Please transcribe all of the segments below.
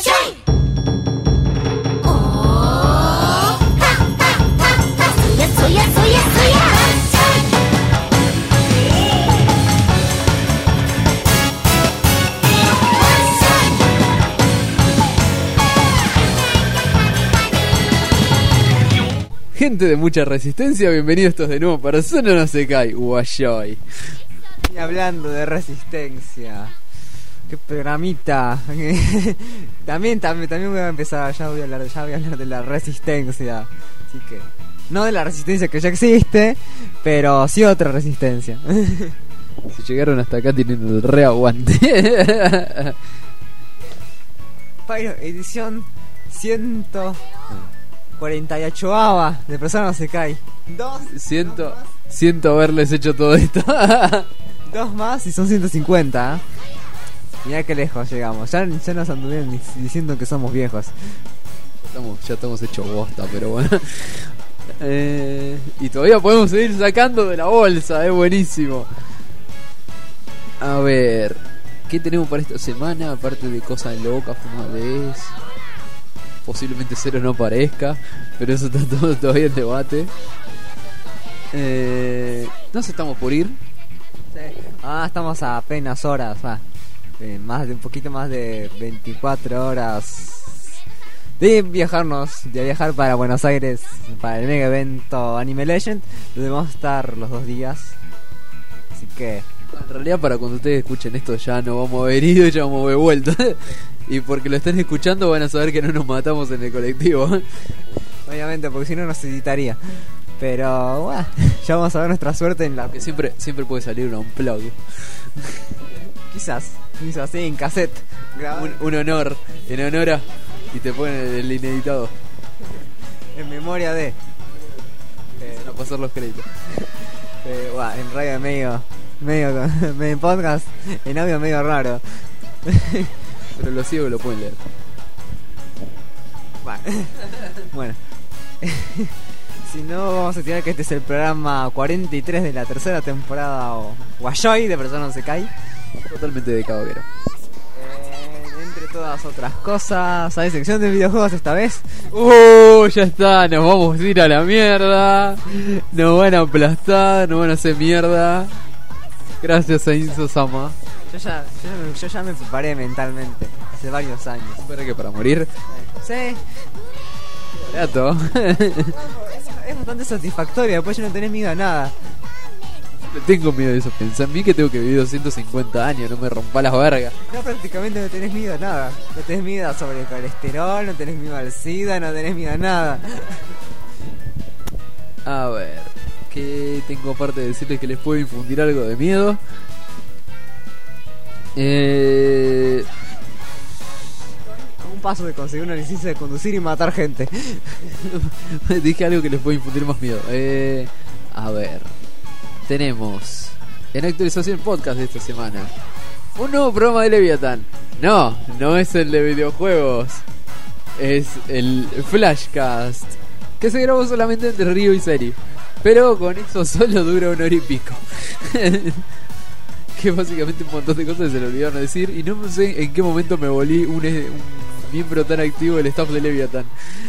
Gente de mucha resistencia, bienvenidos todos de nuevo para Zona No Sekai, Guayoy. Y hablando de resistencia, qué programita. también voy a empezar, ya voy a hablar de la resistencia. Así que, no de la resistencia que ya existe, pero sí otra resistencia. Si llegaron hasta acá tienen el reaguante. Pyro, edición 148ava de Persona No Sekai. Siento haberles hecho todo esto. Dos más y son 150. Mirá qué lejos llegamos. Ya nos anduvieron diciendo que somos viejos. Ya estamos hechos bosta, pero bueno. Y todavía podemos seguir sacando de la bolsa, es buenísimo. A ver, ¿qué tenemos para esta semana? Aparte de cosas locas, fumadez. Posiblemente Cero no aparezca, pero eso está todo todavía en debate. Nos estamos por ir. Sí. Estamos a apenas horas, un poquito más de 24 horas de viajar para Buenos Aires para el mega evento Anime Legend, donde vamos a estar los 2 días. Así que en realidad para cuando ustedes escuchen esto ya no vamos a haber ido y ya vamos a haber vuelto. Y porque lo están escuchando van a saber que no nos matamos en el colectivo. Obviamente, porque si no nos editaría. Pero bueno, ya vamos a ver nuestra suerte en la... Que siempre puede salir un unplug. Quizás sí, en cassette. Un honor, en honor a... Y te ponen el ineditado. En memoria de... no pasar los créditos. En radio medio en podcast, en audio medio raro. Pero los ciegos lo pueden leer. Bueno. Si no, vamos a tirar que este es el programa 43 de la tercera temporada o Guayoy de Persona No Sekai. Totalmente de caboguero. Entre todas otras cosas, ¿hay sección de videojuegos esta vez? Ya está, nos vamos a ir a la mierda. Nos van a aplastar, nos van a hacer mierda. Gracias a Inso-sama. Yo ya me preparé mentalmente hace varios años. ¿Para qué? ¿Para morir? Sí. Barato. Es bastante satisfactorio, después yo no tenés miedo a nada. No tengo miedo de eso, pensá en mí que tengo que vivir 250 años, no me rompa las vergas. No, prácticamente no tenés miedo a nada. No tenés miedo sobre el colesterol, no tenés miedo al SIDA, no tenés miedo a nada. A ver, ¿qué tengo aparte de decirles que les puedo infundir algo de miedo? Un paso de conseguir una licencia de conducir y matar gente. Dije algo que les puede infundir más miedo. A ver, tenemos en actualización podcast de esta semana un nuevo programa de Leviathan. No es el de videojuegos, es el Flashcast, que se grabó solamente entre Río y Seri, pero con eso solo dura 1 hora y pico. Que básicamente un montón de cosas se le olvidaron decir. Y no sé en qué momento me volví un miembro tan activo del staff de Leviathan.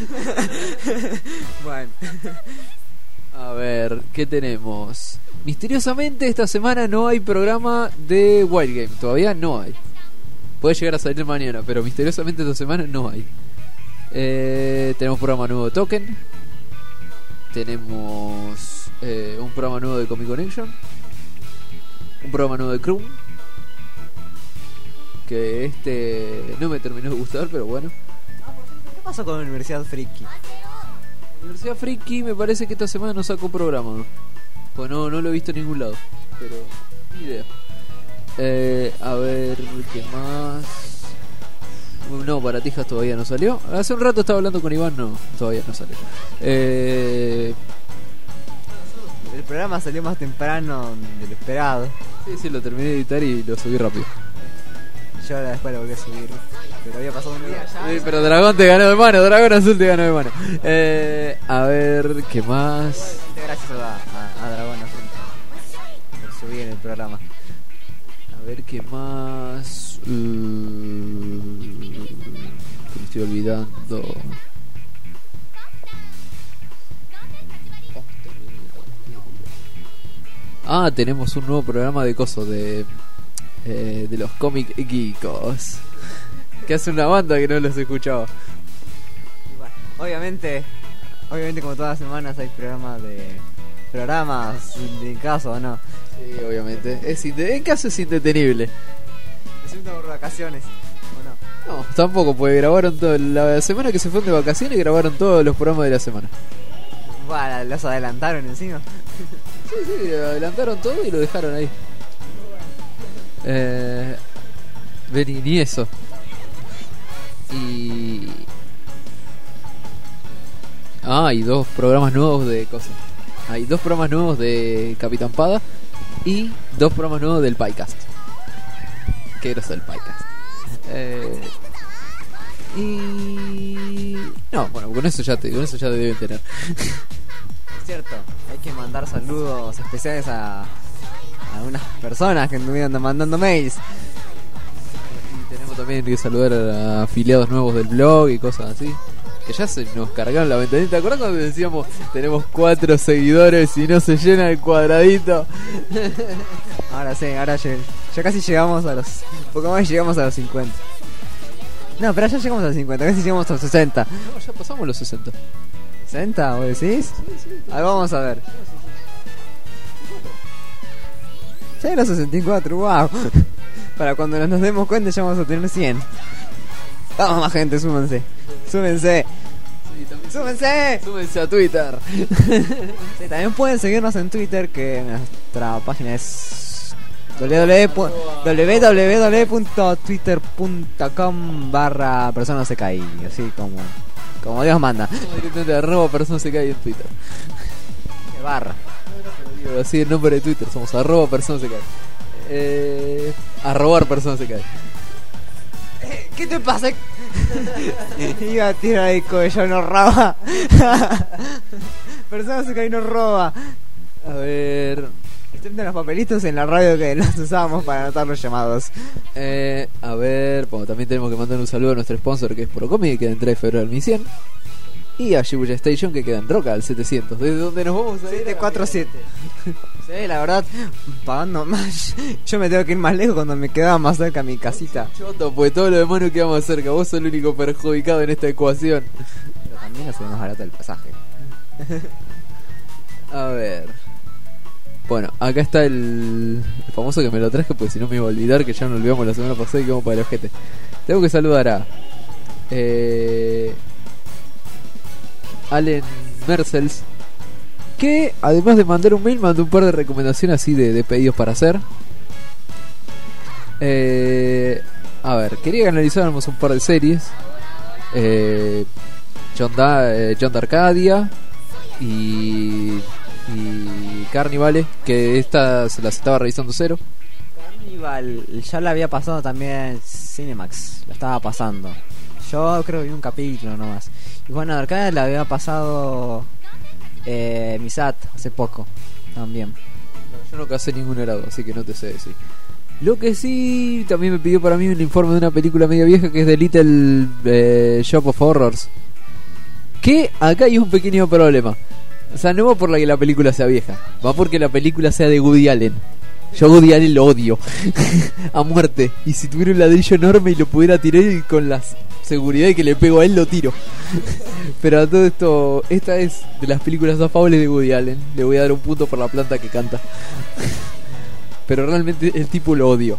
Bueno. A ver, ¿qué tenemos? Misteriosamente esta semana no hay programa de Wild Game. Todavía no hay. Puede llegar a salir mañana, pero misteriosamente esta semana no hay. Tenemos programa nuevo de Token. Tenemos un programa nuevo de Comic Connection. Un programa nuevo de Krum, que no me terminó de gustar, pero bueno. ¿Qué pasó con la Universidad Friki? La Universidad Friki me parece que esta semana no sacó programa. Pues no lo he visto en ningún lado, pero ni idea. A ver, ¿qué más? No, Baratijas todavía no salió. Hace un rato estaba hablando con Iván, todavía no salió. El programa salió más temprano de lo esperado. Sí, lo terminé de editar y lo subí rápido. Yo ahora después lo volví a subir, pero había pasado un día ya. Sí, pero Dragón te ganó de mano, Dragón Azul te ganó de mano. A ver, ¿qué más? Gracias a Dragón Azul por subir en el programa. A ver, ¿qué más? estoy olvidando. Ah, tenemos un nuevo programa de coso de los Comic Geekos, que hace una banda que no los escuchaba. Bueno, obviamente como todas las semanas hay programas de caso, ¿no? Sí, obviamente. En caso es indetenible. Excepto por vacaciones, ¿o no? No, tampoco, porque grabaron todo. La semana que se fueron de vacaciones grabaron todos los programas de la semana. Bueno, los adelantaron encima. Sí, adelantaron todo y lo dejaron ahí. Ni eso. Y... hay dos programas nuevos de cosas. Hay dos programas nuevos de Capitán Pada y dos programas nuevos del Pycast. Qué groso el Pycast. Y... no, bueno, con eso ya te deben tener. Es cierto, hay que mandar saludos especiales a algunas personas que estuvieron mandando mails. Y tenemos también que saludar a afiliados nuevos del blog y cosas así. Que ya se nos cargaron la ventanita. ¿Te acuerdas cuando decíamos tenemos 4 seguidores y no se llena el cuadradito? Ahora sí, ya casi llegamos a los... poco más llegamos a los 50. No, pero ya llegamos a los 50, casi llegamos a los 60. No, ya pasamos los 60. ¿60? ¿Vos decís? Sí. A ver, vamos a ver. Ya era 64, wow. Para cuando nos demos cuenta ya vamos a tener 100. Vamos más gente, súmense. Súmense a Twitter. Sí, también pueden seguirnos en Twitter, que nuestra página es www.twitter.com/personasecai, así como Dios manda. @personasecai en Twitter. Barra. Así el nombre de Twitter, somos @personasecai. @personasecai. ¿Qué te pasa? Iba a tirar ahí yo no roba. Personas que ahí no roba. A ver. Excepto los papelitos en la radio que los usábamos para anotar los llamados. A ver, bueno, también tenemos que mandar un saludo a nuestro sponsor, que es Procomi, que queda en 3 de febrero al 1100. Y a Shibuya Station, que queda en Roca al 700. Desde donde nos vamos a ir. 747. Sí, la verdad, pagando más. Yo me tengo que ir más lejos cuando me quedaba más cerca a mi casita. Choto, pues todo lo demás nos quedamos cerca. Vos sos el único perjudicado en esta ecuación. Pero también hace más barato el pasaje. A ver. Bueno, acá está el famoso que me lo traje, porque si no me iba a olvidar, que ya nos olvidamos la semana pasada y quedamos para el ojete. Tengo que saludar a Allen Mersels, que además de mandar un mail mandó un par de recomendaciones así de pedidos para hacer. A ver, quería que analizáramos un par de series. John de Arcadia y Carnival, que esta se las estaba revisando Cero. Carnival ya la había pasado también Cinemax, la estaba pasando. Yo creo que vi un capítulo nomás. Y bueno, Arcadia la había pasado Misat hace poco también. No, yo no casé ningún grado, así que no te sé decir. Lo que sí también me pidió para mí un informe de una película media vieja, que es The Little Shop of Horrors. Que acá hay un pequeño problema. O sea, no va por la que la película sea vieja, va porque la película sea de Woody Allen. Yo a Woody Allen lo odio a muerte. Y si tuviera un ladrillo enorme y lo pudiera tirar, y con la seguridad de que le pego a él, lo tiro. Pero a todo esto, esta es de las películas afables de Woody Allen. Le voy a dar un punto por la planta que canta. Pero realmente el tipo lo odio.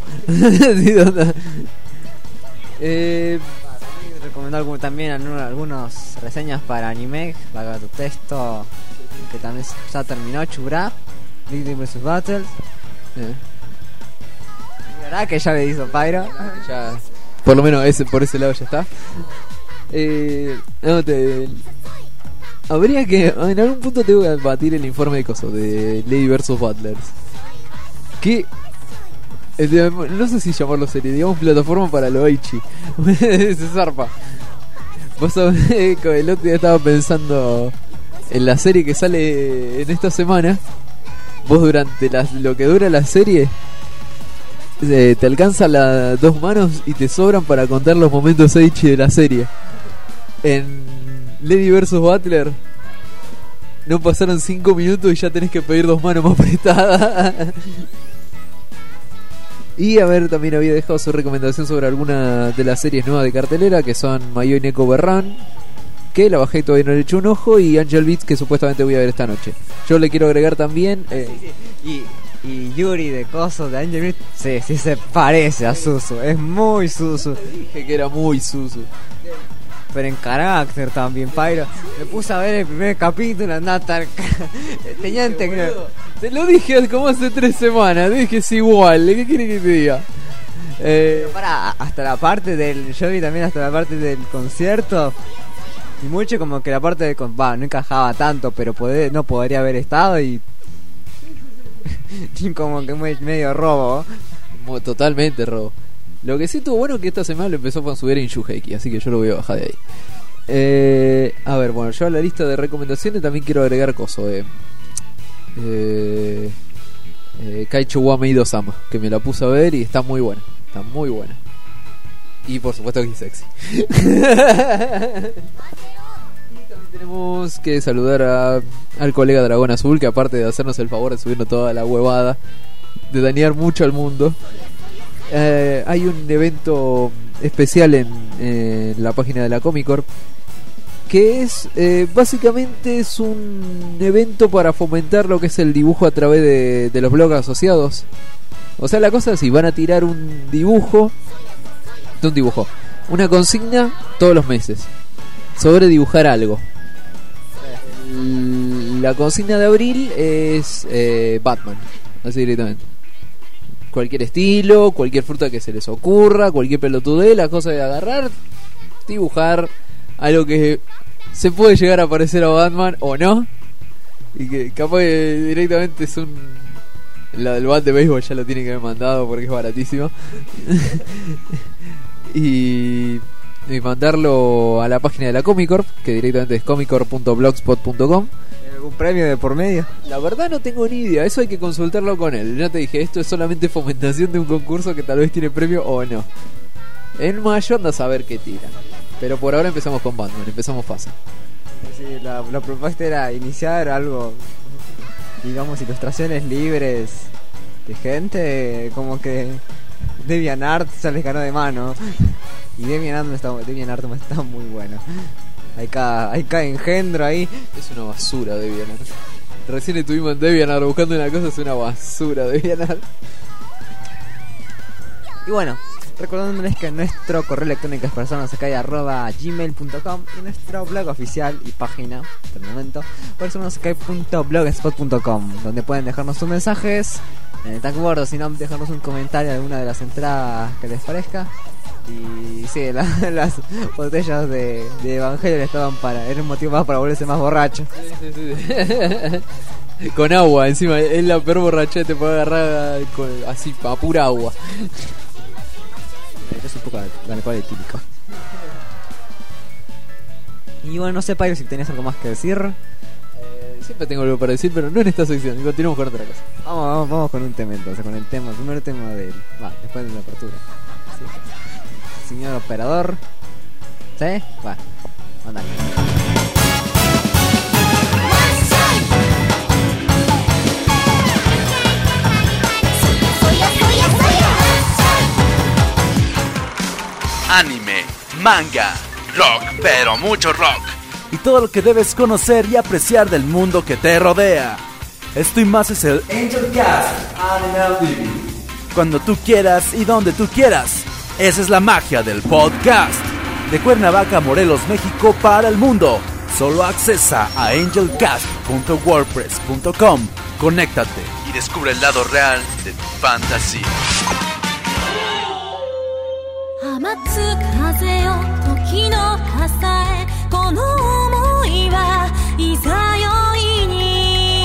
Recomendar también algunas reseñas para anime, para tu texto, que también ya terminó, Chura, League vs Battles. ¿Verdad que ya le hizo Pyro? Ya, por lo menos por ese lado ya está. Habría que, en algún punto tengo que batir el informe de cosas de Lady vs Butlers. Que no sé si llamarlo serie, digamos plataforma para lo Aichi. Se zarpa. Vos sabés que el otro día estaba pensando en la serie que sale en esta semana. Vos durante lo que dura la serie te alcanza las 2 manos y te sobran para contar los momentos Aichi de la serie. En Lady vs Butler no pasaron 5 minutos y ya tenés que pedir 2 manos más prestadas. Y a ver, también había dejado su recomendación sobre alguna de las series nuevas de cartelera, que son Mayo y Neko Berran, que la bajé y todavía no le eché un ojo, y Angel Beats, que supuestamente voy a ver esta noche. Yo le quiero agregar también... Y Yuri de Coso de Angel Beats, sí se parece a Suzu, es muy Suzu. Dije que era muy Suzu. Pero en carácter también, Pyro. Me puse a ver el primer capítulo, Natal. Tenía entendido. Te lo dije como hace 3 semanas, dije es igual, ¿qué quiere que te diga? Hasta la parte del... Yo vi también hasta la parte del concierto. Y mucho como que la parte del... no encajaba tanto, pero no podría haber estado y... como que medio robo. Totalmente robo. Lo que sí estuvo bueno es que esta semana lo empezó a subir en Shuheiki, así que yo lo voy a bajar de ahí. A ver, bueno, yo a la lista de recomendaciones también quiero agregar coso. Kaicho wa Meido-sama, que me la puse a ver y está muy buena. Está muy buena. Y por supuesto que es sexy. Tenemos que saludar al colega Dragón Azul, que aparte de hacernos el favor de subirnos toda la huevada, de dañar mucho al mundo, hay un evento especial en la página de la Comic Corp, que es básicamente es un evento para fomentar lo que es el dibujo a través de los blogs asociados. O sea, la cosa es así, van a tirar una consigna todos los meses sobre dibujar algo. La consigna de abril es Batman, así directamente. Cualquier estilo, cualquier fruta que se les ocurra, cualquier pelotudez, la cosa de agarrar, dibujar algo que se puede llegar a parecer a Batman o no, y que capaz que directamente es la del bat de béisbol ya lo tienen que haber mandado porque es baratísimo. y mandarlo a la página de la Comic Corp, que directamente es comiccorp.blogspot.com. ¿Algún premio de por medio? La verdad no tengo ni idea, eso hay que consultarlo con él. Ya te dije, esto es solamente fomentación de un concurso que tal vez tiene premio o no. En mayo anda a saber qué tira. Pero por ahora empezamos con Batman, empezamos fácil. Sí, la propuesta era iniciar algo, digamos, ilustraciones libres de gente, como que DeviantArt ya les ganó de mano. Y DeviantArt no está muy bueno. Hay cada engendro ahí. Es una basura DeviantArt. Recién estuvimos en DeviantArt buscando una cosa, es una basura DeviantArt. Y bueno, recordándoles que nuestro correo electrónico es personasakai@gmail.com y nuestro blog oficial y página, hasta el momento, personasakai.blogspot.com, donde pueden dejarnos sus mensajes en el tagboard, o si no, dejarnos un comentario de alguna de las entradas que les parezca. Y sí, las botellas de Evangelion estaban era un motivo más para volverse más borracho. Sí. Con agua, encima es la peor borrachera, te puede agarrar así, a pura agua. Es un poco de alcohol etílico. Y bueno, no sé, Pyro, si tenías algo más que decir. Siempre tengo algo para decir, pero no en esta sección. Continuamos con otra cosa. Vamos con un tema entonces, con el primer tema de él. Después de la apertura. Sí. Señor operador. ¿Sí? Va, andale. Anime, manga, rock, pero mucho rock. Y todo lo que debes conocer y apreciar del mundo que te rodea. Esto y más es el Angel Cast Anime TV. Cuando tú quieras y donde tú quieras. Esa es la magia del podcast. De Cuernavaca, Morelos, México, para el mundo. Solo accesa a angelcast.wordpress.com. Conéctate y descubre el lado real de tu fantasía. 放つ風よ時の傘へこの想いはいざよいに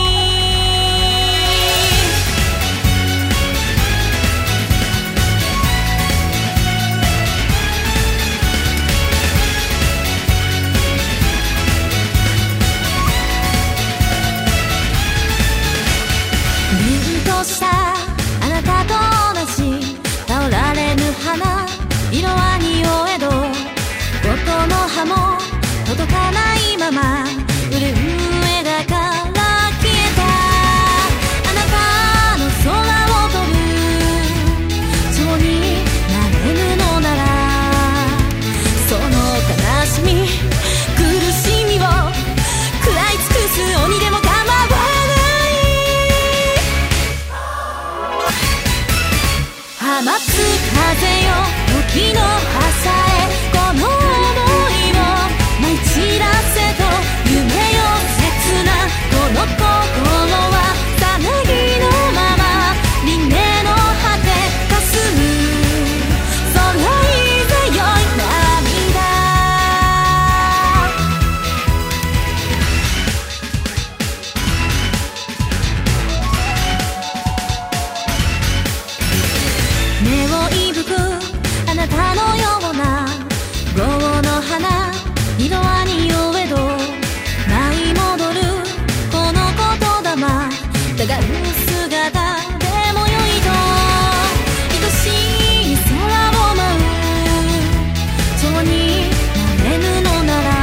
凛としたあなたと同じ倒られぬ花色は匂えどどこの葉も花色は匂えど舞い戻るこの言霊たがる姿でもよいと愛しい空を舞う蝶になれぬのなら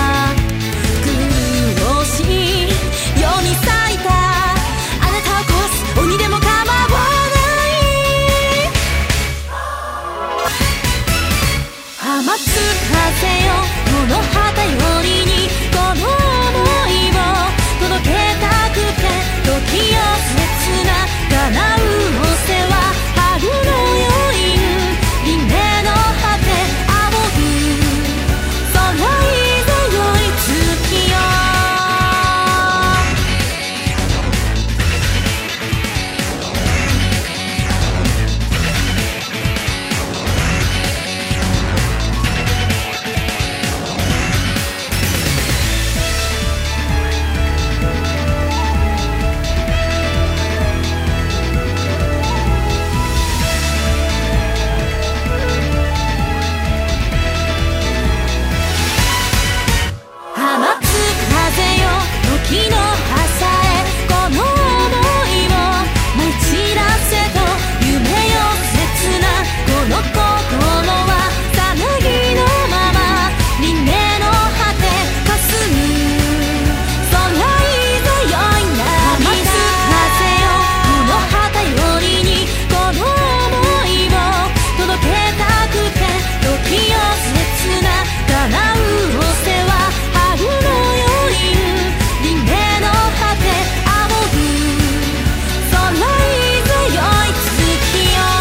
苦しい世に咲いたあなたを壊す鬼でも構わない放つ風よこの旗よりにこの想いを届けたくて時よ切な叶うお世話春の余韻夢の果て仰ぐ空いざよい月よ時の葉さえこの想いを舞い散らせと夢よ切なこの心はさなぎのまま輪廻の果て霞む空いざよい涙放つ風よこの旗よりにこの想いを届けたくて時よ切な叶うお世話春の余韻夢の果て仰ぐ空いざよい月よ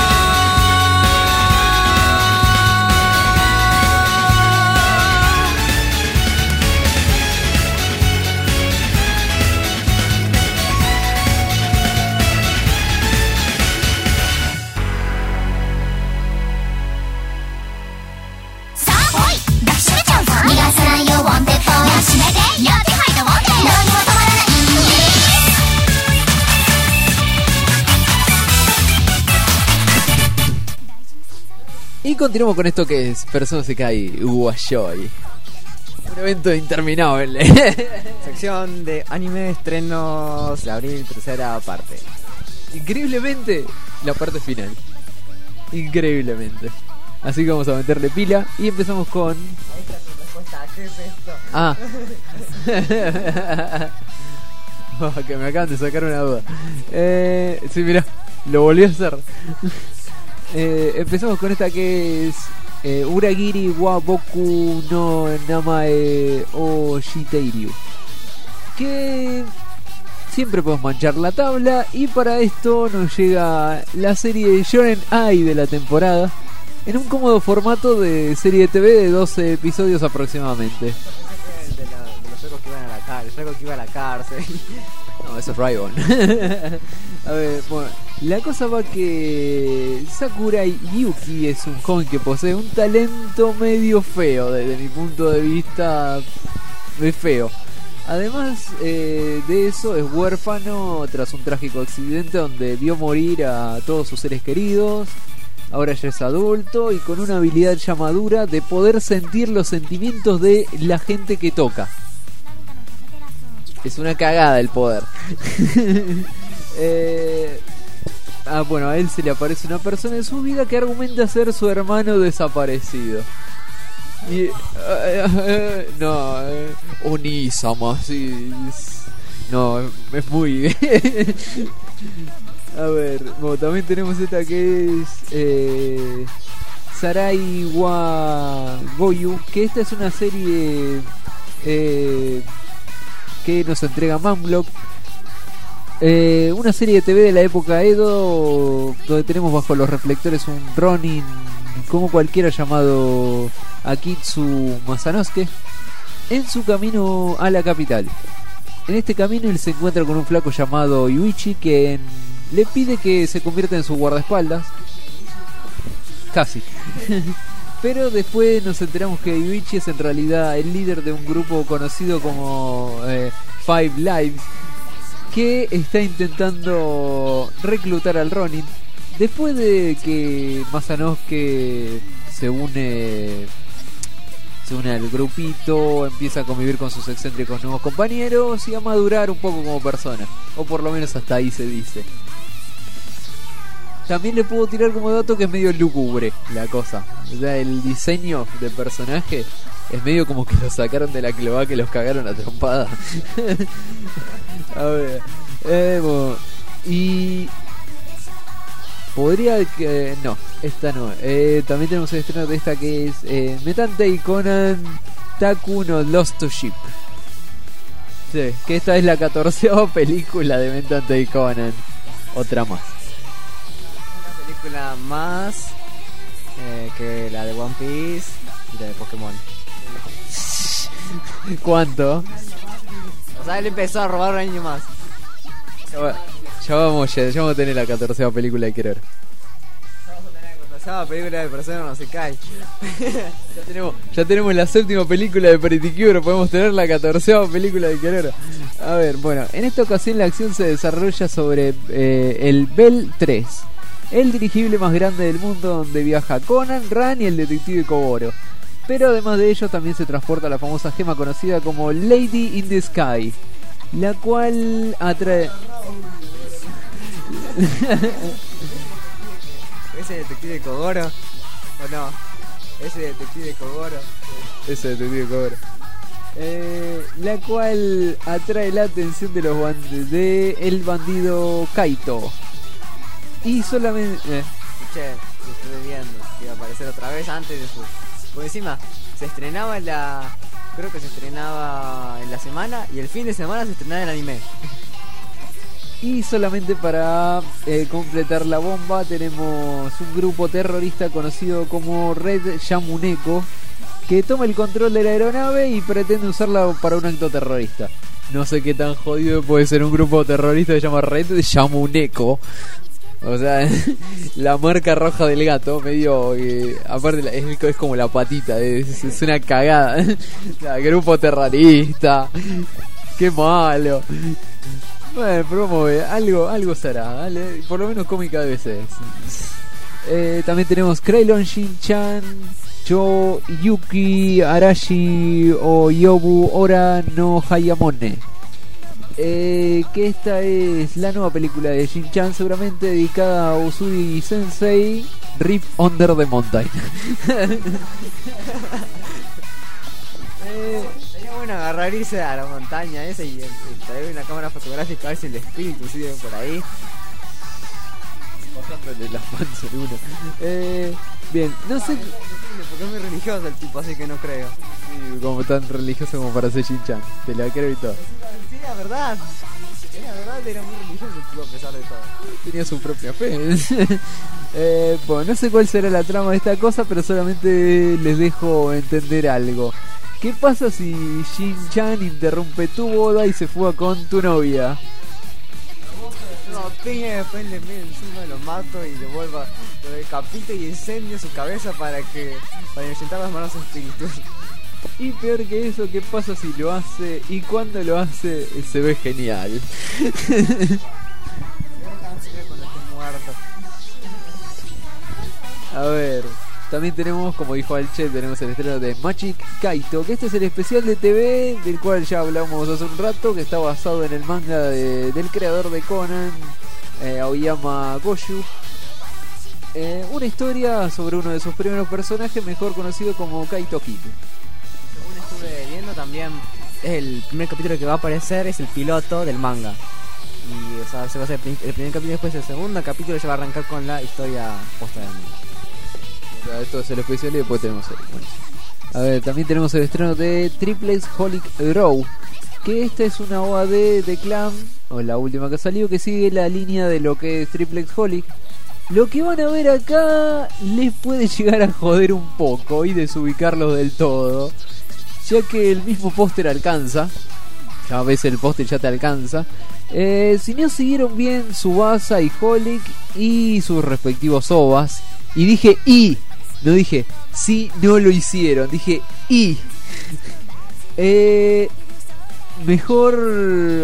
さあほい抱きしめちゃうぞ逃がさないよワンテッポ閉めてやってはいとワンテッ何も止まらない Y continuamos con esto que es Persona Sekai Guayoy. Un evento interminable. Sección de anime, estrenos de abril, tercera parte. Increíblemente, la parte final. Increíblemente. Así que vamos a meterle pila y empezamos con... Ahí está tu respuesta, ¿qué es esto? Ah. Oh, que me acaban de sacar una duda. Sí, mirá, lo volví a hacer. Empezamos con esta que es Uragiri wa Boku no Namae o Shiteiryu, que siempre podemos manchar la tabla. Y para esto nos llega la serie Shonen Ai de la temporada en un cómodo formato de serie de TV de 12 episodios aproximadamente. De los suecos que iban a la cárcel, el sueco que iba a la cárcel. No, eso es Raibon. A ver, bueno, la cosa va que Sakurai Yuki es un joven que posee un talento medio feo, desde mi punto de vista, es feo. Además de eso, es huérfano tras un trágico accidente donde vio morir a todos sus seres queridos. Ahora ya es adulto y con una habilidad ya madura de poder sentir los sentimientos de la gente que toca. Es una cagada el poder. Bueno, a él se le aparece una persona en su vida que argumenta ser su hermano desaparecido. Y no, Oni-sama, sí. No, es muy... A ver, bueno, también tenemos esta que es Sarai wa Goyu, que esta es una serie que nos entrega Manblock, una serie de TV de la época Edo, donde tenemos bajo los reflectores un Ronin como cualquiera llamado Akitsu Masanosuke en su camino a la capital. En este camino él se encuentra con un flaco llamado Yuichi, que le pide que se convierta en su guardaespaldas. Casi. Pero después nos enteramos que Yuichi es en realidad el líder de un grupo conocido como Five Lives, que está intentando reclutar al Ronin. Después de que Masanosuke se se une al grupito, empieza a convivir con sus excéntricos nuevos compañeros y a madurar un poco como persona, o por lo menos hasta ahí se dice. También le puedo tirar como dato que es medio lúgubre la cosa, o sea, el diseño del personaje es medio como que lo sacaron de la cloaca y los cagaron a trompada. A ver, bueno, y podría que no, esta no. También tenemos el estreno de esta que es Metante Conan Taku no Lost to Ship. Sí, que esta es la 14ª película de Metante Conan. Otra más. Una película más que la de One Piece y la de Pokémon. ¿Cuánto? O sea, él empezó a robar un año más. Ya vamos a tener la 14ª película de Querer. La película de Persona no se cae. Ya tenemos la 7ª película de Pretty Cure, podemos tener la 14ª película de Querer. A ver, bueno, en esta ocasión la acción se desarrolla sobre el Bell 3, el dirigible más grande del mundo donde viaja Conan, Ran y el detective Kogoro. Pero además de ello también se transporta la famosa gema conocida como Lady in the Sky, la cual atrae... ¿Ese detective Kogoro? ¿O no? Ese detective Kogoro. La cual atrae la atención de los de el bandido Kaito. Y solamente... Che, estoy viendo que iba a aparecer otra vez antes de su... Por encima, se estrenaba creo que se estrenaba en la semana y el fin de semana se estrenaba el anime. Y solamente para completar la bomba tenemos un grupo terrorista conocido como Red Yamuneko que toma el control de la aeronave y pretende usarla para un acto terrorista. No sé qué tan jodido puede ser un grupo terrorista que se llama Red Yamuneko. O sea, la marca roja del gato, medio... aparte es como la patita, es una cagada. Grupo terrorista. Qué malo. Bueno, pero vamos a ver, algo será, ¿vale? Por lo menos cómica debe ser. También tenemos Kraylon Shin-chan, Cho Yuki Arashi o Yobu Ora no Hayamone. Que esta es la nueva película de Shin-chan, seguramente dedicada a Usui Sensei, Rip Under the Mountain. Sería bueno agarrarse a la montaña esa y traer una cámara fotográfica a ver si el espíritu sigue por ahí. Bajándole las manos en uno. Bien, no sé... Porque es muy religioso el tipo, así que no creo. Sí, como tan religioso como para ser Shin-chan. Te la creo y todo. Sí, la verdad. Era muy religioso el tipo a pesar de todo. Tenía su propia fe. Bueno, no sé cuál será la trama de esta cosa, pero solamente les dejo entender algo. ¿Qué pasa si Shin-chan interrumpe tu boda y se fuga con tu novia? No, piña, después le meto encima, lo mato y lo decapito y incendio su cabeza para inyectar las manos espirituales. Y peor que eso, ¿qué pasa si lo hace y cuando lo hace se ve genial? Cuando esté muerto. A ver, también tenemos, como dijo Alche, tenemos el estreno de Magic Kaito, que este es el especial de TV del cual ya hablamos hace un rato, que está basado en el manga del creador de Conan, Aoyama Goshu. Una historia sobre uno de sus primeros personajes, mejor conocido como Kaito Kid. Según estuve viendo también, el primer capítulo que va a aparecer es el piloto del manga. Y o sea, se va a hacer el primer capítulo, después el segundo capítulo ya va a arrancar con la historia posta del manga. O sea, esto es el especial y después tenemos el... Bueno. A ver, también tenemos el estreno de Triplex Holic Row, que esta es una OAD de Clan, o la última que salió, que sigue la línea de lo que es Triplex Holic. Lo que van a ver acá les puede llegar a joder un poco y desubicarlos del todo, ya que el mismo póster alcanza. Ya ves, el póster ya te alcanza. Si no siguieron bien Tsubasa y Holic y sus respectivos OVAs, y dije y, no dije si no lo hicieron, dije y. Mejor,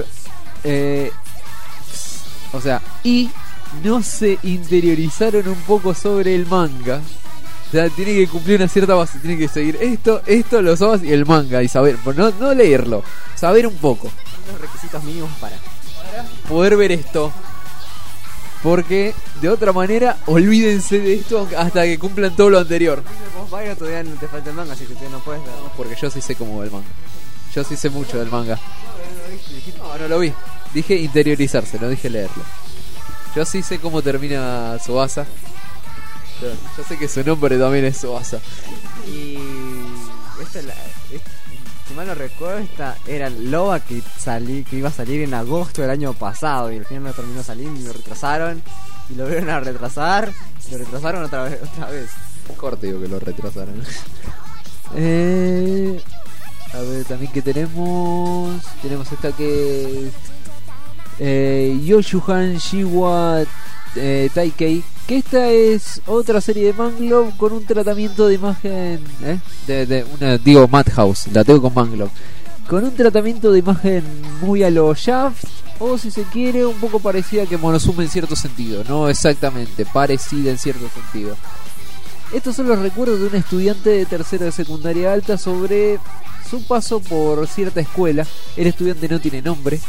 o sea, y no se interiorizaron un poco sobre el manga, O sea, tiene que cumplir una cierta base, tiene que seguir esto, los OVAs y el manga y saber, no leerlo, saber un poco. Los requisitos mínimos para poder ver esto. Porque de otra manera, olvídense de esto hasta que cumplan todo lo anterior. Vos Byron todavía no te falta el manga, así que tú no puedes ver. Porque yo sí sé cómo va el manga. Yo sí sé mucho del manga. No lo vi. Dije interiorizarse, no dije leerlo. Yo sí sé cómo termina Tsubasa. Yo sé que su nombre también es Tsubasa. Y esta si mal no recuerdo, esta era Loba que iba a salir en agosto del año pasado y al final no terminó saliendo y lo retrasaron y lo vieron a retrasar y lo retrasaron otra vez. Corte digo que lo retrasaron. A ver, también que tenemos esta que Yoshuhan Shiwa Taikei, que esta es otra serie de Manglobe con un tratamiento de imagen digo Madhouse, la tengo con Manglobe, con un tratamiento de imagen muy a lo Shaft, o si se quiere un poco parecida a que Monosume en cierto sentido, no exactamente, parecida en cierto sentido. Estos son los recuerdos de un estudiante de tercero de secundaria alta sobre su paso por cierta escuela. El estudiante no tiene nombre.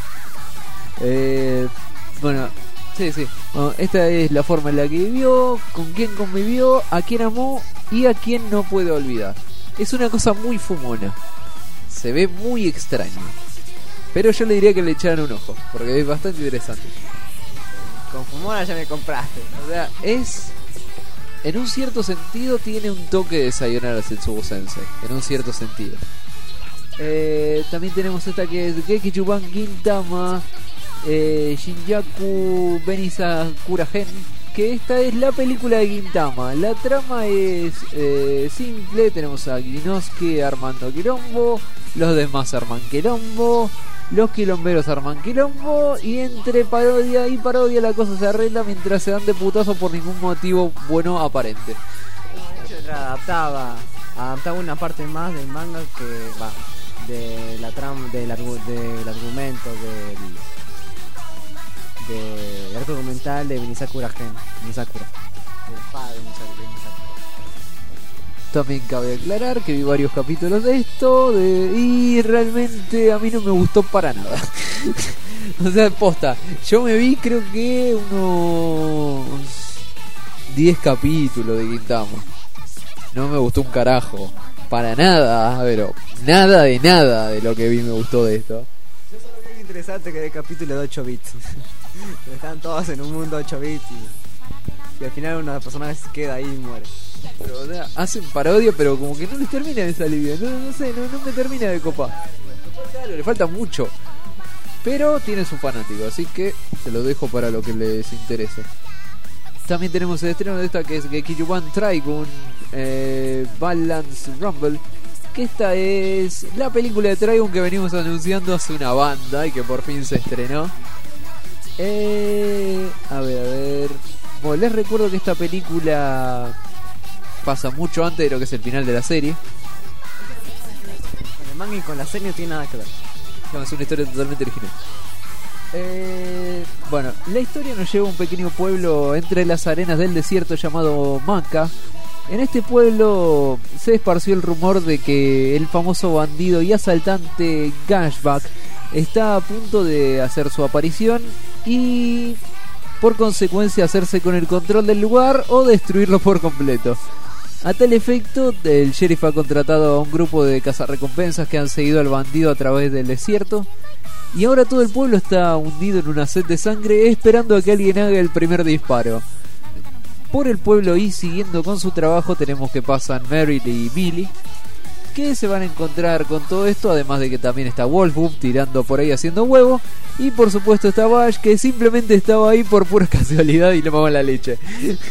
Bueno, esta es la forma en la que vivió, con quién convivió, a quién amó y a quién no puede olvidar. Es una cosa muy fumona. Se ve muy extraño. Pero yo le diría que le echaran un ojo, porque es bastante interesante. Con fumona ya me compraste. O sea, en un cierto sentido tiene un toque de Sayonara Setsubo Sensei. En un cierto sentido. También tenemos esta que es Gekichuban Gintama Shinjaku Benisakura Gen, que esta es la película de Gintama. La trama es simple. Tenemos a Inosuke armando quilombo, los demás arman quilombo, los quilomberos arman quilombo, y entre parodia y parodia la cosa se arregla mientras se dan de putazo por ningún motivo bueno aparente. Adaptaba una parte más del manga que va de la trama, del argumento del arco documental de Benisakura Gen, Benisakura, el padre de Benisakura. También cabe aclarar que vi varios capítulos de esto y realmente a mí no me gustó para nada. O sea, posta, yo me vi creo que unos 10 capítulos de Gintama. No me gustó un carajo, para nada, pero nada de lo que vi me gustó de esto. Yo solo vi interesante que era el capítulo de 8 bits. Están todos en un mundo 8 bits y al final una persona se queda ahí y muere. Pero, o sea, hacen parodia, pero como que no les termina de salir bien. No sé, no me termina de copar. Claro, le falta mucho. Pero tiene su fanático, así que se lo dejo para lo que les interese. También tenemos el estreno de esta que es Gekichuban Trigun Balance Rumble, que esta es la película de Trigun que venimos anunciando hace una banda y que por fin se estrenó. A ver. Bueno, les recuerdo que esta película pasa mucho antes de lo que es el final de la serie. Con el manga y con la serie no tiene nada que ver. No, es una historia totalmente original. Bueno, la historia nos lleva a un pequeño pueblo entre las arenas del desierto llamado Maka. En este pueblo se esparció el rumor de que el famoso bandido y asaltante Gashback está a punto de hacer su aparición y por consecuencia hacerse con el control del lugar o destruirlo por completo. A tal efecto, el sheriff ha contratado a un grupo de cazarrecompensas que han seguido al bandido a través del desierto, y ahora todo el pueblo está hundido en una sed de sangre esperando a que alguien haga el primer disparo. Por el pueblo y siguiendo con su trabajo tenemos que pasan Meryl y Millie, que se van a encontrar con todo esto, además de que también está Wolfbum tirando por ahí haciendo huevo, y por supuesto está Bash, que simplemente estaba ahí por pura casualidad y le mamó la leche.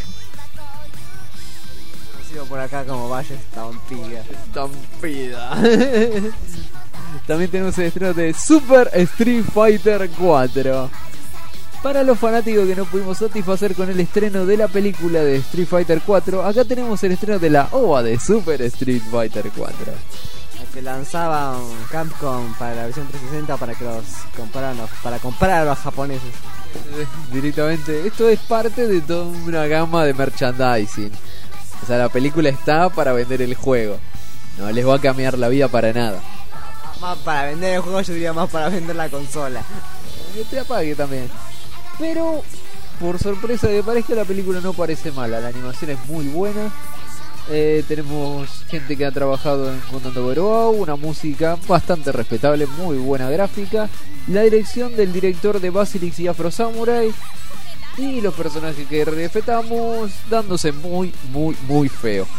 Conocido por acá como Bash Estampida. También tenemos el estreno de Super Street Fighter 4. Para los fanáticos que no pudimos satisfacer con el estreno de la película de Street Fighter 4, acá tenemos el estreno de la OVA de Super Street Fighter 4. La que lanzaba Capcom para la versión 360 para que los para comprar a los japoneses. Directamente, esto es parte de toda una gama de merchandising. O sea, la película está para vender el juego. No les va a cambiar la vida para nada. Más para vender el juego, yo diría más para vender la consola. Te apague también. Pero, por sorpresa de que parezca, la película no parece mala. La animación es muy buena. Tenemos gente que ha trabajado en Contando Overwatch, una música bastante respetable, muy buena gráfica, la dirección del director de Basilix y Afro Samurai, y los personajes que respetamos dándose muy feo.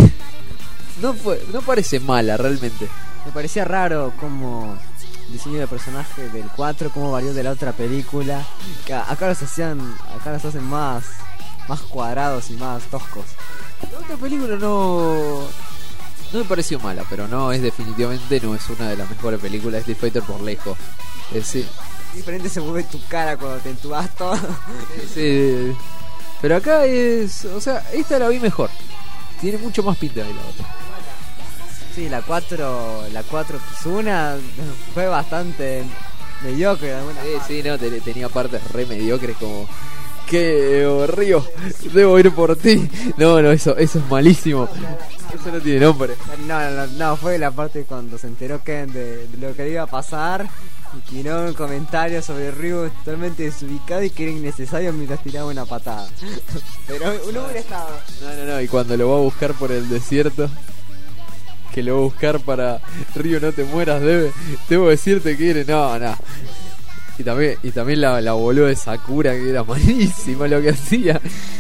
No parece mala realmente. Me parecía raro como el diseño del personaje del 4, cómo varió de la otra película. Que acá los hacen más cuadrados y más toscos. La otra película no me pareció mala, pero definitivamente no es una de las mejores películas de Street Fighter por lejos. Sí. Diferente se mueve tu cara cuando te entubas todo. Sí. Pero acá esta la vi mejor. Tiene mucho más pinta de la otra. Sí, la 4 Kizuna fue bastante mediocre de alguna forma. Sí, no, tenía partes re mediocres como... ¿Qué, Río? Debo ir por ti. No, eso es malísimo. Eso no tiene nombre. No, fue la parte cuando se enteró Ken de lo que iba a pasar y tiró un comentario sobre Ryu totalmente desubicado y que era innecesario mientras tiraba una patada. Pero uno hubiera estado. No, y cuando lo va a buscar por el desierto, que lo va a buscar para Ryu, no te mueras, debo decirte que eres. No. Y también la boluda de Sakura, que era malísima lo que hacía.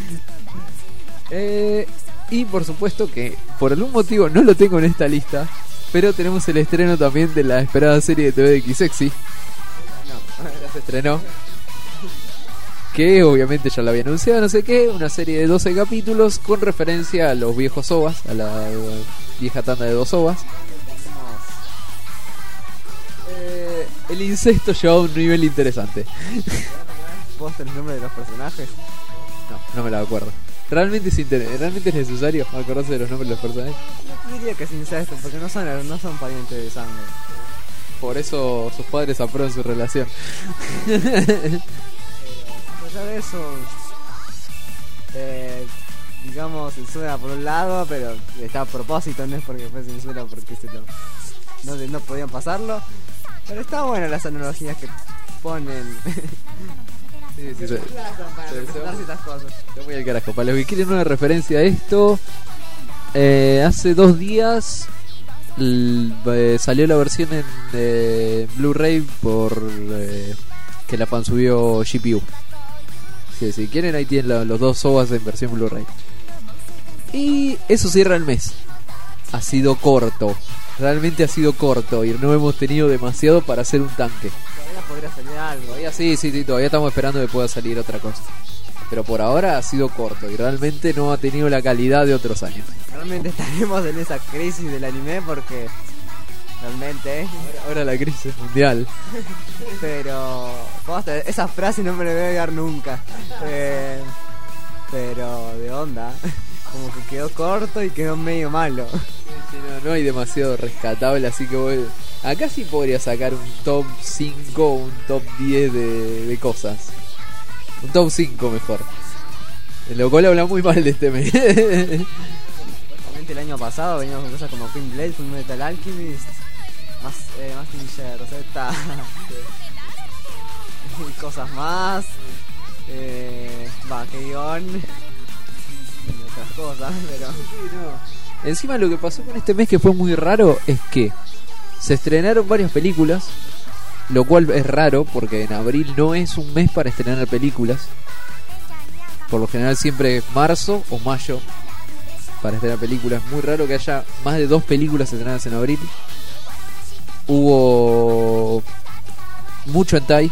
Y por supuesto que por algún motivo no lo tengo en esta lista, pero tenemos el estreno también de la esperada serie de TV de X-Sexy. Ya se estrenó. Que obviamente ya la había anunciado, no sé qué. Una serie de 12 capítulos con referencia a los viejos OVAs, a la vieja tanda de 2 OVAs. El incesto lleva a un nivel interesante. ¿Vos tenés el nombre de los personajes? No me lo acuerdo. ¿Realmente es necesario acordarse de los nombres de los personajes? Yo diría que es incesto, porque no son parientes de sangre. Por eso sus padres aprueban su relación. Pero ya de eso, digamos, censura por un lado, pero está a propósito, no es porque fue censura porque no podían pasarlo. Pero está buena las analogías que ponen. Sí. Para representar ciertas cosas. Está muy al carajo. Para los que quieren una referencia a esto, hace 2 días salió la versión en Blu-ray por que la fan subió GPU. Sí, si quieren ahí tienen los 2 OVAs en versión Blu-ray. Y eso cierra el mes. Ha sido corto. Realmente ha sido corto y no hemos tenido demasiado para hacer un tanque. Todavía podría salir algo. Todavía sí, todavía estamos esperando que pueda salir otra cosa. Pero por ahora ha sido corto y realmente no ha tenido la calidad de otros años. Realmente estaremos en esa crisis del anime porque realmente ahora la crisis es mundial. Pero esa frase no me la voy a olvidar nunca. Pero de onda. Como que quedó corto y quedó medio malo. Sí, no hay demasiado rescatable, así que acá sí podría sacar un top 5 o un top 10 de cosas. Un top 5 mejor. Lo cual habla muy mal de este mes. Realmente el año pasado veníamos con cosas como Queen Blade, Full Metal Alchemist, Mazinger Rosetta, y cosas más, Bakeon y otras cosas, pero encima lo que pasó con este mes que fue muy raro es que se estrenaron varias películas, lo cual es raro porque en abril no es un mes para estrenar películas. Por lo general siempre es marzo o mayo para estrenar películas. Muy raro que haya más de 2 películas estrenadas en abril. Hubo mucho hentai.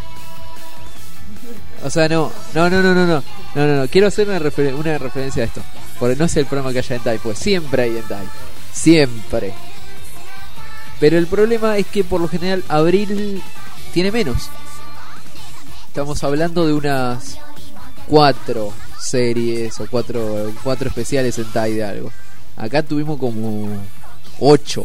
O sea, no. Quiero hacer una referencia a esto. Porque no es el problema que haya hentai, pues siempre hay hentai. Siempre. Pero el problema es que por lo general abril tiene menos. Estamos hablando de unas 4 series o 4 especiales hentai de algo. Acá tuvimos como 8.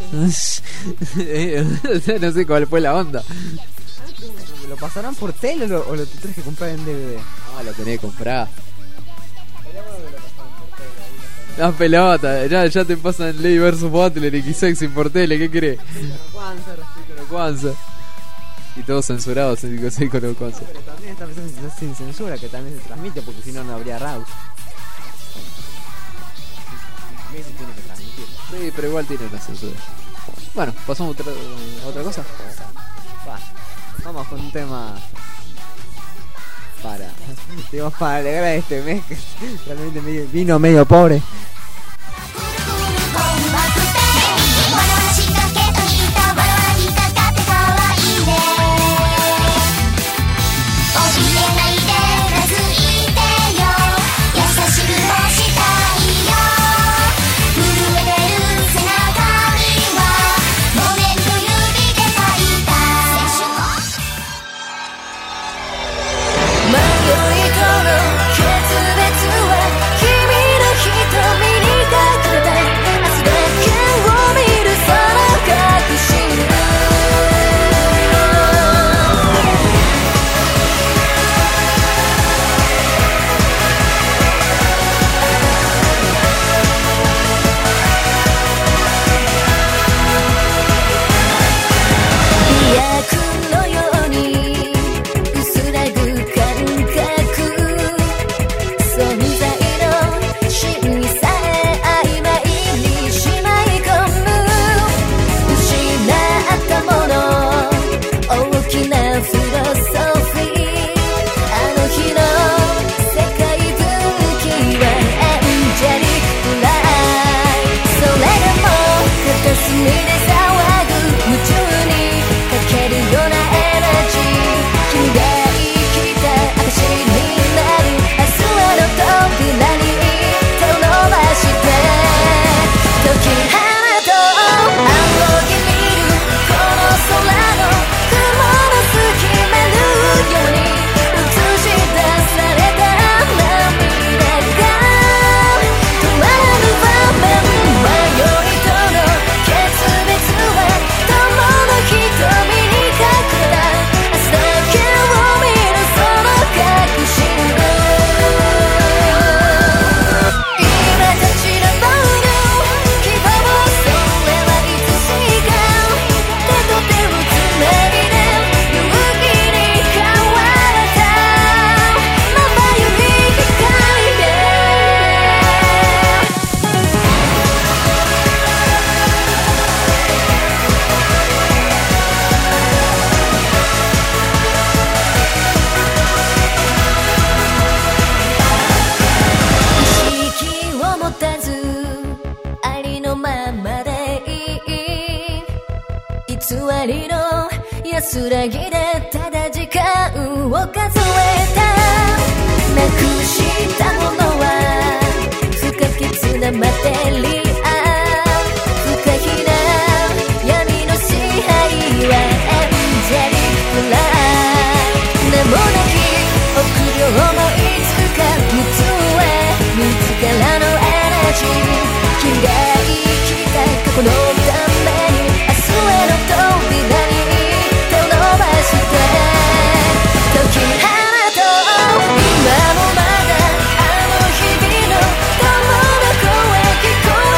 No sé cuál fue la onda. ¿Lo pasarán por tele o lo tenés que comprar en DVD? No, lo tenés que comprar. Las pelotas, ya te pasan Ley vs Butler, X-Sex por tele, ¿qué querés? Kwanzaa. Y todos censurados en X-Sex con el Kwanzaa. Pero también esta versión sin censura, que también se transmite, porque si no, no habría Raus. También se tiene que transmitir. Sí, pero igual tiene una censura. Bueno, pasamos a otra cosa. Va, vamos con un tema para alegrar este mes que realmente vino medio pobre. りの安らぎでただ時間を数えたなくしたものは不可欠なマテリア不可避な闇の支配はエンジェリックライ名もなき臆病もいつか見つめ自らのエナジー嫌い生きた過去のために明日への扉に手を伸ばして時花と今もまだあの日々の友の声聞こえ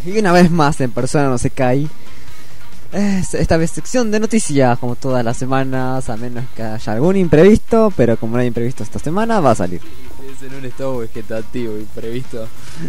Y una vez más en persona no se cae. Esta vez sección de noticias, como todas las semanas, a menos que haya algún imprevisto, pero como no hay imprevisto esta semana, va a salir. Es en un estado vegetativo imprevisto.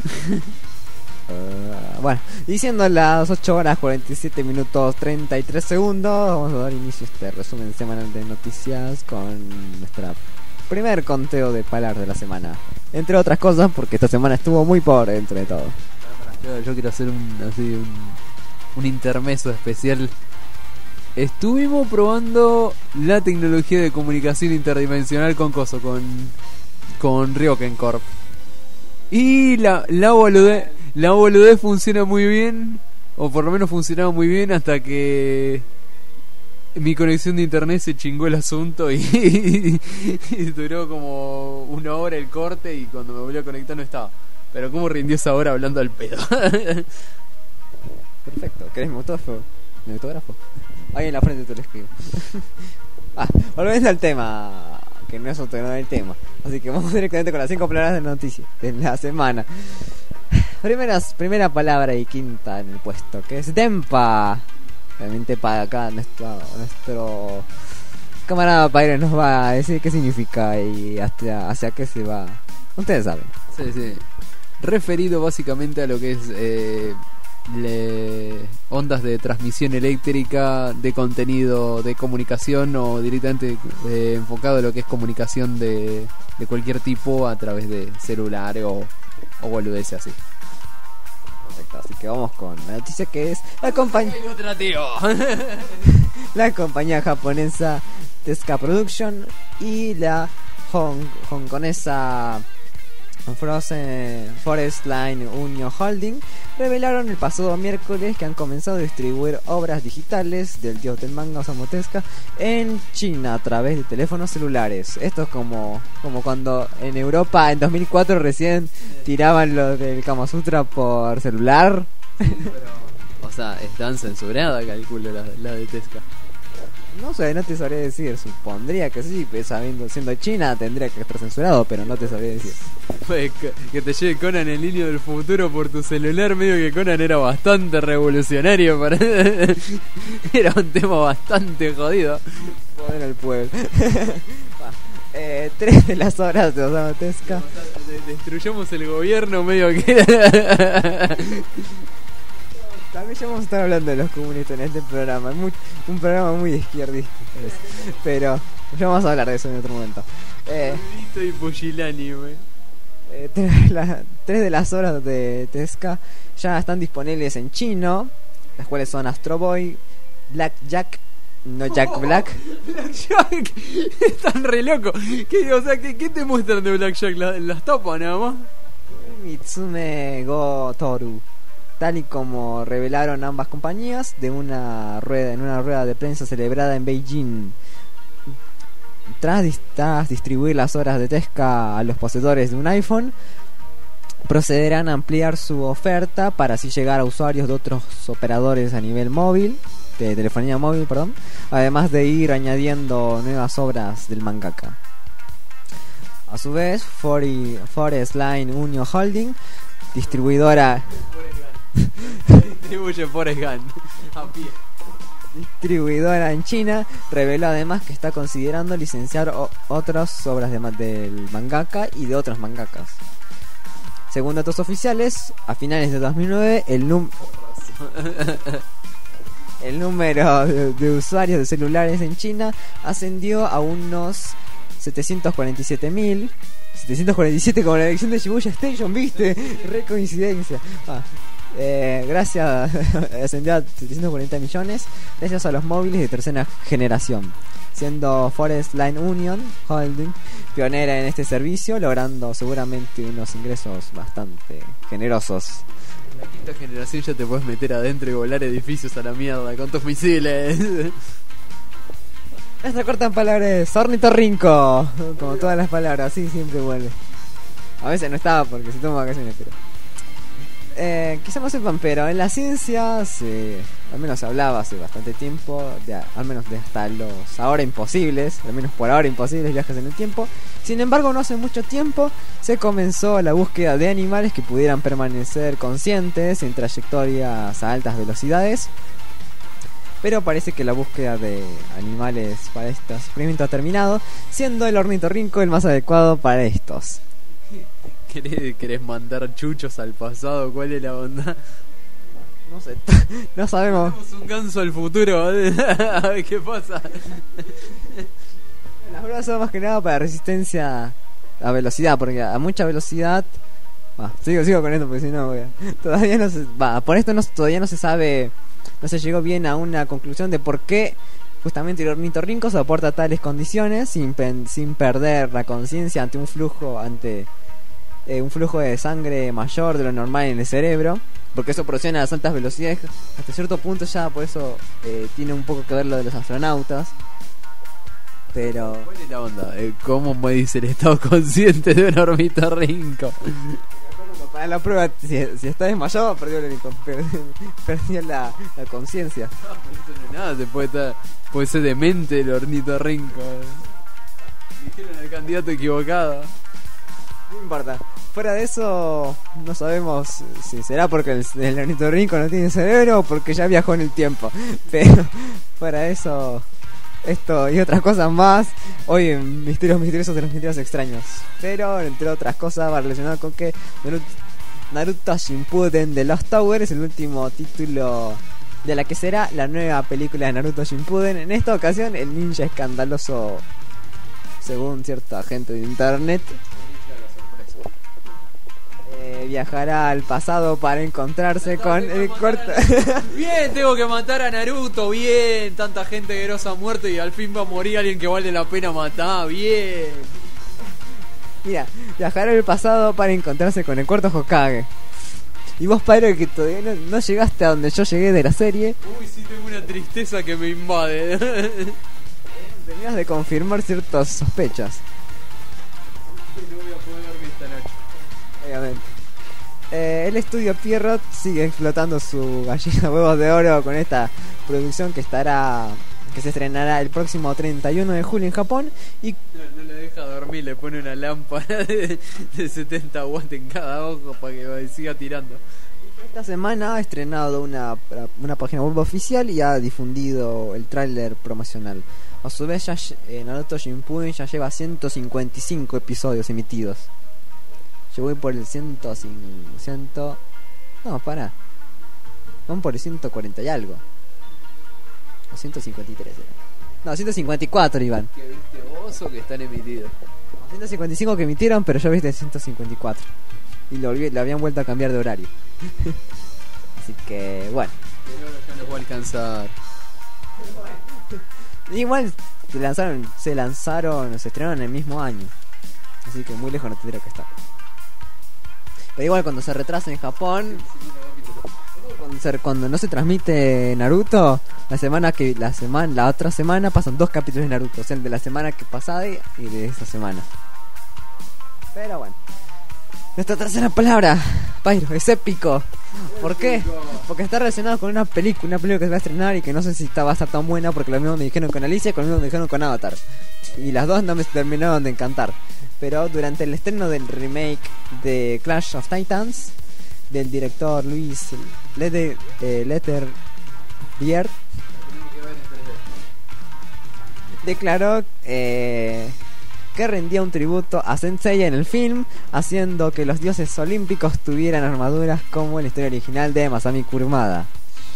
Bueno, y siendo las 8 horas 47 minutos 33 segundos, vamos a dar inicio a este resumen semanal de noticias con nuestra primer conteo de palabras de la semana. Entre otras cosas, porque esta semana estuvo muy pobre dentro de todo. Yo quiero hacer un intermeso especial. Estuvimos probando la tecnología de comunicación interdimensional con Ryoken Corp. Y la boludez funciona muy bien, o por lo menos funcionaba muy bien hasta que mi conexión de internet se chingó el asunto y duró como una hora el corte y cuando me volví a conectar no estaba. Pero cómo rindió esa hora hablando al pedo. Perfecto, ¿querés mi autógrafo? ¿Mi autógrafo? Ahí en la frente te lo escribo. Volviendo al tema, que no es otro, no es el tema. Así que vamos directamente con las 5 palabras de noticias de la semana. Primera palabra y quinta en el puesto, que es Denpa. Realmente para acá nuestro camarada Pyre nos va a decir qué significa y hacia qué se va. Ustedes saben. Sí. Referido básicamente a lo que es ondas de transmisión eléctrica de contenido de comunicación o directamente enfocado a lo que es comunicación de cualquier tipo a través de celular o boludeces así. Perfecto, así que vamos con la noticia que es la compañía japonesa Tezuka Production y la hongkonesa Forest Line Union Holding revelaron el pasado miércoles que han comenzado a distribuir obras digitales del dios del manga Osamu Tezuka en China a través de teléfonos celulares. Esto es como cuando en Europa en 2004 recién tiraban lo del Kama Sutra por celular. O sea, están censuradas, calculo, la de Tezuka. No sé, no te sabría decir. Supondría que sí, pues, siendo China tendría que estar censurado, pero no te sabría decir. Pues, que te lleve Conan el niño del futuro por tu celular, medio que Conan era bastante revolucionario para... Era un tema bastante jodido. Poder al pueblo. 3 de las obras de Osamu Tezuka. Destruyamos el gobierno, medio que... También ya vamos a estar hablando de los comunistas en este programa. Es un programa muy izquierdista, pero ya vamos a hablar de eso en otro momento. Y Pushilani, güey. 3 de las obras de Tezuka ya están disponibles en chino, las cuales son Astro Boy, Black Jack, no Jack Black. Black Jack, están re loco. ¿Qué te muestran de Black Jack? Las tapas nada más. Mitsume Go Toru. Tal y como revelaron ambas compañías en una rueda de prensa celebrada en Beijing. Tras distribuir las obras de Tezuka a los poseedores de un iPhone, procederán a ampliar su oferta para así llegar a usuarios de otros operadores a nivel móvil, de telefonía móvil, además de ir añadiendo nuevas obras del mangaka. A su vez, Forest Line Union Holding, distribuidora distribuye Forrest Gump a pie. Distribuidora en China, reveló además que está considerando licenciar otras obras del mangaka y de otros mangakas. Según datos oficiales, a finales de 2009 el número de usuarios de celulares en China ascendió a unos 747.000. 747 como la elección de Shibuya Station, ¿viste? Re coincidencia. Gracias, ascendió a 740 millones gracias a los móviles de tercera generación, siendo Forest Line Union Holding pionera en este servicio, logrando seguramente unos ingresos bastante generosos. En la quinta generación ya te puedes meter adentro y volar edificios a la mierda con tus misiles. Esta corta en palabras ornitorrinco, como todas las palabras, sí, siempre vuelve. A veces no estaba porque se toma vacaciones, pero quizá no sepan, pero en la ciencia al menos se hablaba hace bastante tiempo al menos de hasta los ahora imposibles, al menos por ahora imposibles viajes en el tiempo, Sin embargo, no hace mucho tiempo se comenzó la búsqueda de animales que pudieran permanecer conscientes en trayectorias a altas velocidades. Pero parece que la búsqueda de animales para estos experimentos ha terminado, siendo el ornitorrinco el más adecuado para estos. ¿Querés mandar chuchos al pasado? ¿Cuál es la onda? No sé, no sabemos. Tenemos un ganso al futuro. A ver qué pasa. Las pruebas son más que nada para resistencia a velocidad, porque a mucha velocidad... sigo con esto porque si no todavía no se... por esto todavía no se sabe, no se llegó bien a una conclusión de por qué justamente el ornitorrinco soporta tales condiciones sin perder la conciencia ante un flujo de sangre mayor de lo normal en el cerebro, porque eso procede a las altas velocidades. Hasta cierto punto ya por eso tiene un poco que ver lo de los astronautas. Pero... ¿cuál es la onda? ¿Cómo me dice el estado consciente de un ornitorrinco? Para la prueba, si está desmayado, perdió la conciencia. Eso no es nada, puede ser demente el ornitorrinco. Dijeron al candidato equivocado. No importa. Fuera de eso, no sabemos si será porque el ornitorrinco no tiene cerebro o porque ya viajó en el tiempo. Pero fuera de eso, esto y otras cosas más hoy en Misterios Misteriosos de los Misterios Extraños. Pero entre otras cosas va relacionado con que Naruto Shippuden The Lost Tower es el último título de la que será la nueva película de Naruto Shippuden. En esta ocasión el ninja escandaloso, según cierta gente de internet, viajará al pasado para encontrarse con el corto. Bien, tengo que matar a Naruto. Bien, tanta gente grosa ha muerto y al fin va a morir alguien que vale la pena matar. Bien. Mira, viajará al pasado para encontrarse con el cuarto Hokage. Y vos, Pyro, que todavía no llegaste a donde yo llegué de la serie. Uy, sí, tengo una tristeza que me invade. Tenías de confirmar ciertas sospechas. No voy a poder dormir esta noche. Obviamente. El estudio Pierrot sigue explotando su gallina de huevos de oro con esta producción que se estrenará el próximo 31 de julio en Japón y no le deja dormir, le pone una lámpara de 70 watts en cada ojo para que siga tirando. esta semana ha estrenado una página web oficial y ha difundido el tráiler promocional. A su vez Naruto Shippuden ya lleva 155 episodios emitidos. Yo voy por el 105. No, para. Vamos por el 140 y algo. O 153 era. No, 154 iban. ¿Qué viste vos o que están emitidos? 155 que emitieron, pero yo viste 154. Y le habían vuelto a cambiar de horario. Así que, bueno. Pero ahora ya los voy a alcanzar. Igual se estrenaron en el mismo año. Así que muy lejos no tendría que estar. Pero igual cuando se retrasa en Japón, cuando no se transmite Naruto, la otra semana pasan 2 capítulos de Naruto, o sea, el de la semana que pasada y de esta semana. Pero bueno. Nuestra tercera palabra, Pyro, es épico. ¿Por qué? Porque está relacionado con una película que se va a estrenar y que no sé si va a estar tan buena, porque lo mismo me dijeron con Alicia y lo mismo me dijeron con Avatar. Y las dos no me terminaron de encantar. Pero durante el estreno del remake de Clash of Titans, del director Luis Letterbeard, declaró que rendía un tributo a Saint Seiya en el film, haciendo que los dioses olímpicos tuvieran armaduras como en la historia original de Masami Kurumada.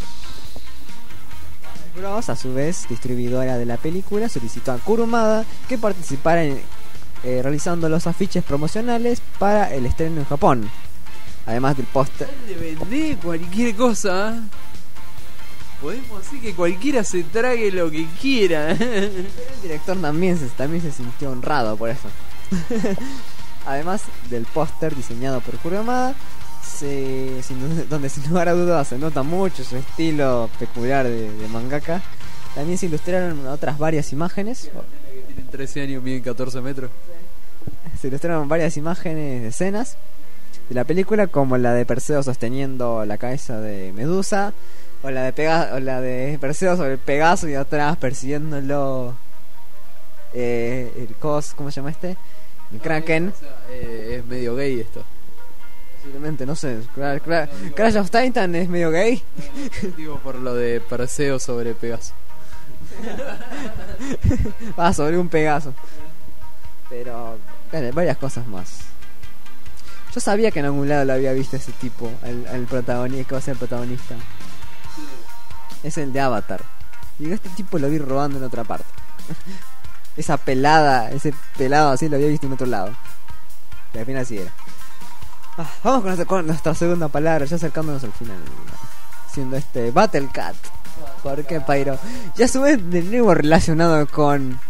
Bros, a su vez distribuidora de la película, solicitó a Kurumada que participara realizando los afiches promocionales para el estreno en Japón, además del póster. Le vendé cualquier cosa. Podemos decir que cualquiera se trague lo que quiera. El director también se sintió honrado por eso. Además del póster diseñado por Kurumada, donde sin lugar a dudas se nota mucho su estilo peculiar de mangaka, también se ilustraron otras varias imágenes. Tienen 13 años, miden 14 metros. Se ilustraron varias imágenes de escenas de la película, como la de Perseo sosteniendo la cabeza de Medusa, o la de Perseo sobre el Pegaso y atrás persiguiéndolo ¿cómo se llama este? el Kraken. O sea, es medio gay esto. Posiblemente, no sé. Crash of Titan es medio gay. Digo por lo de Perseo sobre Pegaso. Va sobre un Pegaso. Pero varias cosas más. Yo sabía que en algún lado lo había visto ese tipo, el protagonista, que va a ser el protagonista. Es el de Avatar. Y este tipo lo vi robando en otra parte. Ese pelado así lo había visto en otro lado. Y al final así era. Vamos con nuestra segunda palabra, ya acercándonos al final. Siendo Battle Cat. ¿Por qué, Pyro? Ya a su vez de nuevo relacionado con...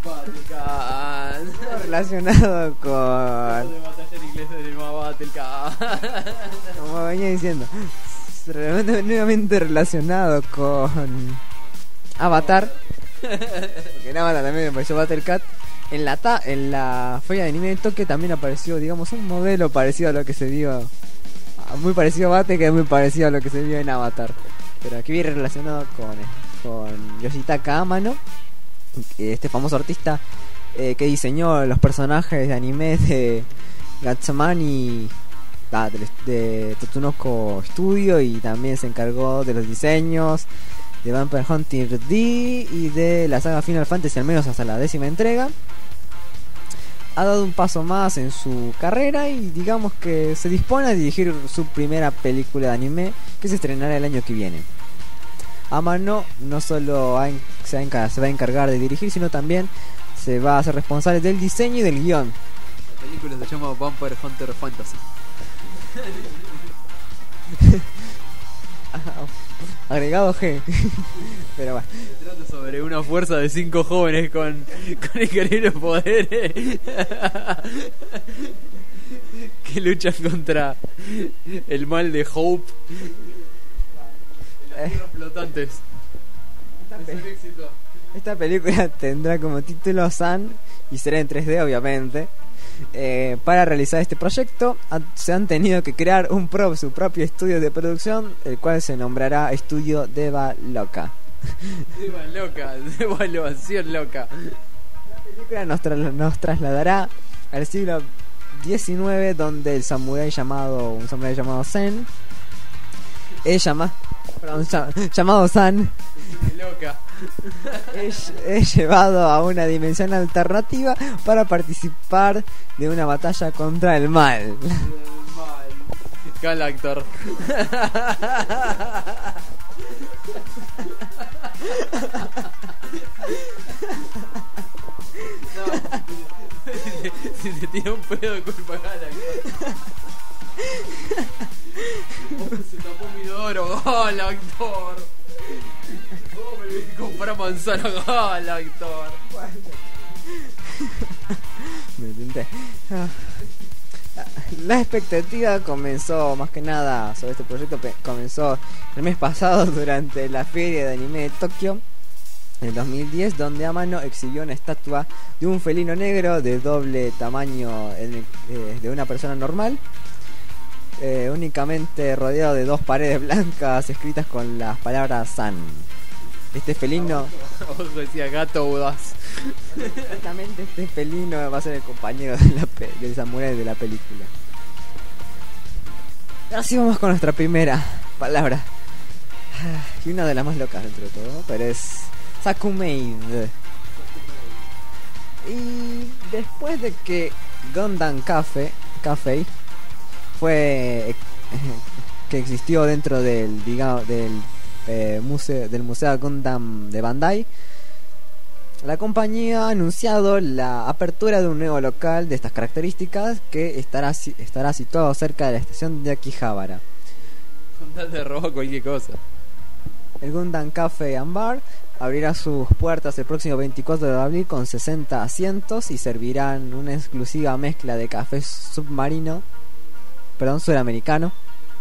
relacionado con... de batalla en inglés de nuevo Battle Cat. Como venía diciendo, nuevamente relacionado con Avatar. Porque en Avatar también apareció Battle Cat. En la feria de anime de Tokio también apareció, digamos, un modelo parecido a lo que se vio. Muy parecido a Battle, que es muy parecido a lo que se vio en Avatar. Pero aquí viene relacionado con Yoshitaka Amano, este famoso artista que diseñó los personajes de anime de Gatsumani de Tatsunoko Studio, y también se encargó de los diseños de Vampire Hunter D y de la saga Final Fantasy, al menos hasta la 10ª entrega. Ha dado un paso más en su carrera y digamos que se dispone a dirigir su primera película de anime, que se estrenará el año que viene. Amano no solo se va a encargar de dirigir, sino también se va a hacer responsable del diseño y del guión. La película se llama Vampire Hunter Fantasy. Agregado G. Pero bueno. Se trata sobre una fuerza de 5 jóvenes con increíbles poderes que luchan contra el mal de Hope. Las tierras flotantes. Es un éxito. Esta película tendrá como título Sun y será en 3D, obviamente. Para realizar este proyecto se han tenido que crear su propio estudio de producción, el cual se nombrará Estudio Deva Loca. Deva Loca, devaluación loca. La película nos trasladará al siglo XIX, donde un samurái llamado Zen llamado San Loca. es llevado a una dimensión alternativa para participar de una batalla contra el mal. Galactor. Si te tira un pedo de culpa Galactor. Se tapó mi inodoro, Galactor. ¿Cómo me voy a comprar manzana, Galactor? Me tenté. La expectativa comenzó más que nada sobre este proyecto. Comenzó el mes pasado durante la feria de anime de Tokio en el 2010, donde Amano exhibió una estatua de un felino negro de doble tamaño de una persona normal, únicamente rodeado de 2 paredes blancas escritas con las palabras San. Este felino, Ojo, decía gato audaz. exactamente, este felino va a ser el compañero del samurái de la película. Así vamos con nuestra primera palabra, y una de las más locas dentro de todo, pero es Sakumaid. Y después de que Gundam Cafe fue que existió dentro del Museo Gundam de Bandai, la compañía ha anunciado la apertura de un nuevo local de estas características que estará situado cerca de la estación de Akihabara. Con tal de robar cualquier cosa. El Gundam Cafe and Bar abrirá sus puertas el próximo 24 de abril con 60 asientos y servirán una exclusiva mezcla de café suramericano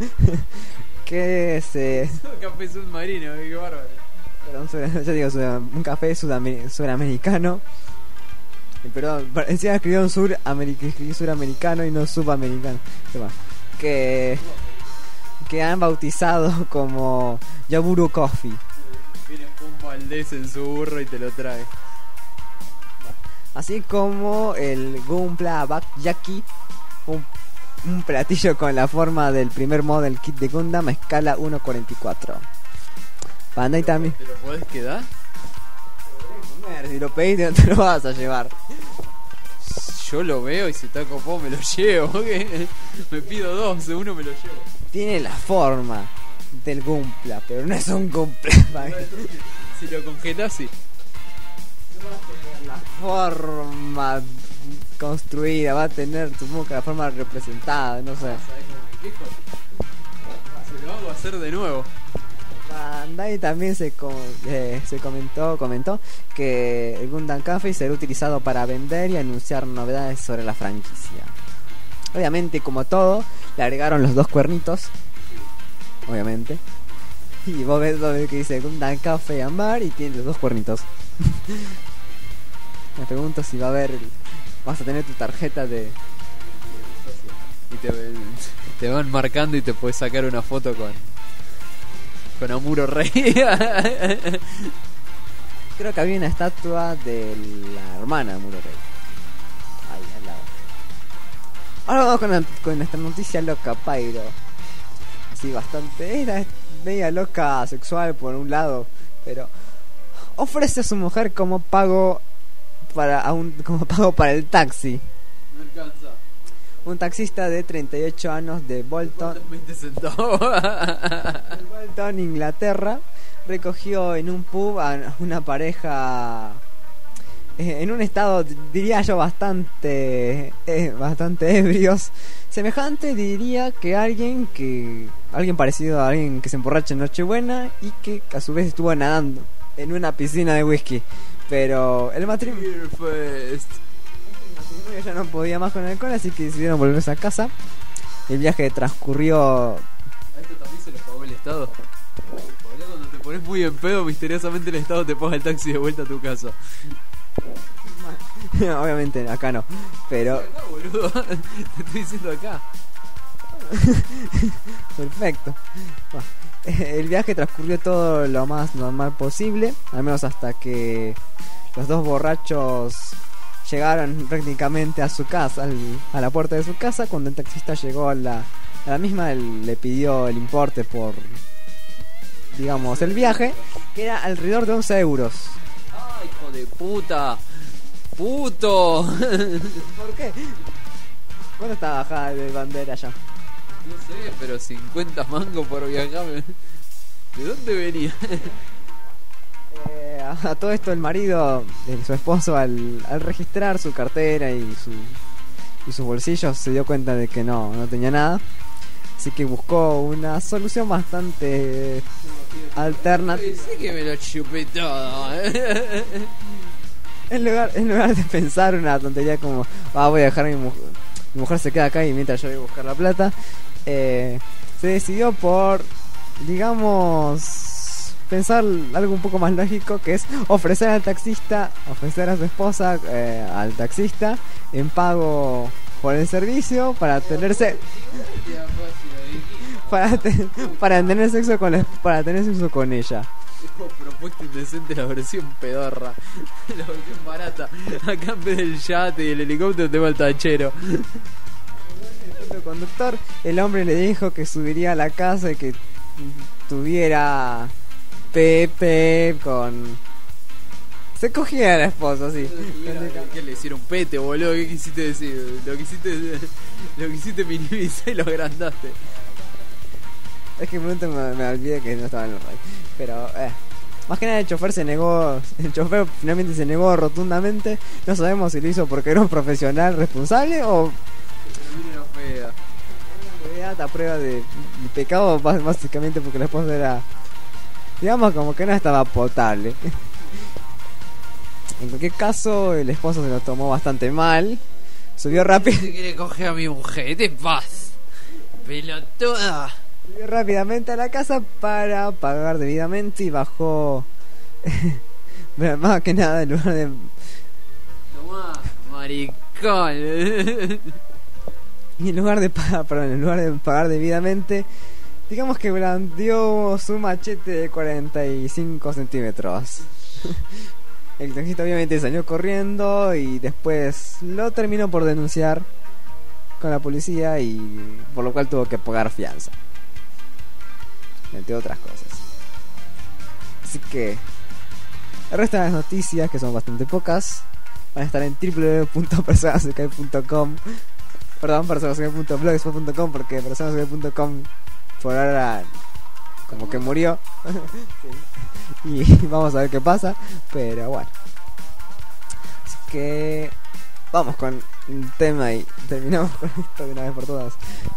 que se... Café submarino, qué bárbaro. Yo digo un café suramericano. Perdón, encima escribió escribí suramericano y no subamericano. Que han bautizado como Yaburu Coffee. Viene un Valdés en su burro y te lo trae. así como el Gunpla Bakyaki, un platillo con la forma del primer model kit de Gundam a escala 1.44. Bandai también. ¿Te lo podés quedar? Si lo pedís, no te lo vas a llevar. Yo lo veo y si está copado me lo llevo. ¿Qué? Me pido dos, uno me lo llevo. Tiene la forma del Gunpla, pero no es un Gunpla. Si lo congelás, sí. La forma construida, va a tener, supongo que la forma representada, no sé. ¿Sabés cómo me quejo? Se lo hago hacer de nuevo. Bandai también comentó que el Gundam Café será utilizado para vender y anunciar novedades sobre la franquicia. Obviamente, como todo, le agregaron los 2 cuernitos. Obviamente. Y vos ves que dice Gundam Café Ambar y tiene los 2 cuernitos. Me pregunto si va a haber... Vas a tener tu tarjeta de... Y te van marcando y te puedes sacar una foto con Amuro Rey. Creo que había una estatua de la hermana de Amuro Rey ahí al lado. Ahora vamos con nuestra noticia loca, Pyro. Así bastante... Era media loca sexual por un lado, pero... Ofrece a su mujer como pago para el taxi. No alcanza. Un taxista de 38 años de Bolton, 20 centavos. Bolton, Inglaterra, recogió en un pub a una pareja en un estado, diría yo, bastante ebrios. Semejante, diría, que alguien parecido a alguien que se emborracha en Nochebuena y que a su vez estuvo nadando en una piscina de whisky. Pero el matrimonio ya no podía más con el alcohol, así que decidieron volverse a casa. El viaje transcurrió... ¿A esto también se lo pagó el Estado? Porque cuando te pones muy en pedo, misteriosamente el Estado te paga el taxi de vuelta a tu casa. Obviamente acá no, pero... Acá, boludo. Te estoy diciendo acá. Perfecto. El viaje transcurrió todo lo más normal posible, al menos hasta que los 2 borrachos llegaron prácticamente a su casa, a la puerta de su casa. Cuando el taxista llegó a la misma, él le pidió el importe por, digamos, el viaje, que era alrededor de 11 euros. ¡Ay, hijo de puta! ¡Puto! ¿Por qué? ¿Cuánto está bajada de bandera ya? No sé, pero 50 mangos por viajar. ¿De dónde venía? A todo esto el marido, su esposo, al registrar su cartera y sus bolsillos, se dio cuenta de que no tenía nada. Así que buscó una solución bastante alternativa. Pensé que me lo chupé todo. En lugar de pensar una tontería como voy a dejar a mi mujer se queda acá y mientras yo voy a buscar la plata, se decidió por, digamos, pensar algo un poco más lógico, que es ofrecer a su esposa al taxista en pago por el servicio para tenerse para tener sexo con ella. Propuesta indecente, la versión pedorra, la versión barata. Acá en vez del yate y el helicóptero te va el tachero. El conductor, el hombre le dijo que subiría a la casa y que tuviera Pepe con... Se cogía a la esposa, sí. ¿Qué le hicieron pete, boludo? ¿Qué quisiste decir? Lo quisiste minimizar y lo agrandaste. Es que en un momento me olvidé que no estaba en el radio. Pero, más que nada el chofer finalmente se negó rotundamente. No sabemos si lo hizo porque era un profesional responsable o... Una prueba de pecado, básicamente porque la esposa era, digamos, como que no estaba potable. En cualquier caso, el esposo se lo tomó bastante mal. Subió rápido. ¿Te quiere coger a mi mujer? ¿Te paz? Pelotuda. Subió rápidamente a la casa para pagar debidamente y bajó. Más que nada, en lugar de... Tomá, maricón. Y en lugar de pagar debidamente, digamos que blandió su machete de 45 centímetros. El taxista obviamente salió corriendo y después lo terminó por denunciar con la policía, y por lo cual tuvo que pagar fianza, entre otras cosas. Así que el resto de las noticias, que son bastante pocas, van a estar en www.personasky.com. Perdón, personasky.blogspot.com, porque personasky.com por ahora como que murió. Sí. Y vamos a ver qué pasa, pero bueno. Así que vamos con un tema y terminamos con esto de una vez por todas.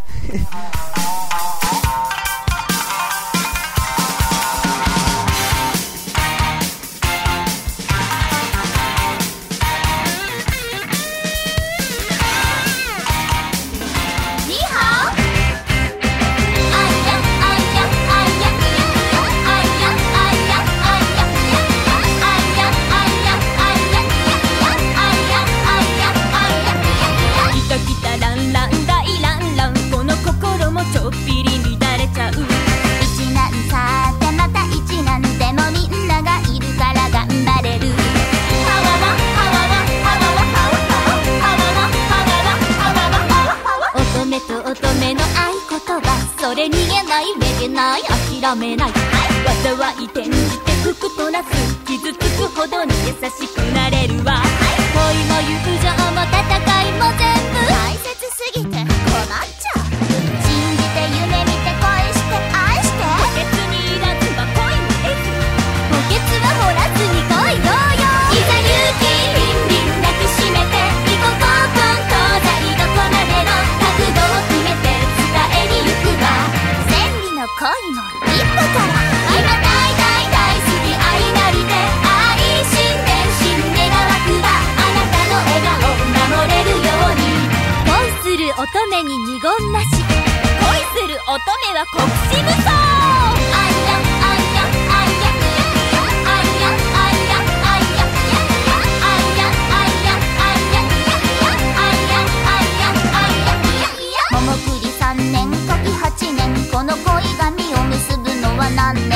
それ逃げないめげない諦めない災い転じて福となす傷つくほどに優しくなれるわ恋も友情も戦いも全部大切すぎて困っちゃう信じて夢見て恋して愛して補欠にいらずは恋も得ず補欠は掘らずに恋よいざ勇気リンリン抱きしめて行こうコンコン東西どこまでの覚悟を決めて伝えに行くわ恋の一歩から今大好き愛なりで愛心伝心願わくはあなたの笑顔守れるように恋する乙女に二言なし恋する乙女は国士無双あいやあいやあいやあいやあいやあいやあいやあいやあいやあいやあいやあいや桃栗3年時8年この恋髪を結ぶのは何年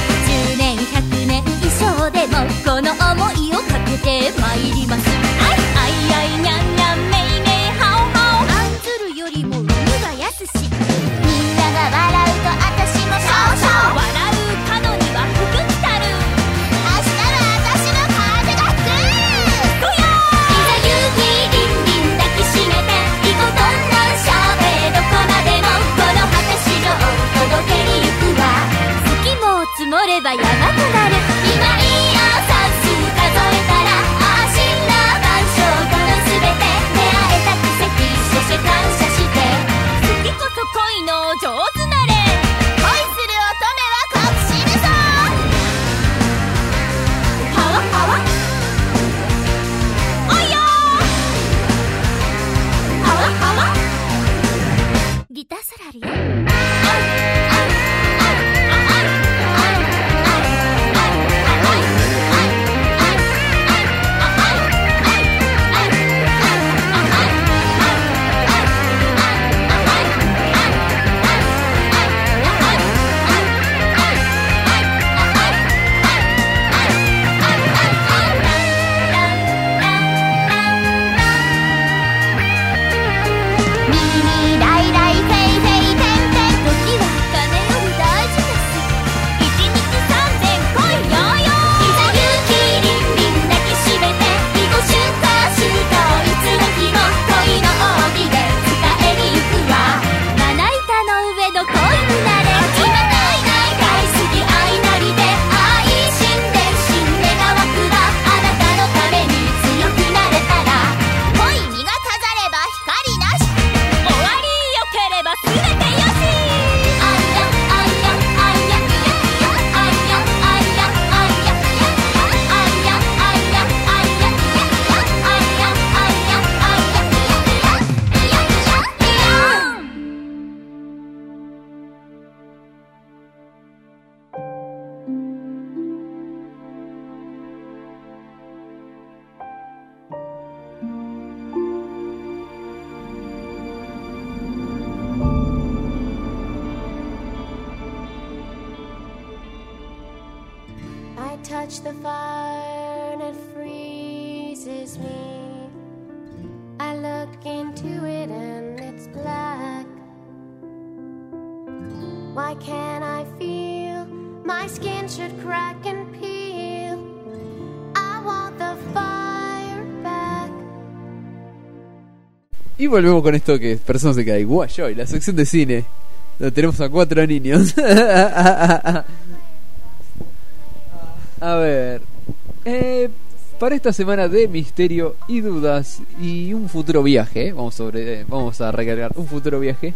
10年100年以上でもこの想いをかけてまいりますあいあいあいにゃんにゃんめいめいはおはお案ずるよりも産むがやすしみんなが笑うと私もシャオシャオ笑う角には福来たる明日は私の風が吹くそやいざ勇気リンリン抱きしめて行こうどんなシャーベどこまでもこの果てしよう届けに行くわ月も積もれば山となる今いいや算数数えたらあしんな万象このすべて出会えた奇跡そして感謝して月こそ恋の上手なれ恋する乙女は国士無双パワパワおいよパワパワギターサラリー touch the fire and it worries me. I look into it and it's black. Why can't I feel my skin should crack and peel? I want the fire back. Y volvemos con esto que Personas se cae. Guayoy, la sección de cine. Donde tenemos a 4 niños. A ver. Para esta semana de misterio y dudas y un futuro viaje, vamos a recargar un futuro viaje.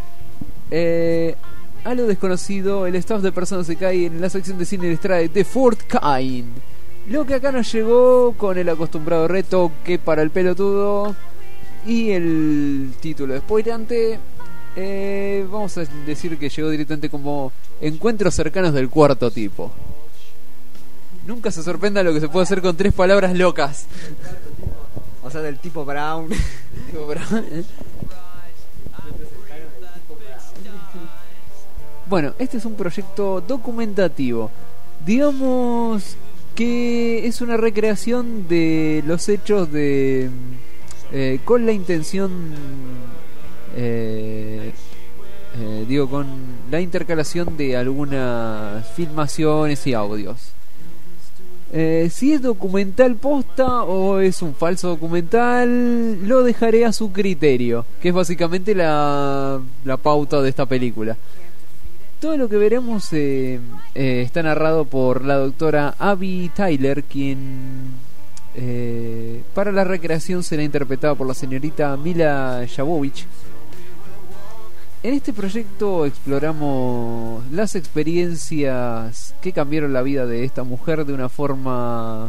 A lo desconocido, el staff de Personas se cae en la sección de cine les trae The Fourth Kind. Lo que acá nos llegó con el acostumbrado retoque para el pelotudo y el título spoilerante. Vamos a decir que llegó directamente como Encuentros cercanos del cuarto tipo. Nunca se sorprenda lo que se puede hacer con 3 palabras locas. O sea, del tipo Brown. Bueno, este es un proyecto documentativo. Digamos que es una recreación de los hechos de... con la intención... con la intercalación de algunas filmaciones y audios. Si es documental posta o es un falso documental, lo dejaré a su criterio, que es básicamente la pauta de esta película. Todo lo que veremos está narrado por la doctora Abby Tyler, quien para la recreación será interpretada por la señorita Mila Jovovich. En este proyecto exploramos las experiencias que cambiaron la vida de esta mujer de una forma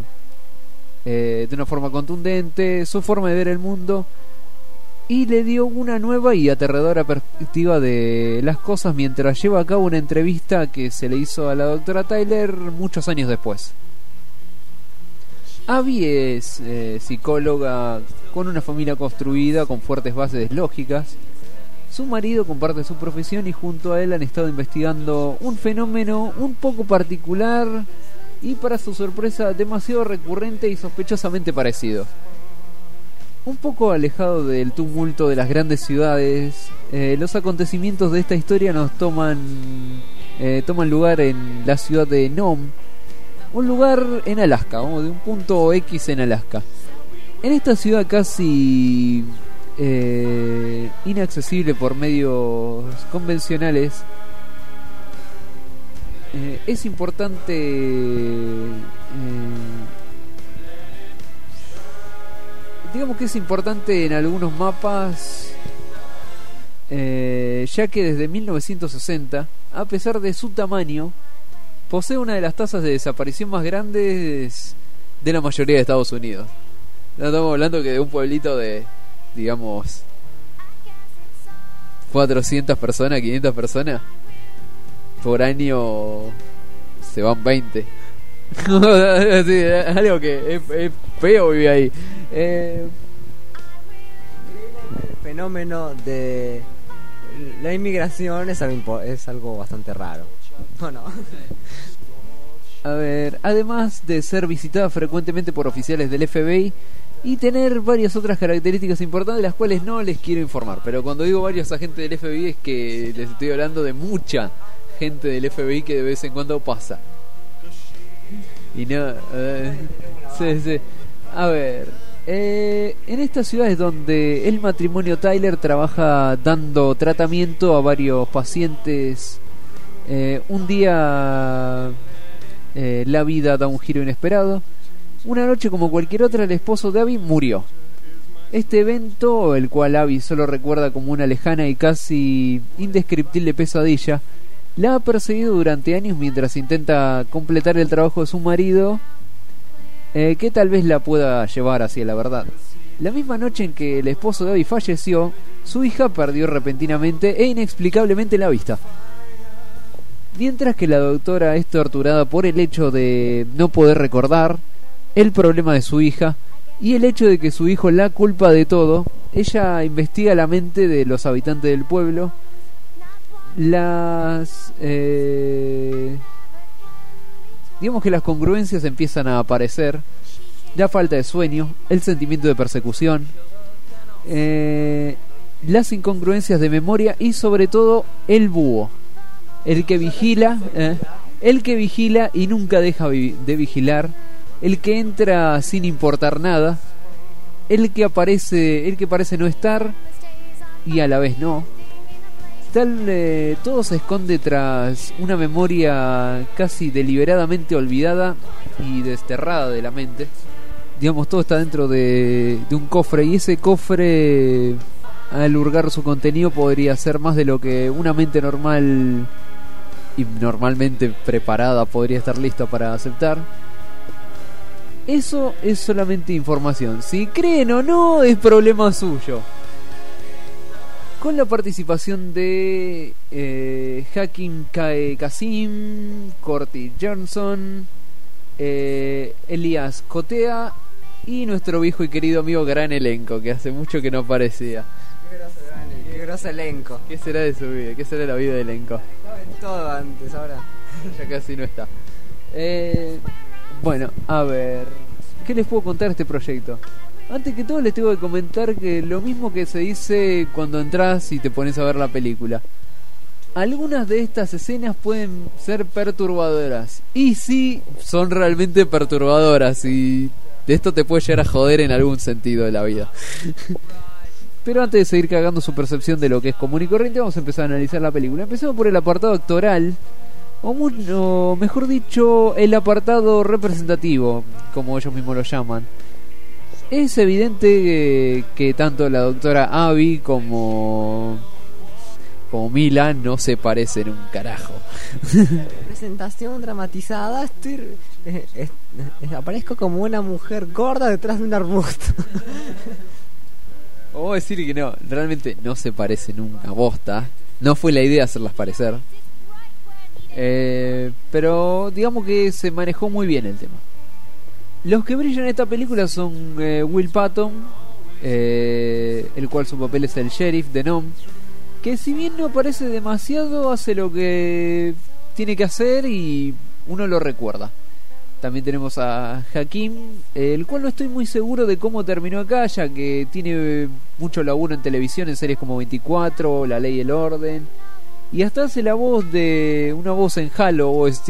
contundente, su forma de ver el mundo, y le dio una nueva y aterradora perspectiva de las cosas mientras lleva a cabo una entrevista que se le hizo a la doctora Tyler muchos años después. Abby es psicóloga con una familia construida con fuertes bases lógicas. Su marido comparte su profesión y junto a él han estado investigando un fenómeno un poco particular y, para su sorpresa, demasiado recurrente y sospechosamente parecido. Un poco alejado del tumulto de las grandes ciudades, los acontecimientos de esta historia nos toman lugar en la ciudad de Nome, un lugar en Alaska, de un punto X en Alaska. En esta ciudad casi inaccesible por medios convencionales, es importante, digamos que es importante en algunos mapas, ya que desde 1960, a pesar de su tamaño, posee una de las tasas de desaparición más grandes de la mayoría de Estados Unidos. No estamos hablando que de un pueblito de, digamos, 400 personas, 500 personas. Por año se van 20. Sí, algo que es feo vivir ahí. El fenómeno de la inmigración es algo bastante raro. Bueno. A ver, además de ser visitada frecuentemente por oficiales del FBI y tener varias otras características importantes, las cuales no les quiero informar. Pero cuando digo varios agentes del FBI es que les estoy hablando de mucha gente del FBI que de vez en cuando pasa. Y no... sí. A ver... en estas ciudades donde el matrimonio Tyler trabaja dando tratamiento a varios pacientes, un día la vida da un giro inesperado. Una noche como cualquier otra, el esposo de Abby murió. Este evento, el cual Abby solo recuerda como una lejana y casi indescriptible pesadilla, la ha perseguido durante años mientras intenta completar el trabajo de su marido, que tal vez la pueda llevar hacia la verdad. La misma noche en que el esposo de Abby falleció, su hija perdió repentinamente e inexplicablemente la vista. Mientras que la doctora es torturada por el hecho de no poder recordar, el problema de su hija y el hecho de que su hijo la culpa de todo, ella investiga la mente de los habitantes del pueblo, digamos que las congruencias empiezan a aparecer la falta de sueño, el sentimiento de persecución, las incongruencias de memoria y sobre todo el búho, el que vigila y nunca deja de vigilar, el que entra sin importar nada, el que parece no estar y a la vez no. Todo se esconde tras una memoria casi deliberadamente olvidada y desterrada de la mente. Digamos, todo está dentro de un cofre, y ese cofre, al hurgar su contenido, podría ser más de lo que una mente normal y normalmente preparada podría estar lista para aceptar. Eso es solamente información. Si creen o no, es problema suyo. Con la participación de Hakim Kasim, Courtney Johnson, Elías Cotea y nuestro viejo y querido amigo gran elenco, que hace mucho que no aparecía. Qué grosso elenco. ¿Qué será de su vida? ¿Qué será de la vida de elenco? Estaba en todo antes, ahora Ya casi no está. Bueno, a ver, ¿qué les puedo contar de este proyecto? Antes que todo les tengo que comentar que lo mismo que se dice cuando entras y te pones a ver la película. Algunas de estas escenas pueden ser perturbadoras. Y sí, son realmente perturbadoras. Y esto te puede llegar a joder en algún sentido de la vida. Pero antes de seguir cagando su percepción de lo que es común y corriente, vamos a empezar a analizar la película. Empecemos por el apartado actoral. O mejor dicho, el apartado representativo, como ellos mismos lo llaman. Es evidente que tanto la doctora Abby como Mila no se parecen un carajo. Presentación dramatizada. Aparezco como una mujer gorda detrás de un arbusto. Vamos a decir que no, realmente no se parecen una bosta. No fue la idea hacerlas parecer. Pero digamos que se manejó muy bien el tema. Los que brillan en esta película son Will Patton, el cual su papel es el sheriff de Nome, que si bien no aparece demasiado, hace lo que tiene que hacer y uno lo recuerda. También tenemos a Hakim, el cual no estoy muy seguro de cómo terminó acá, ya que tiene mucho laburo en televisión, en series como 24, La Ley y el Orden, y hasta hace la voz de una voz en Halo OST.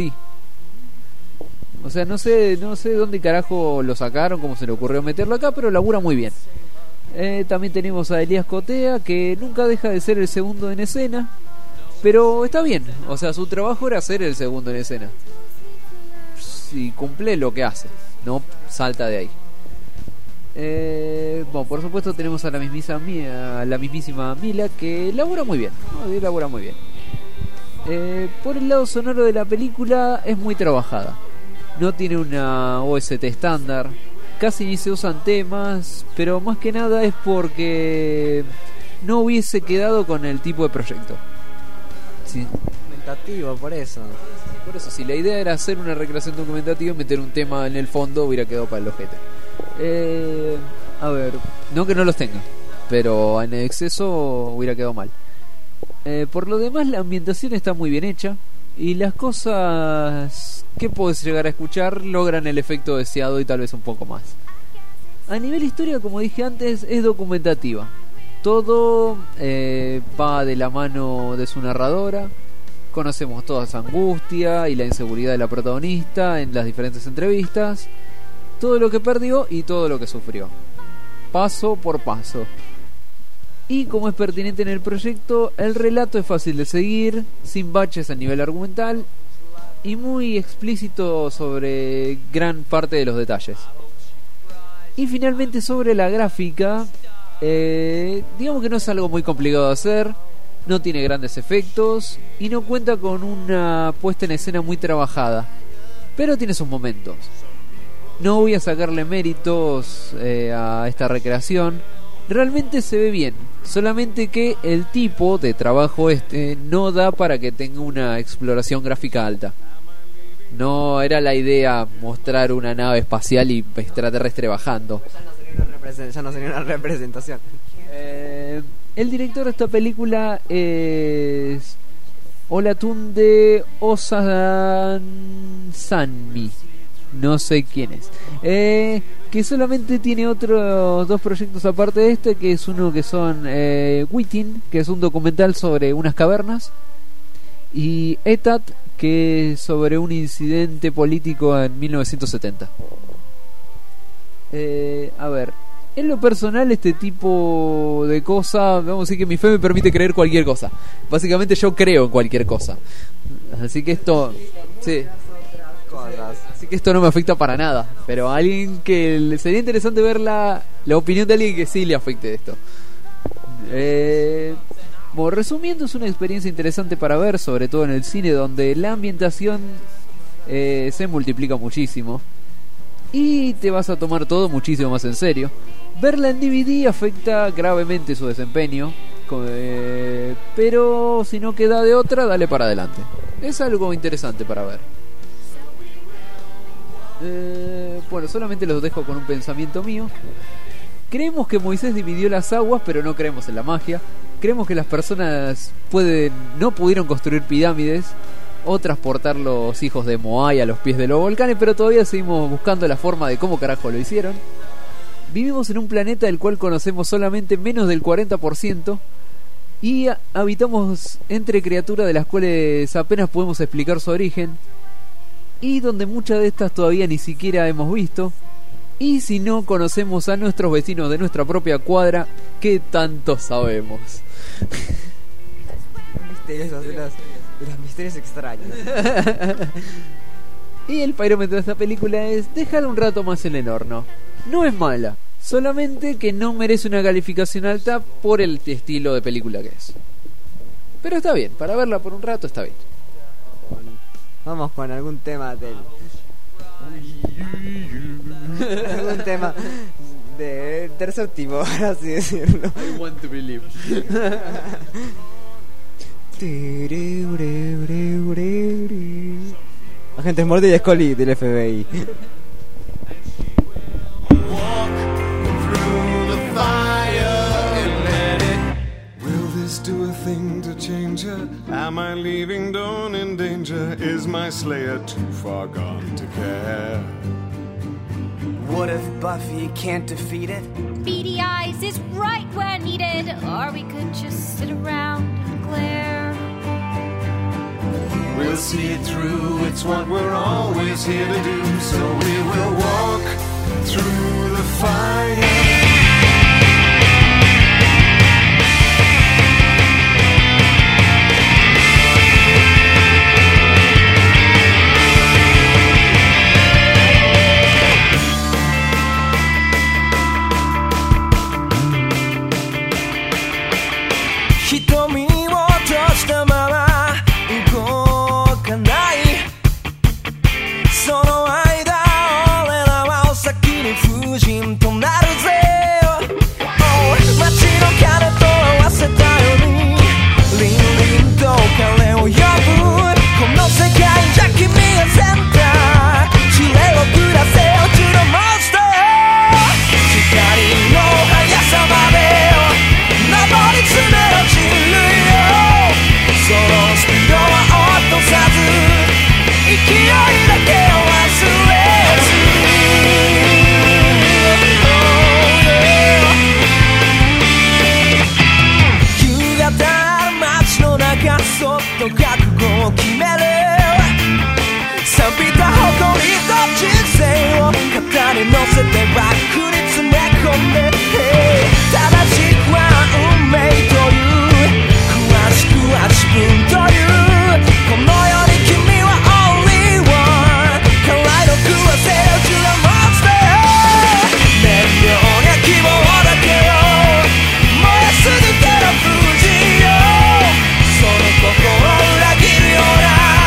O sea, no sé dónde carajo lo sacaron, cómo se le ocurrió meterlo acá, pero labura muy bien. También tenemos a Elías Cotea, que nunca deja de ser el segundo en escena, pero está bien. O sea, su trabajo era ser el segundo en escena. Si cumple lo que hace, no salta de ahí. Bueno, por supuesto tenemos a la mismísima Mila, que labura muy bien, ¿no? Labura muy bien. Por el lado sonoro de la película es muy trabajada. No tiene una OST estándar, casi ni se usan temas, pero más que nada es porque no hubiese quedado con el tipo de proyecto. Sí. Documentativo, por eso, si la idea era hacer una recreación documentativa y meter un tema en el fondo, hubiera quedado para el ojete. A ver, no que no los tenga, pero en exceso hubiera quedado mal. Por lo demás, la ambientación está muy bien hecha y las cosas que puedes llegar a escuchar logran el efecto deseado y tal vez un poco más. A nivel historia, como dije antes, es documentativa. Todo va de la mano de su narradora. Conocemos toda esa angustia y la inseguridad de la protagonista en las diferentes entrevistas, todo lo que perdió y todo lo que sufrió, paso por paso. Y como es pertinente en el proyecto, el relato es fácil de seguir, sin baches a nivel argumental y muy explícito sobre gran parte de los detalles. Y finalmente, sobre la gráfica, digamos que no es algo muy complicado de hacer. No tiene grandes efectos y no cuenta con una puesta en escena muy trabajada, pero tiene sus momentos. No voy a sacarle méritos a esta recreación. Realmente se ve bien, solamente que el tipo de trabajo no da para que tenga una exploración gráfica alta. No era la idea mostrar una nave espacial y extraterrestre bajando. Ya no sería una representación. El director de esta película es Olatunde Osasanmi. No sé quién es. que solamente tiene otros 2 proyectos aparte de este, que es uno que son Within, que es un documental sobre unas cavernas, y ETAT, que es sobre un incidente político en 1970. A ver, en lo personal este tipo de cosas, vamos a decir que mi fe me permite creer cualquier cosa. Básicamente yo creo en cualquier cosa. Así que esto... Sí. Así que esto no me afecta para nada. Pero a alguien que sería interesante ver la opinión de alguien que sí le afecte esto. Bueno, resumiendo, es una experiencia interesante para ver, sobre todo en el cine, donde la ambientación se multiplica muchísimo y te vas a tomar todo muchísimo más en serio. Verla en DVD afecta gravemente su desempeño, pero si no queda de otra, dale para adelante. Es algo interesante para ver. Bueno, solamente los dejo con un pensamiento mío. Creemos que Moisés dividió las aguas, pero no creemos en la magia. Creemos que las personas no pudieron construir pirámides o transportar los hijos de Moai a los pies de los volcanes, pero todavía seguimos buscando la forma de cómo carajo lo hicieron. Vivimos en un planeta del cual conocemos solamente menos del 40% y habitamos entre criaturas de las cuales apenas podemos explicar su origen y donde muchas de estas todavía ni siquiera hemos visto. Y si no conocemos a nuestros vecinos de nuestra propia cuadra, ¿qué tanto sabemos? Misterios de los misterios extraños. Y el parómetro de esta película es: déjala un rato más en el horno. No es mala, solamente que no merece una calificación alta por el estilo de película que es. Pero está bien, para verla por un rato está bien. Vamos con algún tema algún tema de tercer tipo, por así decirlo. I want to believe. Agentes Morty y Scully del FBI. Do a thing to change her? Am I leaving Dawn in danger? Is my Slayer too far gone to care? What if Buffy can't defeat it? Beady eyes is right where needed, or we could just sit around and glare. We'll see it through, it's what we're always here to do. So we will walk through the fire. 心を裏切るような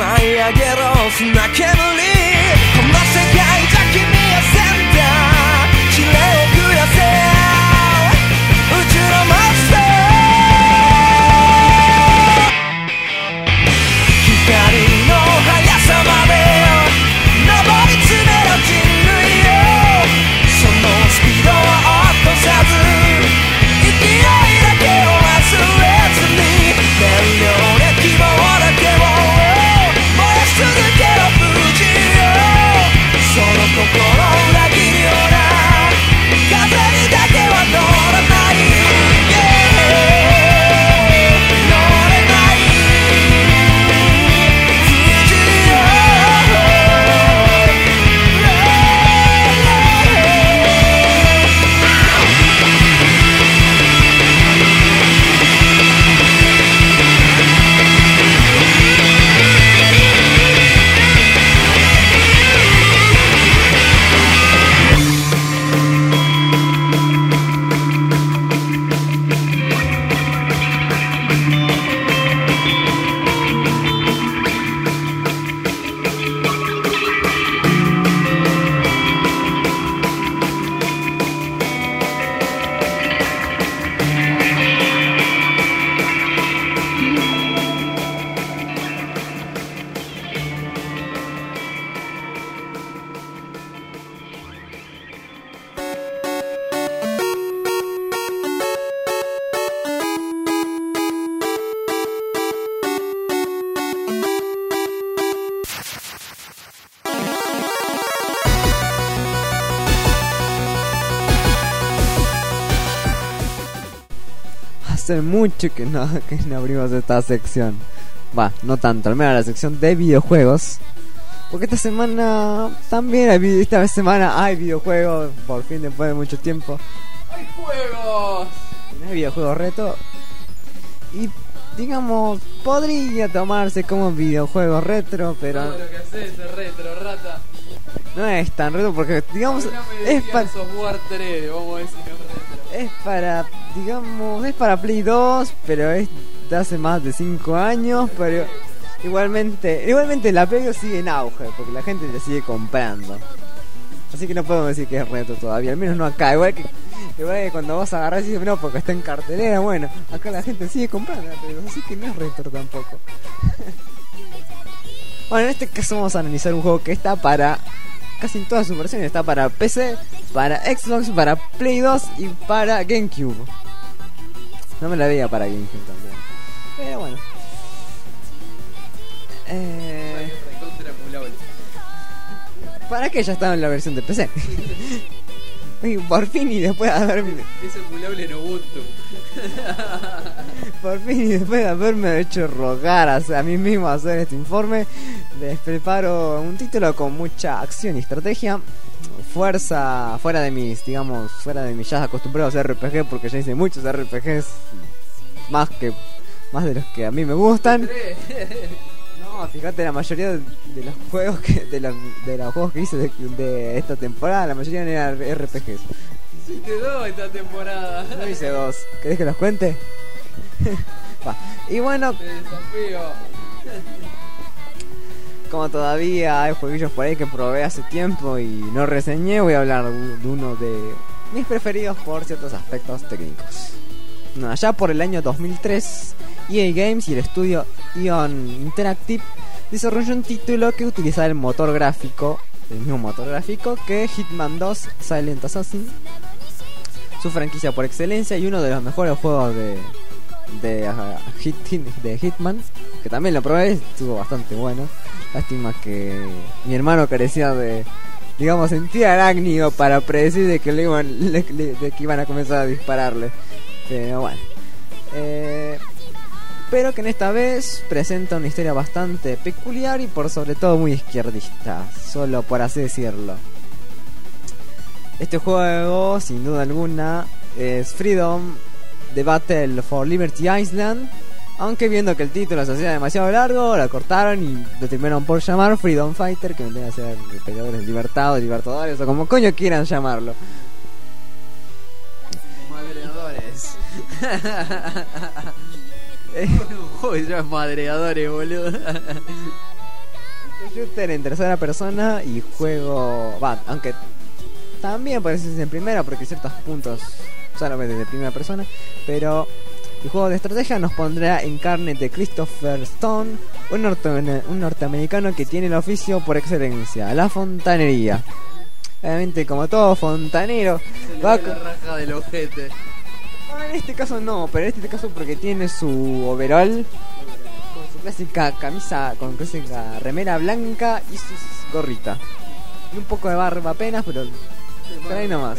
舞い上げろ砂煙この世界じゃ君はセンターキレを暮らせ宇宙のマスター光の速さまで上り詰めろ人類よそのスピードを落とさず勢いだけを忘れずに燃料で希望だけを燃やし続けろ無事よその心を裏切るような風にだけは乗らない、乗れない無事よ Hace mucho que no abrimos esta sección. Va, no tanto, al menos la sección de videojuegos. Porque esta semana también esta semana hay videojuegos, por fin después de mucho tiempo. ¡Hay juegos! Hay videojuegos reto. Y digamos, podría tomarse como videojuego retro, pero Todo lo que haces es retro, rata. no es tan retro porque digamos No me es digas para software 3, vamos a decir que es retro. es para, digamos, es para Play 2, pero es de hace más de 5 años, pero igualmente la Play 2 sigue en auge, porque la gente la sigue comprando. Así que no podemos decir que es retro todavía, al menos no acá, igual que cuando vos agarrás y dices, no, porque está en cartelera, bueno, acá la gente sigue comprando la Play 2, así que no es retro tampoco. Bueno, en este caso vamos a analizar un juego que está para casi en todas sus versiones. Está para PC, para Xbox, para Play 2 y para GameCube. No me la veía para GameCube también, pero bueno. Recontra emulable. ¿Para qué ya estaba en la versión de PC? Y por fin y después de haberme... Es emulable en Ubuntu. Por fin y después de haberme hecho rogar a mí mismo a hacer este informe, les preparo un título con mucha acción y estrategia. Fuerza, fuera de mis ya acostumbrados a RPG, porque ya hice muchos RPGs, más de los que a mí me gustan. No, fíjate, la mayoría de los juegos de los juegos que hice de esta temporada, la mayoría eran RPGs. Hiciste 2 esta temporada. No hice 2. ¿Querés que los cuente? Va. Y bueno, Te desafío. como todavía hay jueguillos por ahí que probé hace tiempo y no reseñé, voy a hablar de uno de mis preferidos por ciertos aspectos técnicos. No, allá por el año 2003, EA Games y el estudio Ion Interactive desarrolló un título que utilizaba el mismo motor gráfico que Hitman 2 Silent Assassin, su franquicia por excelencia y uno de los mejores juegos de Hitman, que también lo probé, estuvo bastante bueno. Lástima que mi hermano carecía de, digamos, sentido arácnido para predecir de que de que iban a comenzar a dispararle. Pero bueno, pero que en esta vez presenta una historia bastante peculiar y por sobre todo muy izquierdista, solo por así decirlo. Este juego, sin duda alguna, es Freedom: The Battle for Liberty Island, aunque viendo que el título se hacía demasiado largo, lo cortaron y lo terminaron por llamar Freedom Fighter, que vendría a ser peleadores de libertad o libertadores o como coño quieran llamarlo. Madreadores. Un juego que se llama Madreadores, boludo. shooter en tercera persona y juego... aunque también parece ser en primera porque ciertos puntos solamente de primera persona, pero el juego de estrategia nos pondrá en carne de Christopher Stone, un norteamericano que tiene el oficio por excelencia, la fontanería. Obviamente, como todo fontanero, La raja del ojete. En este caso no, pero en este caso porque tiene su overall con su clásica camisa, con clásica remera blanca y su gorrita. Y un poco de barba apenas, pero por ahí nomás.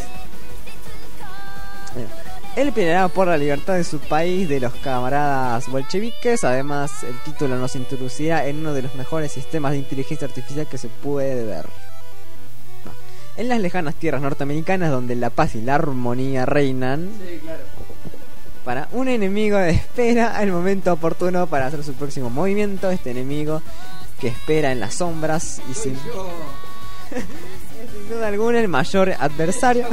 Él peleará por la libertad de su país de los camaradas bolcheviques. Además, el título nos introducirá en uno de los mejores sistemas de inteligencia artificial que se puede ver. En las lejanas tierras norteamericanas, donde la paz y la armonía reinan, Sí, claro. para un enemigo espera el momento oportuno para hacer su próximo movimiento. Este enemigo que espera en las sombras y sin duda alguna el mayor adversario.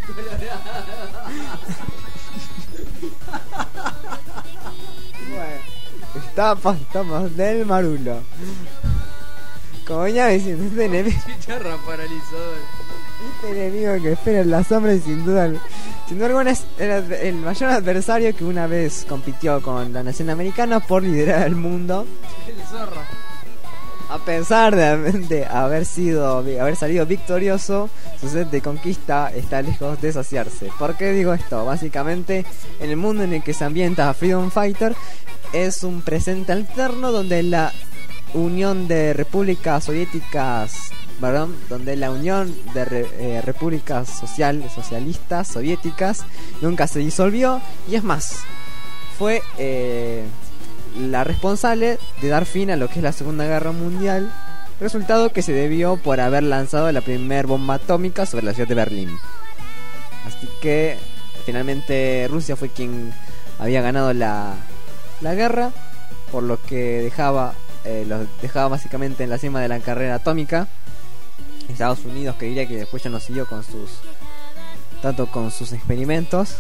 Bueno, estamos del marulo. Como ya me diciendo, Chicharra paralizadora. este enemigo que espera en las sombras y sin duda alguna es el mayor adversario que una vez compitió con la nación americana por liderar el mundo. El zorro. A pesar de haber salido victorioso, su sed de conquista está lejos de saciarse. ¿Por qué digo esto? Básicamente, en el mundo en el que se ambienta Freedom Fighter, es un presente alterno donde la Unión de Repúblicas Soviéticas, perdón, donde la Unión de Repúblicas Socialistas Soviéticas nunca se disolvió, y es más, fue la responsable de dar fin a lo que es la Segunda Guerra Mundial, resultado que se debió por haber lanzado la primera bomba atómica sobre la ciudad de Berlín. Así que finalmente Rusia fue quien había ganado la guerra, por lo que los dejaba básicamente en la cima de la carrera atómica. Estados Unidos, que diría que después ya no siguió con sus experimentos.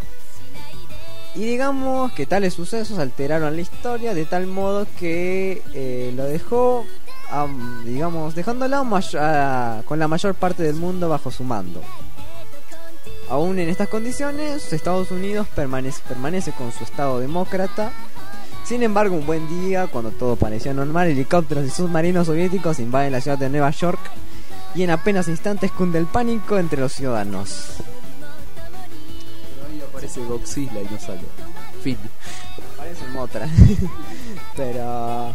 Y digamos que tales sucesos alteraron la historia de tal modo que lo dejó, dejándola con la mayor parte del mundo bajo su mando. Aún en estas condiciones, Estados Unidos permanece con su estado demócrata. Sin embargo, un buen día, cuando todo parecía normal, helicópteros y submarinos soviéticos invaden la ciudad de Nueva York y en apenas instantes cunde el pánico entre los ciudadanos. Pero ahí aparece Godzilla y no sale. Fin. Parece Motra. Pero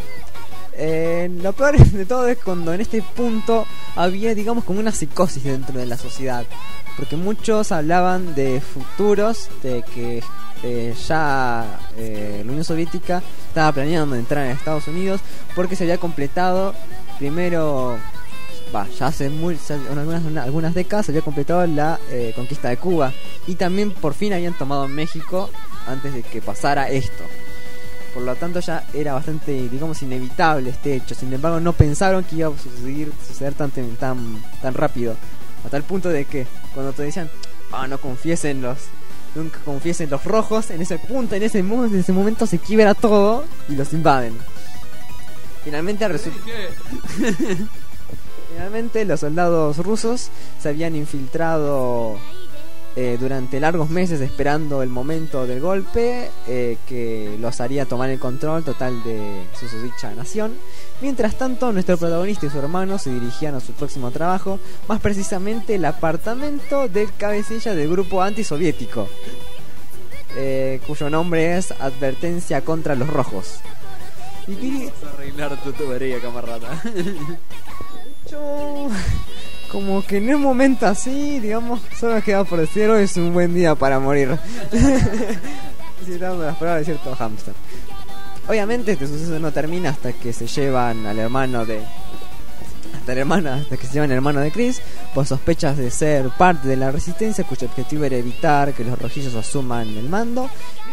lo peor de todo es cuando en este punto había, digamos, como una psicosis dentro de la sociedad, porque muchos hablaban de futuros, de que la Unión Soviética estaba planeando entrar en Estados Unidos, porque se había completado primero, ya hace algunas décadas se había completado la conquista de Cuba, y también por fin habían tomado México antes de que pasara esto. Por lo tanto ya era bastante, digamos, inevitable este hecho. Sin embargo, no pensaron que iba a suceder tan rápido, a tal punto de que cuando te decían nunca confiesen los rojos, en ese punto, en ese momento se quiebra todo y los invaden. Finalmente los soldados rusos se habían infiltrado durante largos meses esperando el momento del golpe que los haría tomar el control total de su susdicha nación. Mientras tanto, nuestro protagonista y su hermano se dirigían a su próximo trabajo, más precisamente el apartamento del cabecilla del grupo antisoviético, cuyo nombre es Advertencia contra los Rojos. Y Vamos a arreglar tu tubería, camarada. yo, como que en un momento así, digamos, solo queda por decir: hoy es un buen día para morir. Citando las palabras de cierto hámster. Obviamente este suceso no termina hasta que se llevan al hermano de... hasta que se llevan al hermano de Chris por sospechas de ser parte de la resistencia, cuyo objetivo era evitar que los rojillos asuman el mando,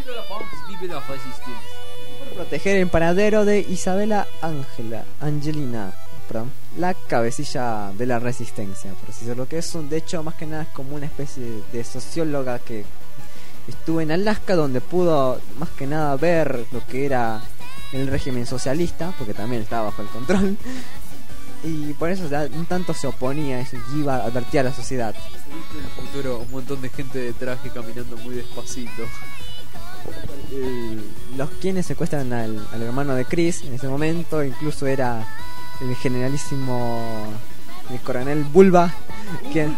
por proteger el paradero de Isabela Angelina, la cabecilla de la resistencia, por así decirlo, que es de hecho más que nada es como una especie de socióloga que estuvo en Alaska, donde pudo más que nada ver lo que era en el régimen socialista, porque también estaba bajo el control. Y por eso un tanto se oponía a eso y iba a advertir a la sociedad. En el futuro un montón de gente de traje caminando muy despacito. Los quienes secuestran al hermano de Chris en ese momento, incluso era el generalísimo, el coronel Bulba, quien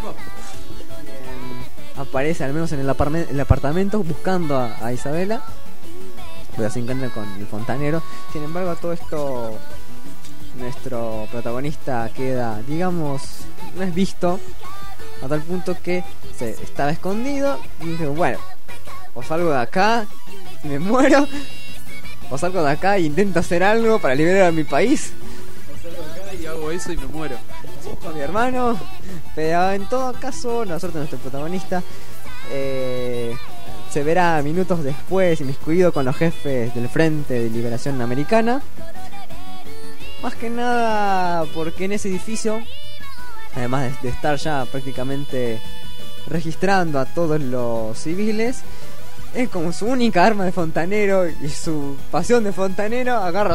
aparece al menos en el apartamento buscando a Isabela, pero se encuentra con el fontanero. Sin embargo, todo esto, nuestro protagonista queda, digamos, no es visto, a tal punto que se estaba escondido y dice, bueno, o salgo de acá y me muero, o salgo de acá e intento hacer algo para liberar a mi país, O salgo acá y hago eso y me muero. busco a mi hermano. Pero en todo caso, la suerte de nuestro protagonista se verá minutos después inmiscuido con los jefes del Frente de Liberación Americana. Más que nada porque en ese edificio, además de estar ya prácticamente registrando a todos los civiles, es como su única arma de fontanero y su pasión de fontanero, agarra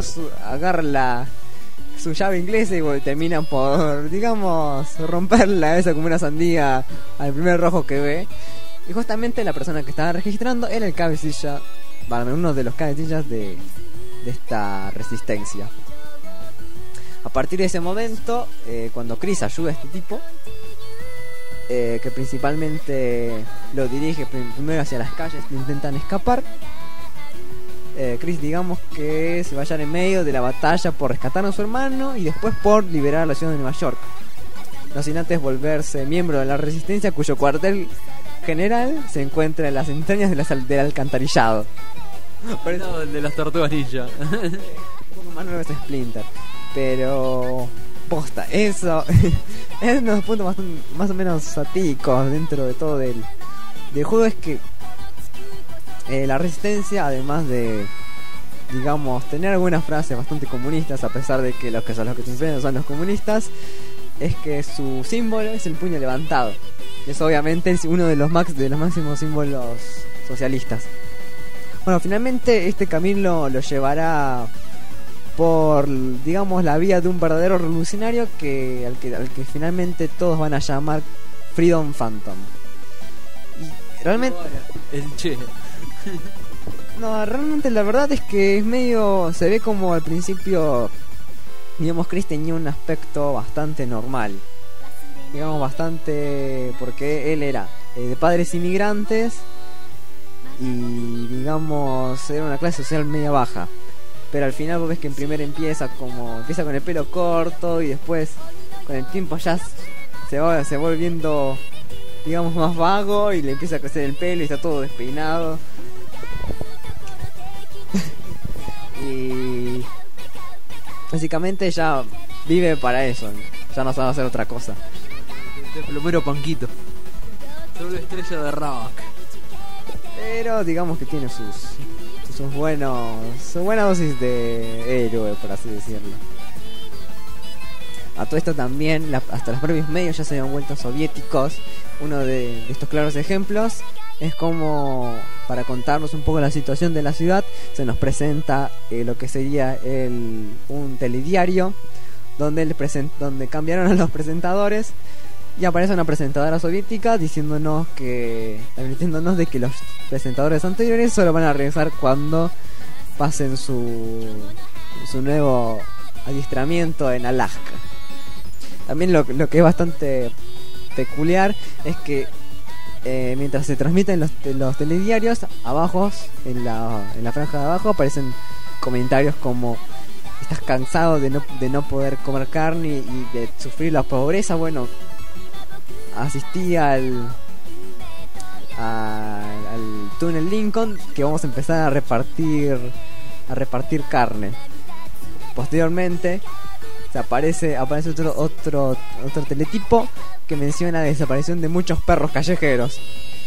su llave inglesa y terminan por, digamos, romperla esa como una sandía al primer rojo que ve. Y justamente la persona que estaba registrando era el cabecilla, uno de los cabecillas de esta resistencia. A partir de ese momento, cuando Chris ayuda a este tipo, que principalmente lo dirige primero hacia las calles que intentan escapar, Chris, digamos que se va a hallar en medio de la batalla por rescatar a su hermano y después por liberar a la ciudad de Nueva York, no sin antes volverse miembro de la resistencia, cuyo cuartel general se encuentra en las entrañas del alcantarillado. Por eso, No, el de las tortugas ninja. un poco más nuevo es Splinter, pero posta, eso es uno de los puntos más o menos satíricos dentro de todo del juego, es que la resistencia, además de, digamos, tener algunas frases bastante comunistas, a pesar de que los que se enfrentan son los comunistas, es que su símbolo es el puño levantado. Es obviamente uno de los máximos símbolos socialistas. Bueno, finalmente este camino lo llevará por, digamos, la vía de un verdadero revolucionario al que finalmente todos van a llamar Freedom Phantom. Y realmente El Che. no, realmente la verdad es que es medio, se ve como al principio, digamos, Chris tenía un aspecto bastante normal, digamos, bastante, porque él era de padres inmigrantes y, digamos, era una clase social media baja. Pero al final vos ves que en primero empieza con el pelo corto y después con el tiempo ya se va volviendo, digamos, más vago y le empieza a crecer el pelo y está todo despeinado. Y básicamente ya vive para eso, ya no sabe hacer otra cosa. De plomero Panquito. Solo estrella de rock. Pero digamos que tiene su buena dosis de héroe, por así decirlo. A todo esto también, hasta los propios medios ya se habían vuelto soviéticos. Uno de estos claros ejemplos es como, para contarnos un poco la situación de la ciudad, se nos presenta lo que sería un telediario donde cambiaron a los presentadores y aparece una presentadora soviética advirtiéndonos de que los presentadores anteriores solo van a regresar cuando pasen su nuevo adiestramiento en Alaska. También lo que es bastante peculiar es que mientras se transmiten los telediarios, abajo, en la franja de abajo, aparecen comentarios como: ¿estás cansado de no poder comer carne y de sufrir la pobreza? Bueno, asistí al túnel Lincoln, que vamos a empezar a repartir carne. Posteriormente aparece otro teletipo que menciona la desaparición de muchos perros callejeros.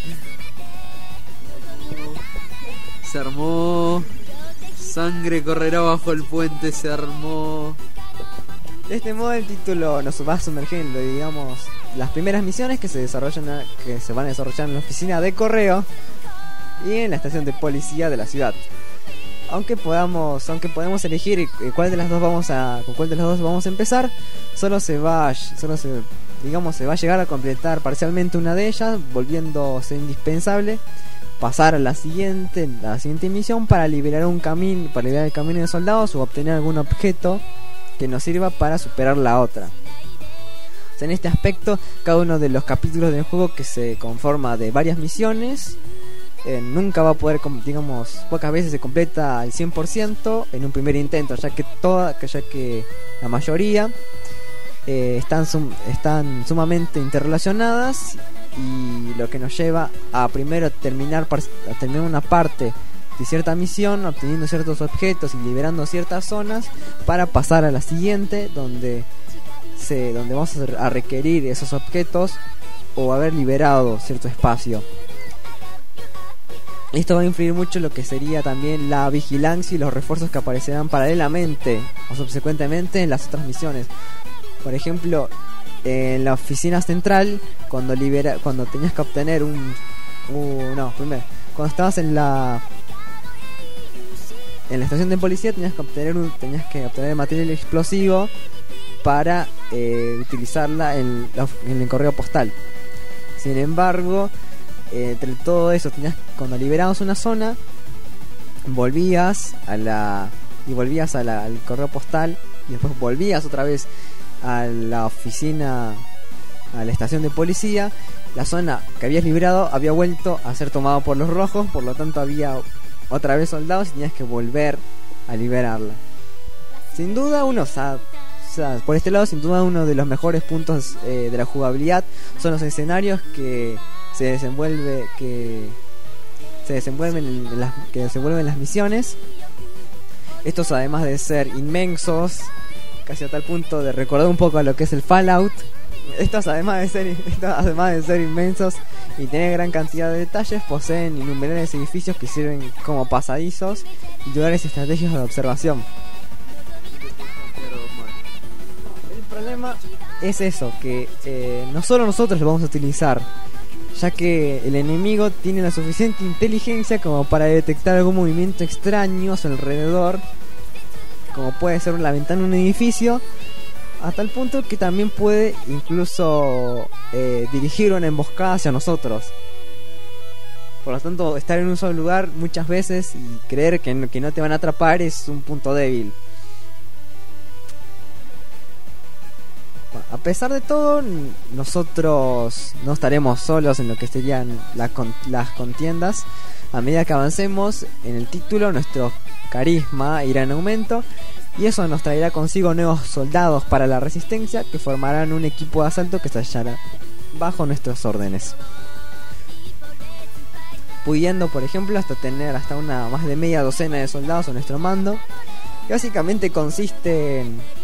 Se armó. Sangre correrá bajo el puente, se armó. De este modo el título nos va a sumergir en, digamos, las primeras misiones que se van a desarrollar en la oficina de correo y en la estación de policía de la ciudad. aunque podemos elegir con cuál de las dos vamos a empezar, se va a llegar a completar parcialmente una de ellas, volviéndose indispensable pasar a la siguiente misión para liberar el camino de soldados o obtener algún objeto que nos sirva para superar la otra. O sea, en este aspecto, cada uno de los capítulos del juego, que se conforma de varias misiones, nunca va a poder, pocas veces se completa al 100% en un primer intento, ya que la mayoría están sumamente interrelacionadas, y lo que nos lleva a primero terminar una parte de cierta misión, obteniendo ciertos objetos y liberando ciertas zonas, para pasar a la siguiente, donde vamos a requerir esos objetos o haber liberado cierto espacio. Esto va a influir mucho en lo que sería también la vigilancia y los refuerzos que aparecerán paralelamente o subsecuentemente en las otras misiones. Por ejemplo, en la oficina central, cuando tenías que obtener cuando estabas en la estación de policía, tenías que obtener material explosivo para utilizarla en el correo postal. Sin embargo, entre todo eso, cuando liberabas una zona, volvías al correo postal, y después volvías otra vez a la oficina, a la estación de policía. La zona que habías liberado había vuelto a ser tomada por los rojos, por lo tanto había otra vez soldados y tenías que volver a liberarla. Sin duda por este lado, sin duda uno de los mejores puntos de la jugabilidad son los escenarios que se desenvuelven en las misiones. Estos, además de ser inmensos, casi a tal punto de recordar un poco a lo que es el Fallout, estos además de ser inmensos y tener gran cantidad de detalles, poseen innumerables edificios que sirven como pasadizos y lugares estratégicos de observación. El problema es eso, que no solo nosotros lo vamos a utilizar, ya que el enemigo tiene la suficiente inteligencia como para detectar algún movimiento extraño a su alrededor, como puede ser la ventana de un edificio, a tal punto que también puede incluso dirigir una emboscada hacia nosotros. Por lo tanto, estar en un solo lugar muchas veces y creer que no te van a atrapar es un punto débil. A pesar de todo, nosotros no estaremos solos en lo que serían las contiendas. A medida que avancemos en el título, nuestro carisma irá en aumento, y eso nos traerá consigo nuevos soldados para la resistencia, que formarán un equipo de asalto que se hallará bajo nuestras órdenes, pudiendo, por ejemplo, tener más de media docena de soldados a nuestro mando, que básicamente consiste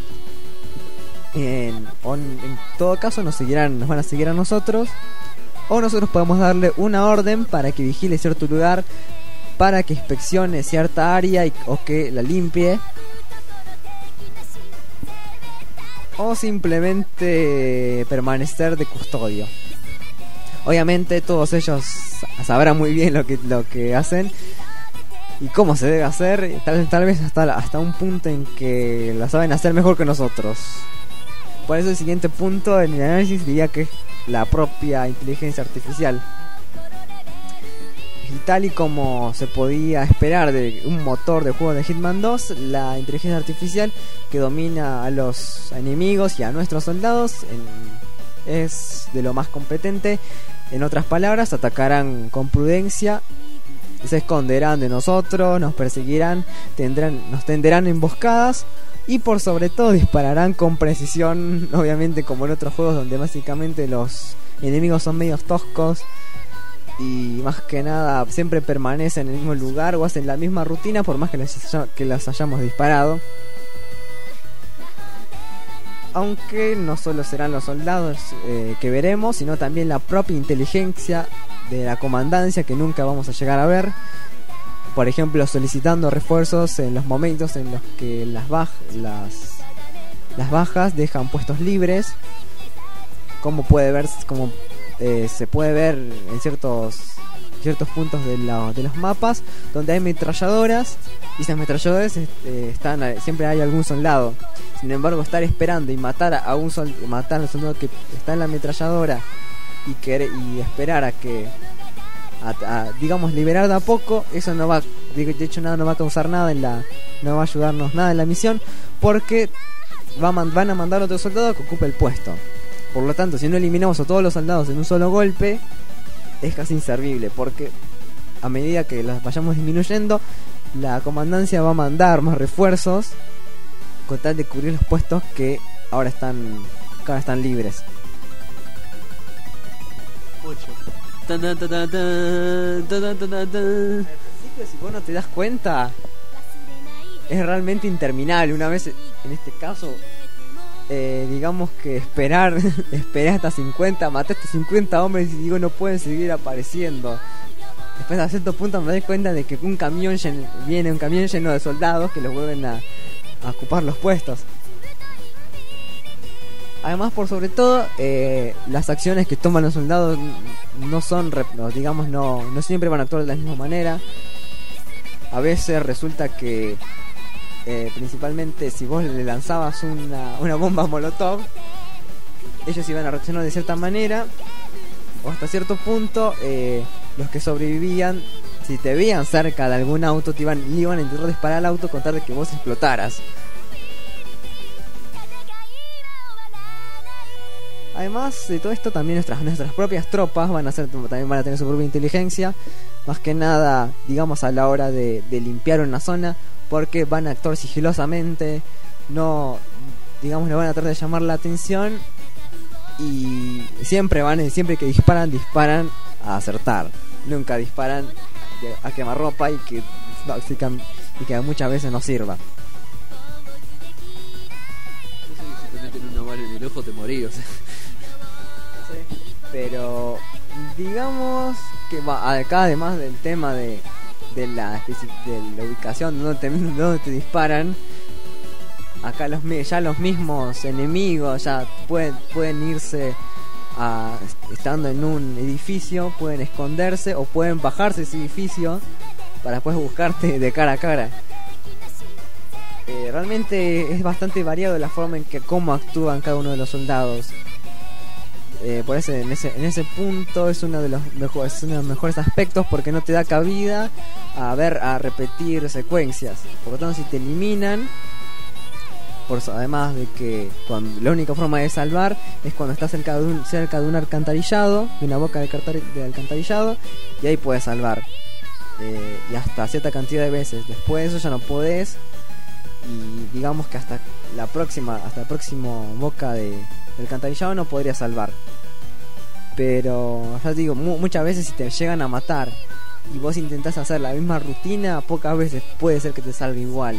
en todo caso nos van a seguir a nosotros, o nosotros podemos darle una orden para que vigile cierto lugar, para que inspeccione cierta área o que la limpie, o simplemente permanecer de custodio. Obviamente todos ellos sabrán muy bien lo que hacen y cómo se debe hacer, tal vez hasta un punto en que la saben hacer mejor que nosotros. Por eso el siguiente punto en el análisis diría que es la propia inteligencia artificial. Y tal y como se podía esperar de un motor de juego de Hitman 2, la inteligencia artificial que domina a los enemigos y a nuestros soldados es de lo más competente. En otras palabras, atacarán con prudencia, se esconderán de nosotros, nos perseguirán, nos tenderán emboscadas y por sobre todo dispararán con precisión, obviamente como en otros juegos donde básicamente los enemigos son medios toscos y más que nada siempre permanecen en el mismo lugar o hacen la misma rutina por más que las hayamos disparado. Aunque no solo serán los soldados que veremos, sino también la propia inteligencia de la comandancia que nunca vamos a llegar a ver. Por ejemplo, solicitando refuerzos en los momentos en los que las bajas dejan puestos libres, como se puede ver en ciertos ciertos puntos de los mapas donde hay ametralladoras, y esas ametralladoras siempre hay algún soldado. Sin embargo, estar esperando y matar al soldado que está en la ametralladora y esperar a que digamos liberar de a poco, eso no va, de hecho nada, no va a causar nada no va a ayudarnos nada en la misión, porque van a mandar otro soldado que ocupe el puesto. Por lo tanto, si no eliminamos a todos los soldados en un solo golpe, es casi inservible, porque a medida que las vayamos disminuyendo, la comandancia va a mandar más refuerzos con tal de cubrir los puestos que ahora están libres. 8. Tan, tan, tan, tan, tan, tan, tan, tan. Al principio, si vos no te das cuenta, es realmente interminable. Una vez, en este caso, digamos que esperé hasta 50, maté hasta 50 hombres y digo, no pueden seguir apareciendo. Después a cierto punto me doy cuenta de que un camión lleno de soldados que los vuelven a ocupar los puestos. Además, por sobre todo, las acciones que toman los soldados no siempre van a actuar de la misma manera. A veces resulta que principalmente si vos le lanzabas una bomba molotov, ellos iban a reaccionar de cierta manera, o hasta cierto punto los que sobrevivían, si te veían cerca de algún auto, le iban a intentar disparar al auto con tal de que vos explotaras. Además de todo esto, también nuestras propias tropas también van a tener su propia inteligencia, más que nada, digamos, a la hora de limpiar una zona, porque van a actuar sigilosamente, no van a tratar de llamar la atención, y siempre que disparan a acertar, nunca disparan a quemarropa y que muchas veces no sirva. Si te meten una bala en el ojo te morís, o sea. Pero digamos que acá, además del tema de la ubicación donde te disparan, acá los mismos enemigos ya pueden irse estando en un edificio, pueden esconderse o pueden bajarse ese edificio para después buscarte de cara a cara. Realmente es bastante variado la forma en que cómo actúan cada uno de los soldados. Por eso en ese punto es uno de los mejores aspectos, porque no te da cabida a repetir secuencias. Por lo tanto, si te eliminan, además de que la única forma de salvar es cuando estás cerca de un alcantarillado, de una boca de alcantarillado, y ahí puedes salvar, y hasta cierta cantidad de veces. Después de eso ya no podés, y digamos que hasta la próxima boca del alcantarillado no podría salvar. Pero ya te digo, muchas veces si te llegan a matar y vos intentás hacer la misma rutina, pocas veces puede ser que te salve igual.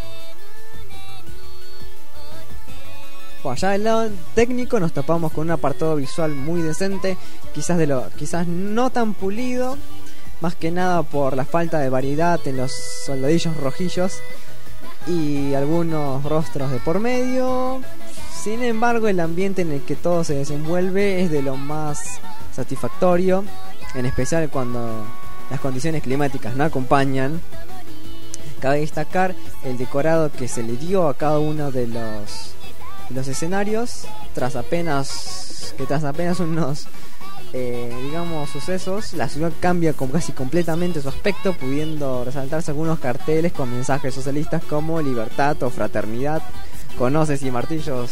Bueno, ya del lado técnico nos topamos con un apartado visual muy decente, quizás no tan pulido, más que nada por la falta de variedad en los soldadillos rojillos y algunos rostros de por medio. Sin embargo, el ambiente en el que todo se desenvuelve es de lo más satisfactorio, en especial cuando las condiciones climáticas no acompañan. Cabe destacar el decorado que se le dio a cada uno de los escenarios tras apenas unos sucesos. La ciudad cambia casi completamente su aspecto, pudiendo resaltarse algunos carteles con mensajes socialistas como libertad o fraternidad, conoces y martillos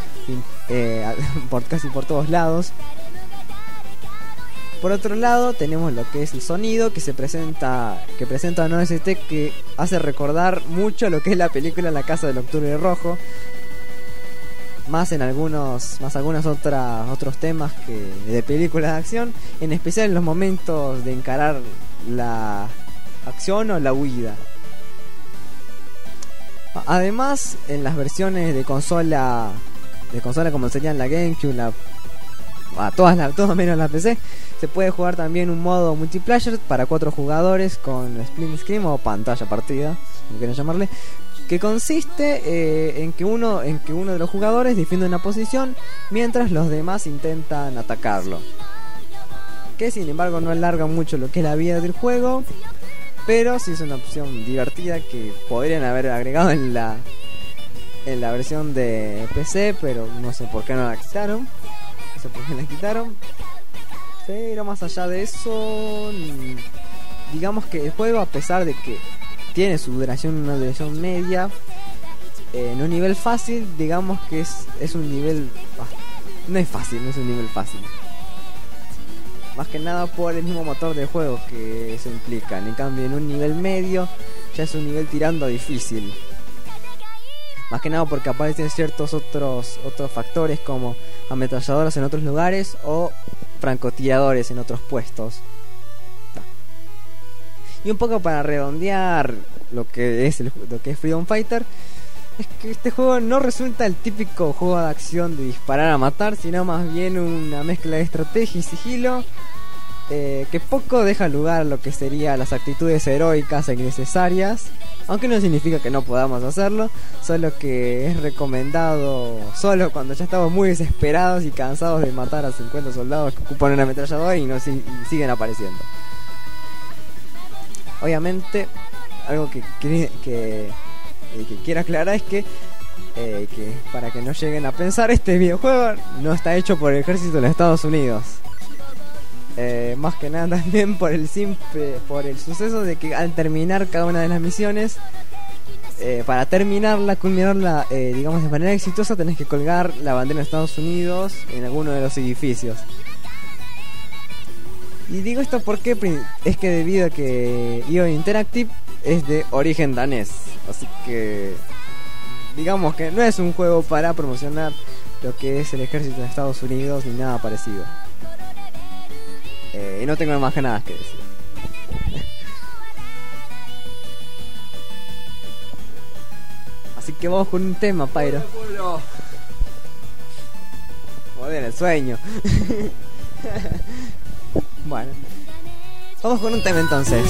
casi por todos lados. Por otro lado, tenemos lo que es el sonido que presenta un OST que hace recordar mucho lo que es la película La Casa del Octubre Rojo, más algunos otros temas que de películas de acción, en especial en los momentos de encarar la acción o la huida. Además, en las versiones de consola como serían la GameCube, todas menos la PC, se puede jugar también un modo multiplayer para 4 jugadores con split screen o pantalla partida, como quieran llamarle, que consiste en que uno de los jugadores defiende una posición mientras los demás intentan atacarlo. que sin embargo no alarga mucho lo que es la vida del juego, pero sí es una opción divertida que podrían haber agregado en la versión de PC, pero no sé por qué no la quitaron. No sé por qué la quitaron. Pero más allá de eso, digamos que el juego, a pesar de que tiene su duración, una duración media, en un nivel fácil, digamos que es un nivel... no es fácil, no es un nivel fácil. Más que nada por el mismo motor de juego que eso implica. En cambio, en un nivel medio ya es un nivel tirando a difícil. Más que nada porque aparecen ciertos otros factores como ametralladoras en otros lugares o francotiradores en otros puestos. Y un poco para redondear lo que es Freedom Fighter, es que este juego no resulta el típico juego de acción de disparar a matar, sino más bien una mezcla de estrategia y sigilo, que poco deja lugar a lo que serían las actitudes heroicas e innecesarias, aunque no significa que no podamos hacerlo, solo que es recomendado solo cuando ya estamos muy desesperados y cansados de matar a 50 soldados que ocupan una ametralladora y siguen apareciendo. Obviamente, algo que quiero aclarar es que para que no lleguen a pensar, este videojuego no está hecho por el ejército de los Estados Unidos. Más que nada también por el suceso de que al terminar cada una de las misiones, para culminarla digamos de manera exitosa, tenés que colgar la bandera de Estados Unidos en alguno de los edificios. Y digo esto porque es que debido a que IO Interactive es de origen danés, así que digamos que no es un juego para promocionar lo que es el ejército de Estados Unidos ni nada parecido. Y no tengo más que nada que decir. Así que vamos con un tema, Pyro. Joder, el sueño. Bueno, vamos con un tema entonces.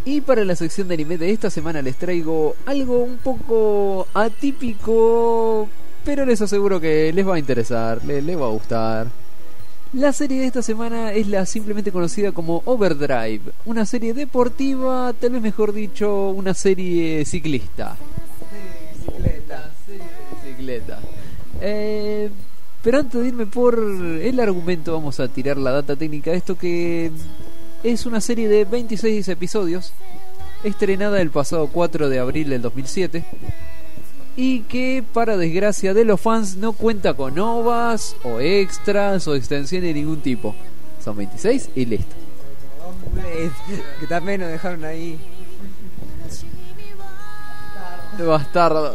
Y para la sección de anime de esta semana les traigo algo un poco atípico, pero les aseguro que les va a interesar, les va a gustar. La serie de esta semana es la simplemente conocida como Overdrive, una serie deportiva, tal vez mejor dicho, una serie ciclista. Serie de bicicleta. Pero antes de irme por el argumento, vamos a tirar la data técnica de esto, que es una serie de 26 episodios, estrenada el pasado 4 de abril del 2007, y que, para desgracia de los fans, no cuenta con ovas o extras o extensiones de ningún tipo. Son 26 y listo. Que también nos dejaron ahí. Bastardo.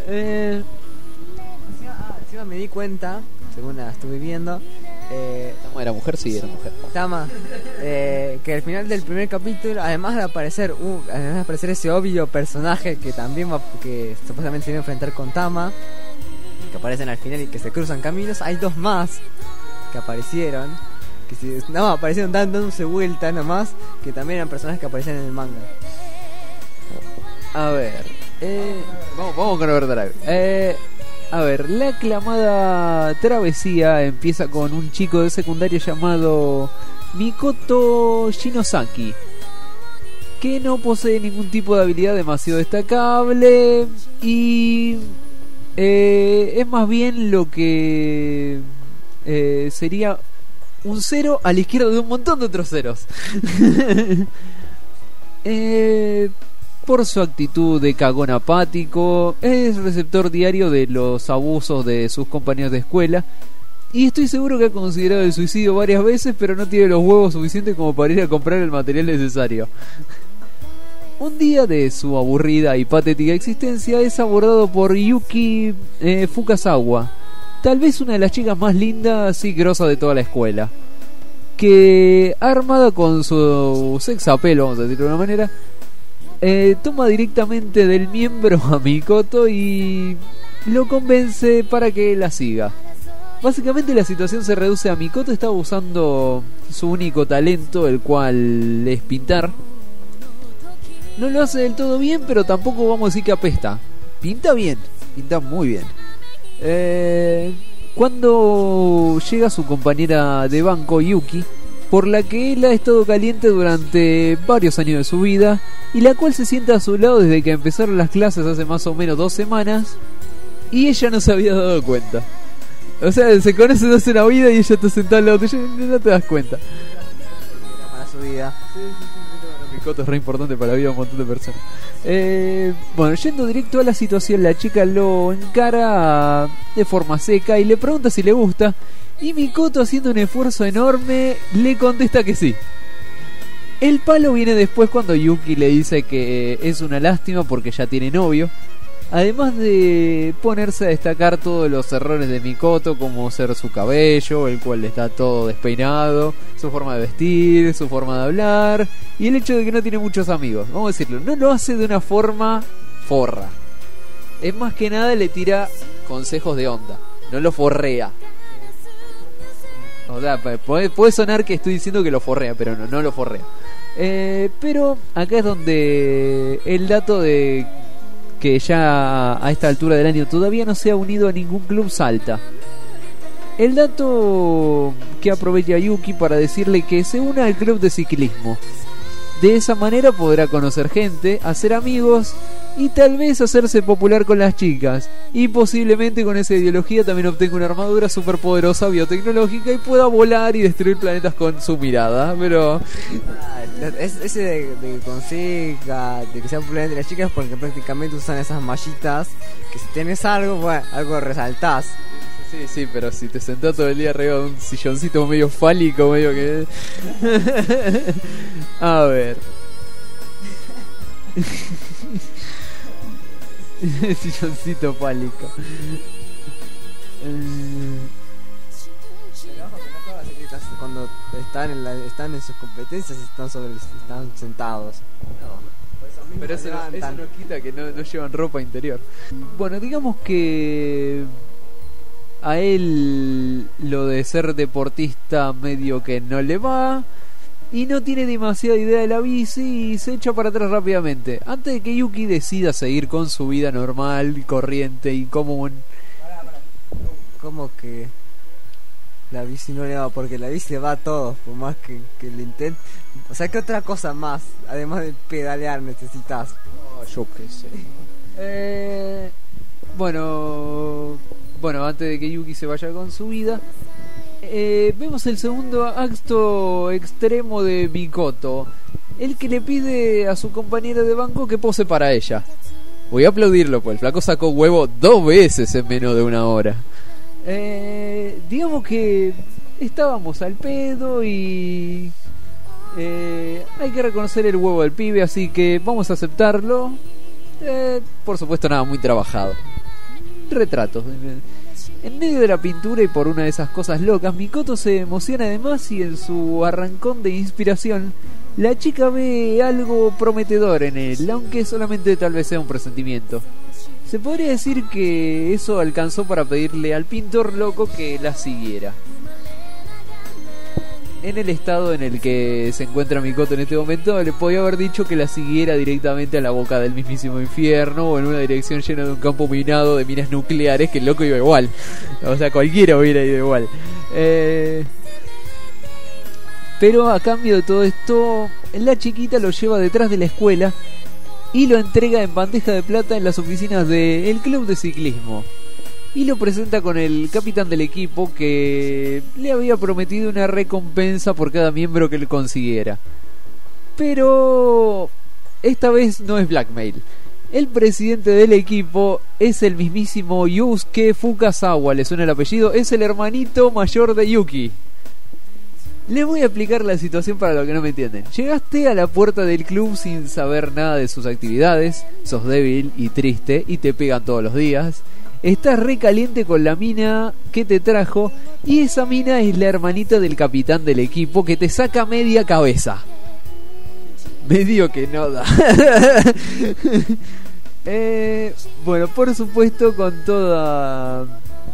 Encima me di cuenta, según la estuve viendo, ¿Tama era mujer? Sí, era mujer. Tama, que al final del primer capítulo, además de aparecer ese obvio personaje que también que supuestamente se iba a enfrentar con Tama, que aparecen al final y que se cruzan caminos, hay dos más que aparecieron, aparecieron dándose vuelta nomás, que también eran personajes que aparecían en el manga. A ver, vamos con Overdrive. A ver, la aclamada travesía empieza con un chico de secundaria llamado Mikoto Shinosaki, que no posee ningún tipo de habilidad demasiado destacable y es más bien lo que sería un cero a la izquierda de un montón de otros ceros. Por su actitud de cagón apático, es receptor diario de los abusos de sus compañeros de escuela, y estoy seguro que ha considerado el suicidio varias veces, pero no tiene los huevos suficientes como para ir a comprar el material necesario. Un día de su aburrida y patética existencia es abordado por Yuki Fukasawa, tal vez una de las chicas más lindas y grosas de toda la escuela, que, armada con su sex appeal, vamos a decirlo de una manera, toma directamente del miembro a Mikoto y lo convence para que la siga. Básicamente la situación se reduce a Mikoto está usando su único talento, el cual es pintar. No lo hace del todo bien, pero tampoco vamos a decir que apesta. Pinta bien, pinta muy bien. Cuando llega su compañera de banco, Yuki, por la que él ha estado caliente durante varios años de su vida, y la cual se sienta a su lado desde que empezaron las clases hace más o menos 2 semanas, y ella no se había dado cuenta. O sea, se conocen hace una vida y ella está sentada al lado tuyo y no te das cuenta. Para su vida. Mikoto es re importante para la vida de un montón de personas. Bueno, yendo directo a la situación, la chica lo encara de forma seca y le pregunta si le gusta, y Mikoto, haciendo un esfuerzo enorme, le contesta que sí. El palo viene después cuando Yuki le dice que es una lástima porque ya tiene novio, además de ponerse a destacar todos los errores de Mikoto, como ser su cabello, el cual está todo despeinado, su forma de vestir, su forma de hablar, y el hecho de que no tiene muchos amigos. Vamos a decirlo, no lo hace de una forma forra, es más que nada le tira consejos de onda, no lo forrea. O sea, puede sonar que estoy diciendo que lo forrea, pero no lo forrea. Pero acá es donde el dato de que ya a esta altura del año todavía no se ha unido a ningún club salta. El dato que aprovecha Yuki para decirle que se una al club de ciclismo. De esa manera podrá conocer gente, hacer amigos y tal vez hacerse popular con las chicas. Y posiblemente con esa ideología también obtenga una armadura superpoderosa biotecnológica y pueda volar y destruir planetas con su mirada. Pero ese de que consiga, de que sea popular entre las chicas, porque prácticamente usan esas mallitas que si tienes algo, bueno, algo resaltás. Sí, pero si te sentás todo el día arriba de un silloncito medio fálico, medio que... A ver. Silloncito fálico. Cuando están en sus competencias están sentados. Pero eso no quita que no llevan ropa interior. Bueno, digamos que a él lo de ser deportista medio que no le va, y no tiene demasiada idea de la bici y se echa para atrás rápidamente, antes de que Yuki decida seguir con su vida normal, corriente y común. ¿Cómo que la bici no le va? Porque la bici le va a todos, por más que le intente. O sea, ¿qué otra cosa más, además de pedalear, necesitas? Yo qué sé. Bueno, antes de que Yuki se vaya con su vida, vemos el segundo acto extremo de Mikoto, el que le pide a su compañera de banco que pose para ella. Voy a aplaudirlo, pues el flaco sacó huevo 2 veces en menos de 1 hora. Digamos que estábamos al pedo y hay que reconocer el huevo del pibe, así que vamos a aceptarlo. Por supuesto, nada muy trabajado. Retratos. En medio de la pintura y por una de esas cosas locas, Mikoto se emociona además y en su arrancón de inspiración, la chica ve algo prometedor en él, aunque solamente tal vez sea un presentimiento. Se podría decir que eso alcanzó para pedirle al pintor loco que la siguiera. En el estado en el que se encuentra Mikoto en este momento, le podía haber dicho que la siguiera directamente a la boca del mismísimo infierno o en una dirección llena de un campo minado de minas nucleares, que el loco iba igual. O sea, cualquiera hubiera ido igual. Pero a cambio de todo esto, la chiquita lo lleva detrás de la escuela y lo entrega en bandeja de plata en las oficinas del club de ciclismo. Y lo presenta con el capitán del equipo, que le había prometido una recompensa por cada miembro que le consiguiera. Pero esta vez no es blackmail. El presidente del equipo es el mismísimo Yusuke Fukasawa. ¿Le suena el apellido? Es el hermanito mayor de Yuki. Les voy a explicar la situación para los que no me entienden. Llegaste a la puerta del club sin saber nada de sus actividades, sos débil y triste y te pegan todos los días. Estás re caliente con la mina que te trajo y esa mina es la hermanita del capitán del equipo que te saca media cabeza. Medio que no da. Bueno, por supuesto, con toda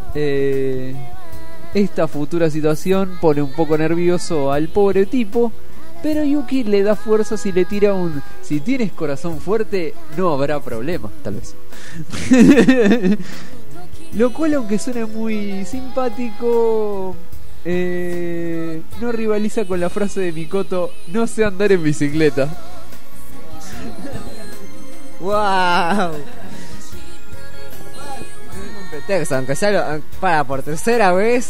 esta futura situación pone un poco nervioso al pobre tipo, pero Yuki le da fuerzas y le tira un: si tienes corazón fuerte no habrá problema, tal vez. Lo cual, aunque suene muy simpático, no rivaliza con la frase de Mikoto: no sé andar en bicicleta. ¡Wow! Pretexto, aunque sea por tercera vez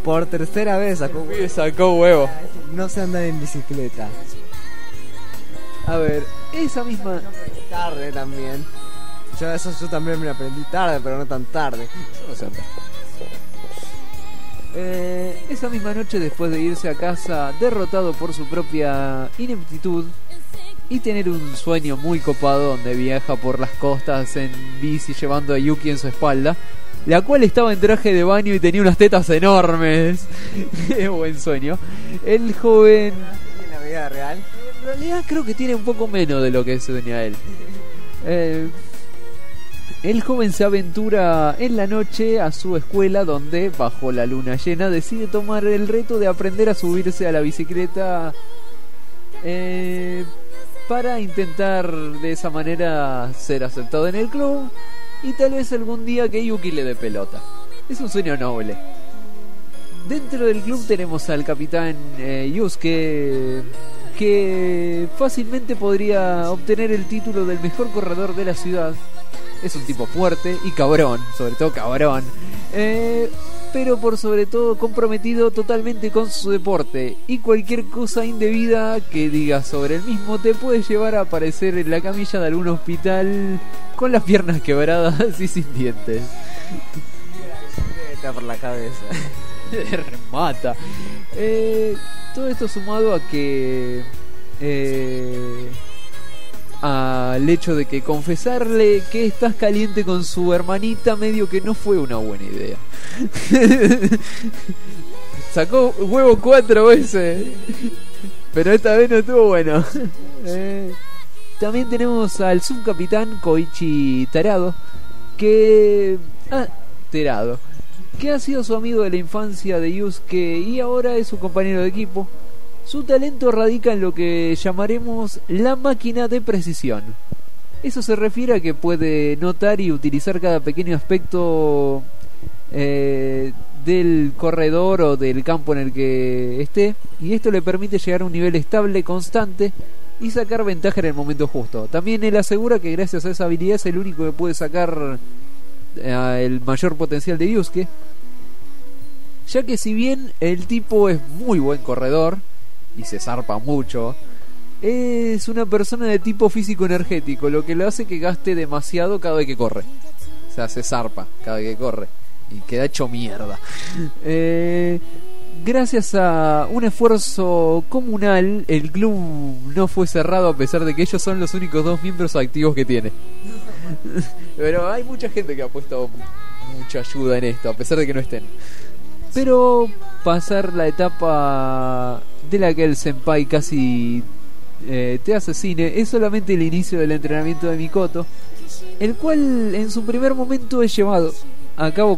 Sacó huevo. no se anda en bicicleta. A ver, esa misma... Tarde también. Yo también me lo aprendí tarde, pero no tan tarde. No sé andar. Esa misma noche, después de irse a casa derrotado por su propia ineptitud y tener un sueño muy copado donde viaja por las costas en bici llevando a Yuki en su espalda, la cual estaba en traje de baño y tenía unas tetas enormes. Buen sueño. El joven... ¿En la vida real? En realidad creo que tiene un poco menos de lo que sueña él. El joven se aventura en la noche a su escuela, donde bajo la luna llena decide tomar el reto de aprender a subirse a la bicicleta para intentar de esa manera ser aceptado en el club y tal vez algún día que Yuki le dé pelota. Es un sueño noble. Dentro del club tenemos al capitán Yusuke, que fácilmente podría obtener el título del mejor corredor de la ciudad. Es un tipo fuerte y cabrón, sobre todo cabrón, pero por sobre todo comprometido totalmente con su deporte, y cualquier cosa indebida que digas sobre el mismo te puede llevar a aparecer en la camilla de algún hospital con las piernas quebradas y sin dientes. Está por la cabeza. Remata. Todo esto sumado a que al hecho de que confesarle que estás caliente con su hermanita medio que no fue una buena idea. Sacó huevo 4 veces, pero esta vez no estuvo bueno. También tenemos al subcapitán Koichi Tarado, que ha sido su amigo de la infancia de Yusuke y ahora es su compañero de equipo. Su talento radica en lo que llamaremos la máquina de precisión. Eso se refiere a que puede notar y utilizar cada pequeño aspecto del corredor o del campo en el que esté, y esto le permite llegar a un nivel estable, constante, y sacar ventaja en el momento justo. También él asegura que gracias a esa habilidad es el único que puede sacar el mayor potencial de Yusuke, ya que si bien el tipo es muy buen corredor y se zarpa mucho, es una persona de tipo físico energético, lo que le hace que gaste demasiado cada vez que corre. O sea, se zarpa cada vez que corre y queda hecho mierda. Gracias a un esfuerzo comunal, el club no fue cerrado, a pesar de que ellos son los únicos 2 miembros activos que tiene. Pero hay mucha gente que ha puesto mucha ayuda en esto, a pesar de que no estén. Pero pasar la etapa de la que el senpai casi te asesine es solamente el inicio del entrenamiento de Mikoto, el cual en su primer momento es llevado a cabo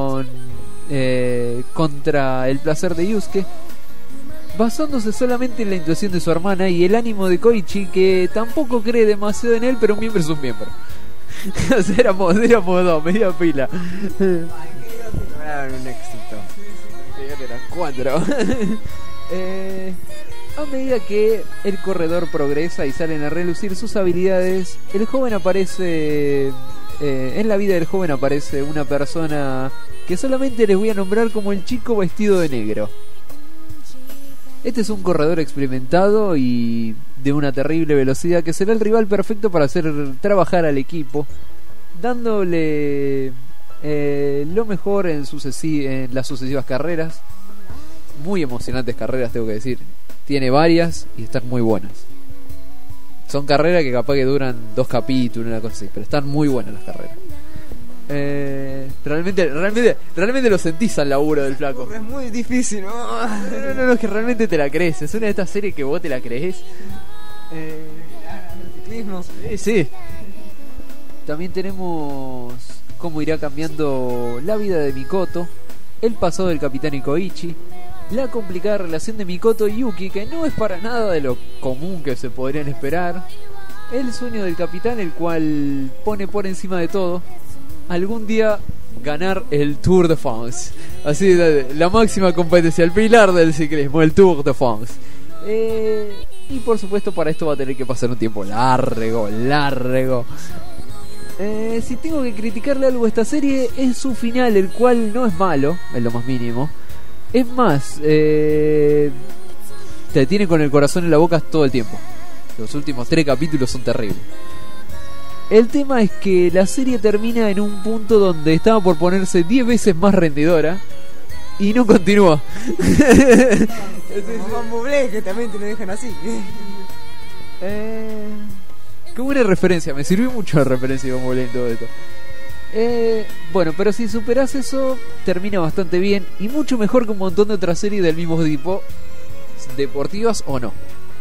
contra el placer de Yusuke, basándose solamente en la intuición de su hermana y el ánimo de Koichi, que tampoco cree demasiado en él, pero un miembro es un miembro. O sea, éramos 2, media pila. Lograron un éxito. Eran 4. A medida que el corredor progresa y salen a relucir sus habilidades, el joven aparece en la vida del joven aparece una persona que solamente les voy a nombrar como el chico vestido de negro. Este es un corredor experimentado y de una terrible velocidad, que será el rival perfecto para hacer trabajar al equipo, dándole lo mejor en las sucesivas carreras. Muy emocionantes carreras, tengo que decir. Tiene varias y están muy buenas. Son carreras que capaz que duran 2 capítulos, una cosa así, pero están muy buenas las carreras. Realmente lo sentís al laburo del flaco. Es muy difícil, ¿no? No, es que realmente te la crees. Es una de estas series que vos te la crees. Ciclismo. Sí. También tenemos cómo irá cambiando la vida de Mikoto, el pasado del capitán Koichi, la complicada relación de Mikoto y Yuki, que no es para nada de lo común que se podrían esperar, el sueño del capitán, el cual pone por encima de todo algún día ganar el Tour de France, así la máxima competencia, el pilar del ciclismo, el Tour de France. Y por supuesto para esto va a tener que pasar un tiempo largo. Si tengo que criticarle algo a esta serie, es su final, el cual no es malo en lo más mínimo. Es más, te tiene con el corazón en la boca todo el tiempo. Los últimos 3 capítulos son terribles. El tema es que la serie termina en un punto donde estaba por ponerse 10 veces más rendidora y no continúa. Como Juan Bublé, que también te lo dejan así. Qué buena referencia, me sirvió mucho la referencia de Juan Bublé en todo esto. Bueno, pero si superás eso, termina bastante bien y mucho mejor que un montón de otras series del mismo tipo, deportivas o no.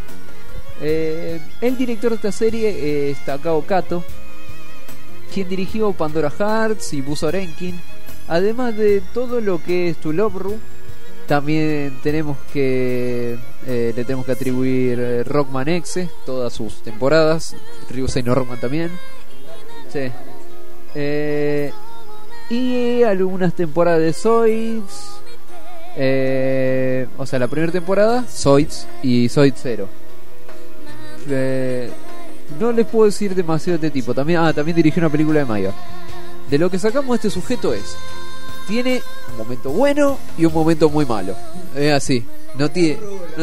El director de esta serie es Takao Kato, quien dirigió Pandora Hearts y Busorenkin, además de todo lo que es To Love Ru. También tenemos que le tenemos que atribuir Rockman X, todas sus temporadas, Ryusei no Rockman también, sí. Y algunas temporadas de Zoids, o sea, la primera temporada Zoids y Zoids 0. No les puedo decir demasiado de este tipo. También dirigió una película de Maya. De lo que sacamos de este sujeto tiene un momento bueno y un momento muy malo. Es así. No tiene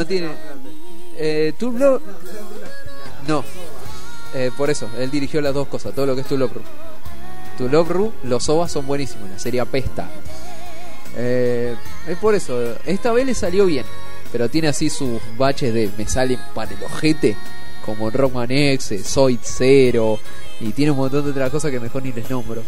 Turbo. No. Por eso, él dirigió las dos cosas, todo lo que es To Love Ru. To Love Ru, los OVAs son buenísimos, la serie apesta. Es por eso, esta vez le salió bien, pero tiene así sus baches de me salen para el ojete, como Rockman X, Zoid 0, y tiene un montón de otras cosas que mejor ni les nombro.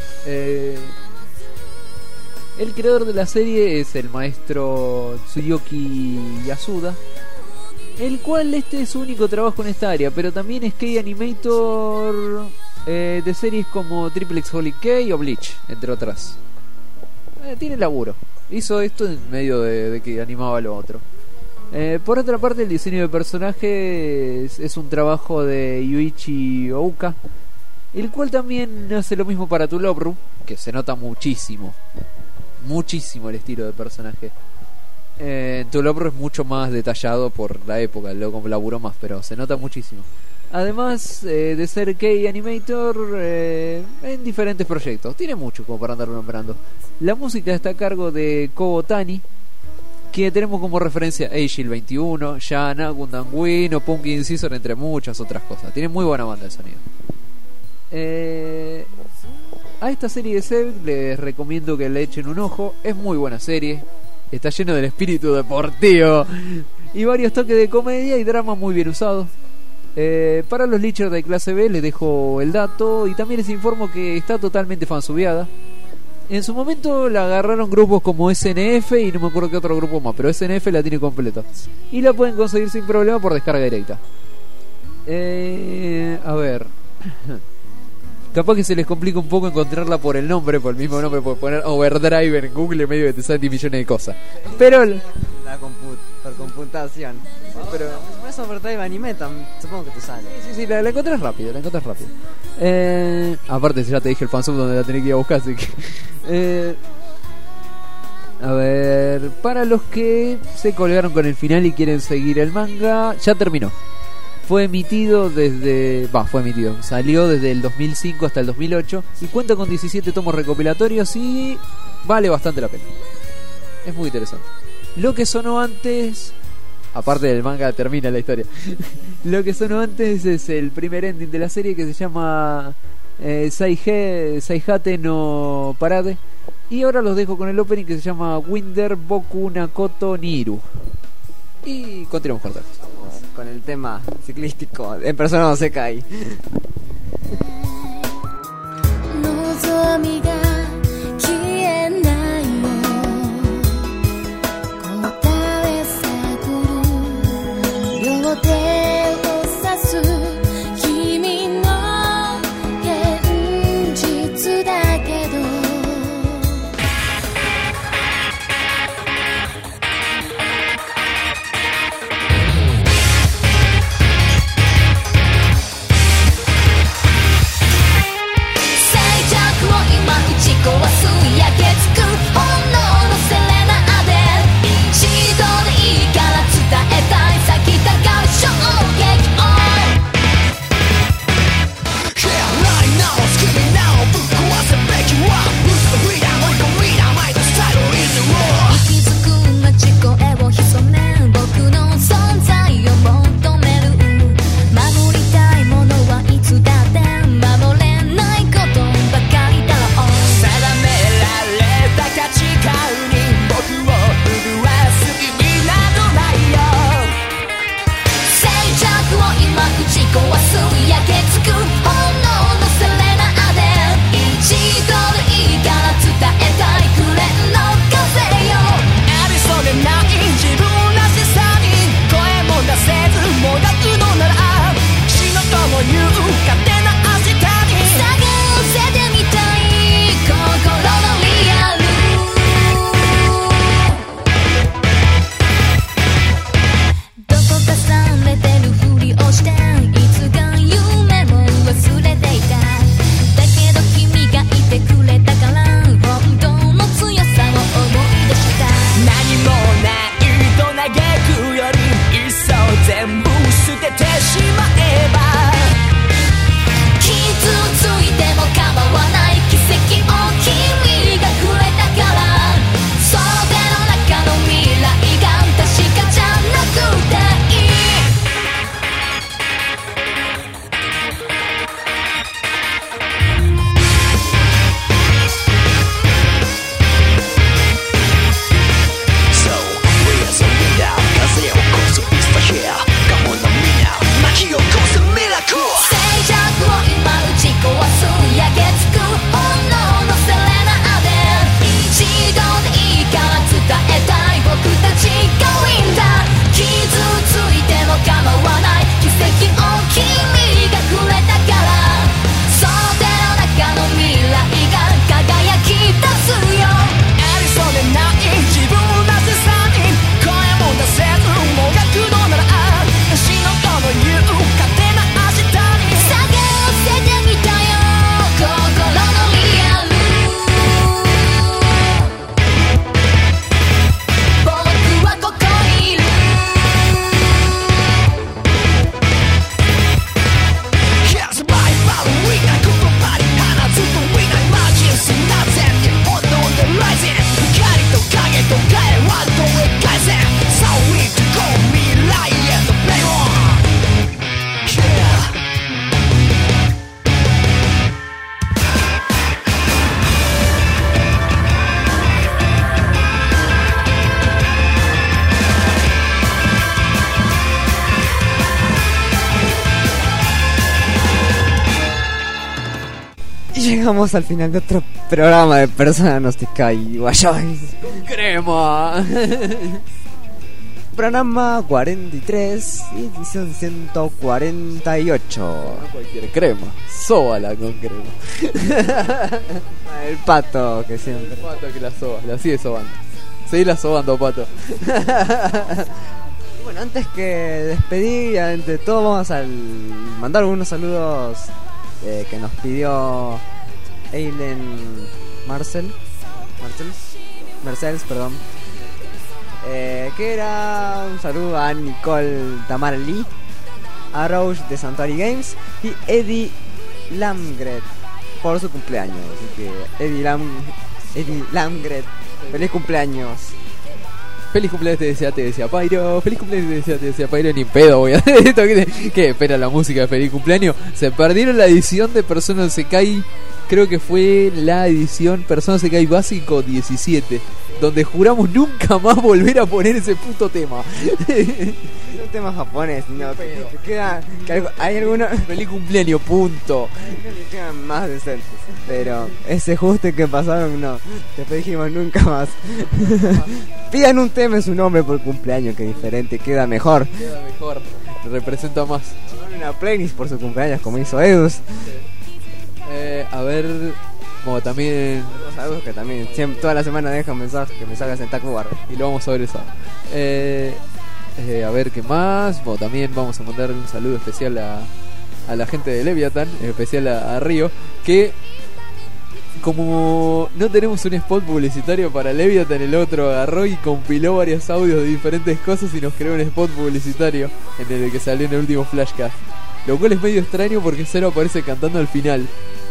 El creador de la serie es el maestro Tsuyoki Yasuda, el cual este es su único trabajo en esta área, pero también es key animator de series como Triple X Holy K o Bleach, entre otras. Tiene laburo. Hizo esto en medio de que animaba lo otro. Por otra parte, el diseño de personajes es un trabajo de Yuichi Ouka, el cual también hace lo mismo para Tulobru, que se nota muchísimo el estilo de personaje. Tulobru es mucho más detallado por la época, luego laburó más, pero se nota muchísimo. Además de ser key animator en diferentes proyectos, tiene mucho como para andar nombrando. La música está a cargo de Kobo Tani, que tenemos como referencia Agile 21, Yana, Gundam Wing o Pumpkin Scissor, entre muchas otras cosas. Tiene muy buena banda de sonido. A esta serie de Seb les recomiendo que le echen un ojo. Es muy buena serie, está lleno del espíritu deportivo y varios toques de comedia y drama muy bien usados. Para los lichers de clase B les dejo el dato y también les informo que está totalmente fansubeada. En su momento la agarraron grupos como SNF y no me acuerdo qué otro grupo más, pero SNF la tiene completa y la pueden conseguir sin problema por descarga directa. A ver, capaz que se les complica un poco encontrarla por el nombre, por el mismo nombre, por poner Overdrive en Google, medio que te salen 10 millones de cosas. Pero por computación. Pero si es Overdrive Anime, supongo que te sale. sí, la encontrás rápido, aparte ya te dije el fansub donde la tenés que ir a buscar, así que a ver, para los que se colgaron con el final y quieren seguir el manga, ya terminó. Salió desde el 2005 hasta el 2008 y cuenta con 17 tomos recopilatorios y vale bastante la pena. Es muy interesante. Lo que sonó antes, aparte del manga termina la historia, lo que sonó antes es el primer ending de la serie que se llama Saihate no Parade. Y ahora los dejo con el opening que se llama Winder Boku Nakoto Niru. Y continuamos con otra cosa. Con el tema ciclístico en Persona no Sekai. 望みが消えないよ答え探る両手を指す君の現実だけど壊す焼けつく炎のセレナーデ一度でいいから伝えたい咲きたがる少 llegamos al final de otro programa de Persona Gnóstica y Guayois. ¡Crema! Programa 43, edición 148. No cualquier crema, sóbala con crema. El pato que siempre. Pato que la soba, la sigue sobando. Seguila sobando, Pato. Bueno, antes que despedir, ante todo vamos a mandar unos saludos que nos pidió Eileen Marcels, perdón. Que era un saludo a Nicole Tamara Lee, a Rose de Santuary Games y Eddie Lamgret por su cumpleaños. Así que Eddie Lamgret, feliz cumpleaños. Feliz cumpleaños te decía Pyro. Feliz cumpleaños te decía Pyro. Ni pedo voy a hacer esto. ¿Qué? Espera la música de feliz cumpleaños. Se perdieron la edición de Persona Sekai. Creo que fue la edición Persona Sekai Básico 17, donde juramos nunca más volver a poner ese puto tema. No tema japonés, no, que queda, que hay algunos Feliz cumpleaños, punto. que quedan más decentes, pero ese ajuste que pasaron no, después dijimos nunca más. Pidan un tema en su nombre por cumpleaños, que diferente, queda mejor. Queda mejor, representa más. Una playlist por su cumpleaños como hizo Edus. A ver, como también. Los que también siempre, toda la semana dejan mensajes que me salgas en Tacubar. Y lo vamos a ver eso. A ver qué más. Bueno, también vamos a mandar un saludo especial a la gente de Leviathan, en especial a Río, que como no tenemos un spot publicitario para Leviathan, el otro agarró y compiló varios audios de diferentes cosas y nos creó un spot publicitario en el que salió en el último Flashcast. Lo cual es medio extraño porque Zero aparece cantando al final.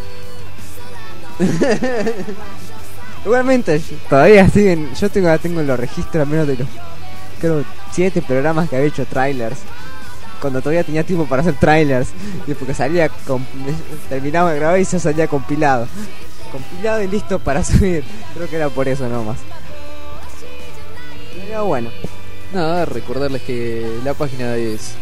Igualmente, todavía siguen. Yo tengo los registros al menos de los, creo, 7 programas que había hecho trailers. Cuando todavía tenía tiempo para hacer trailers. Y porque terminaba de grabar y ya salía compilado. Compilado y listo para subir. Creo que era por eso nomás. Pero bueno. Nada, recordarles que la página es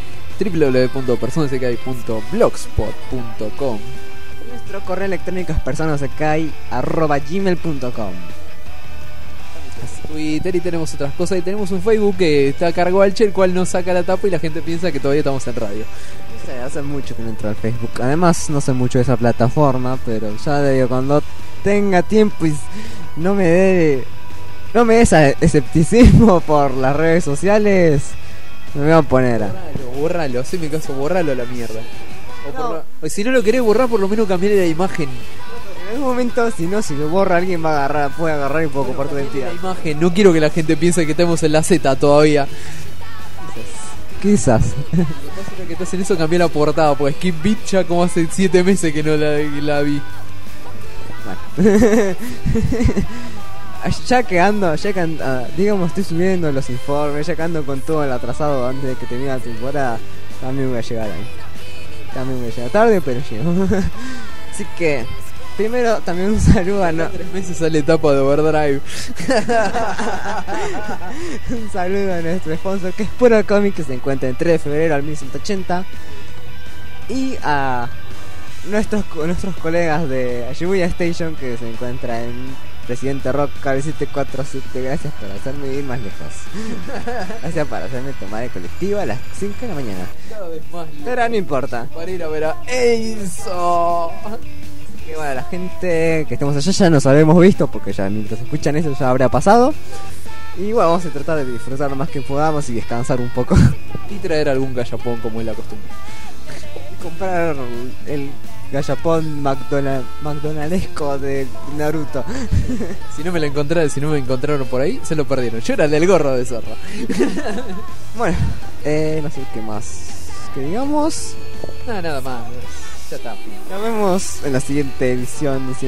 www.personasekai.blogspot.com. Nuestro correo electrónico es personasekai@gmail.com. Twitter y tenemos otras cosas y tenemos un Facebook que está a cargo del Che, el cual no saca la tapa y la gente piensa que todavía estamos en radio. No sé, hace mucho que no entro al Facebook. Además no sé mucho de esa plataforma, pero ya digo, cuando tenga tiempo y no me dé ese escepticismo por las redes sociales, me voy a poner a... Borralo, haceme caso, borralo a la mierda. O si no lo querés borrar, por lo menos cambiarle la imagen. En algún momento, si lo borra alguien va a agarrar, puede agarrar y puede ocupar tu identidad. La imagen, no quiero que la gente piense que estamos en la Z todavía. Quizás. Lo que pasa es que estás en eso, cambié la portada, porque Skip Beat ya como hace 7 meses que no la vi. Bueno. Ya que ando, digamos, estoy subiendo los informes, ya que ando con todo el atrasado antes de que termine la temporada, también voy a llegar ahí. También voy a llegar tarde, pero llego. Así que, primero también un saludo a... 3 meses sale etapa de Overdrive. Un saludo a nuestro sponsor, que es Puro Comic, que se encuentra en 3 de febrero al 1180. Y a nuestros colegas de Shibuya Station, que se encuentra en Presidente Rock KB747. Gracias por hacerme ir más lejos. Gracias por hacerme tomar el colectivo a las 5 de la mañana. Cada vez más lejos. Pero no importa. Para ir a ver a Enzo. Que bueno, la gente que estemos allá ya nos habremos visto, porque ya mientras escuchan eso ya habrá pasado. Y bueno, vamos a tratar de disfrutar lo más que podamos y descansar un poco. Y traer algún gallapón como es la costumbre. Y comprar el gallapón McDonaldesco de Naruto. Si no me encontraron por ahí, se lo perdieron. Yo era el del gorro de zorra. Bueno, no sé qué más que digamos. Nada más. Ya está. Nos vemos en la siguiente edición de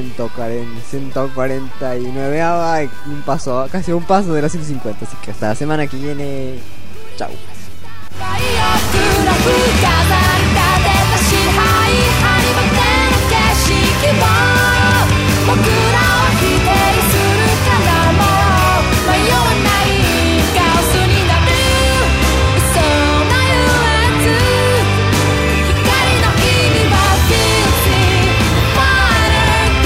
149, casi un paso de las 150. Así que hasta la semana que viene. Chao. 太陽ふらふ飾り立てた支配張りまでの景色を僕らは否定するからも迷わないカオスになる嘘な優越光の意味は Feel it Fire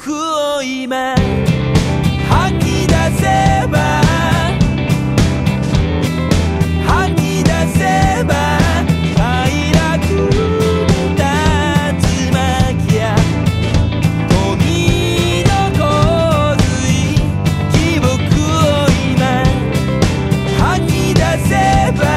僕を今吐き出せば吐き出せば快楽の竜巻や富の洪水記憶を今吐き出せば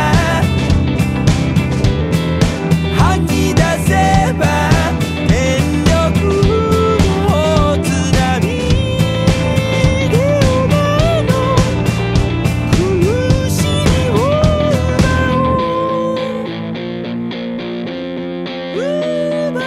吐き出せば全力の津波でお前の苦しみを奪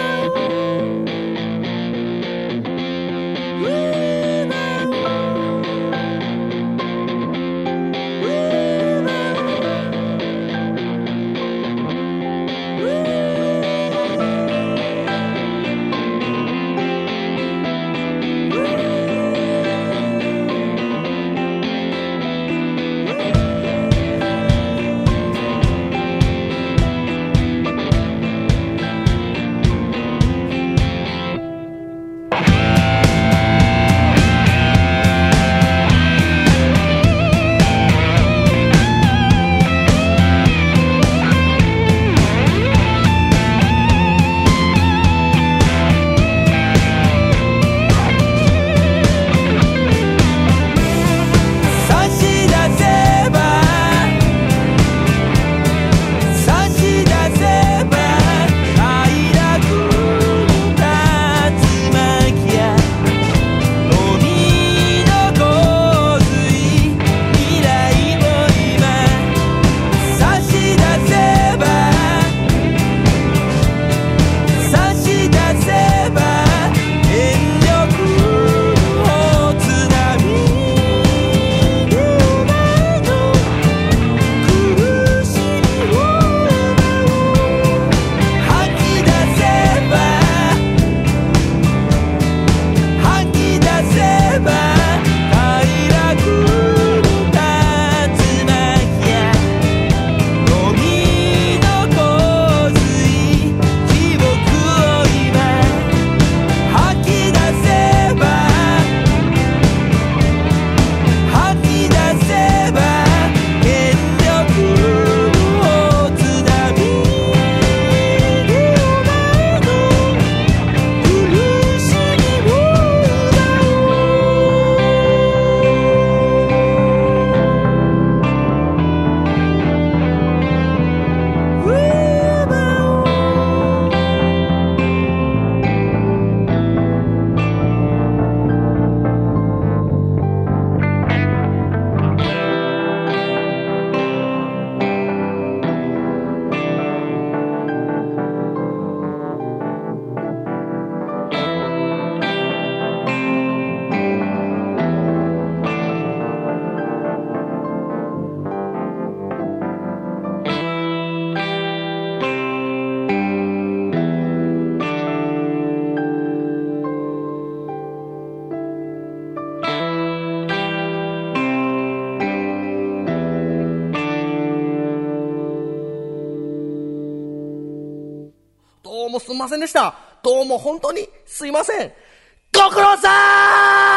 差し出せば差し出せば快楽の竜巻や富の洪水未来を今差し出せば差し出せば全力の津波でお前の苦しみを吐き出せば吐き出せば快楽の竜巻や富の洪水記憶を今吐き出せば吐き出せば全力の津波でお前の苦しみをどうもすんませんでした。どうも本当にすいません。ご苦労さん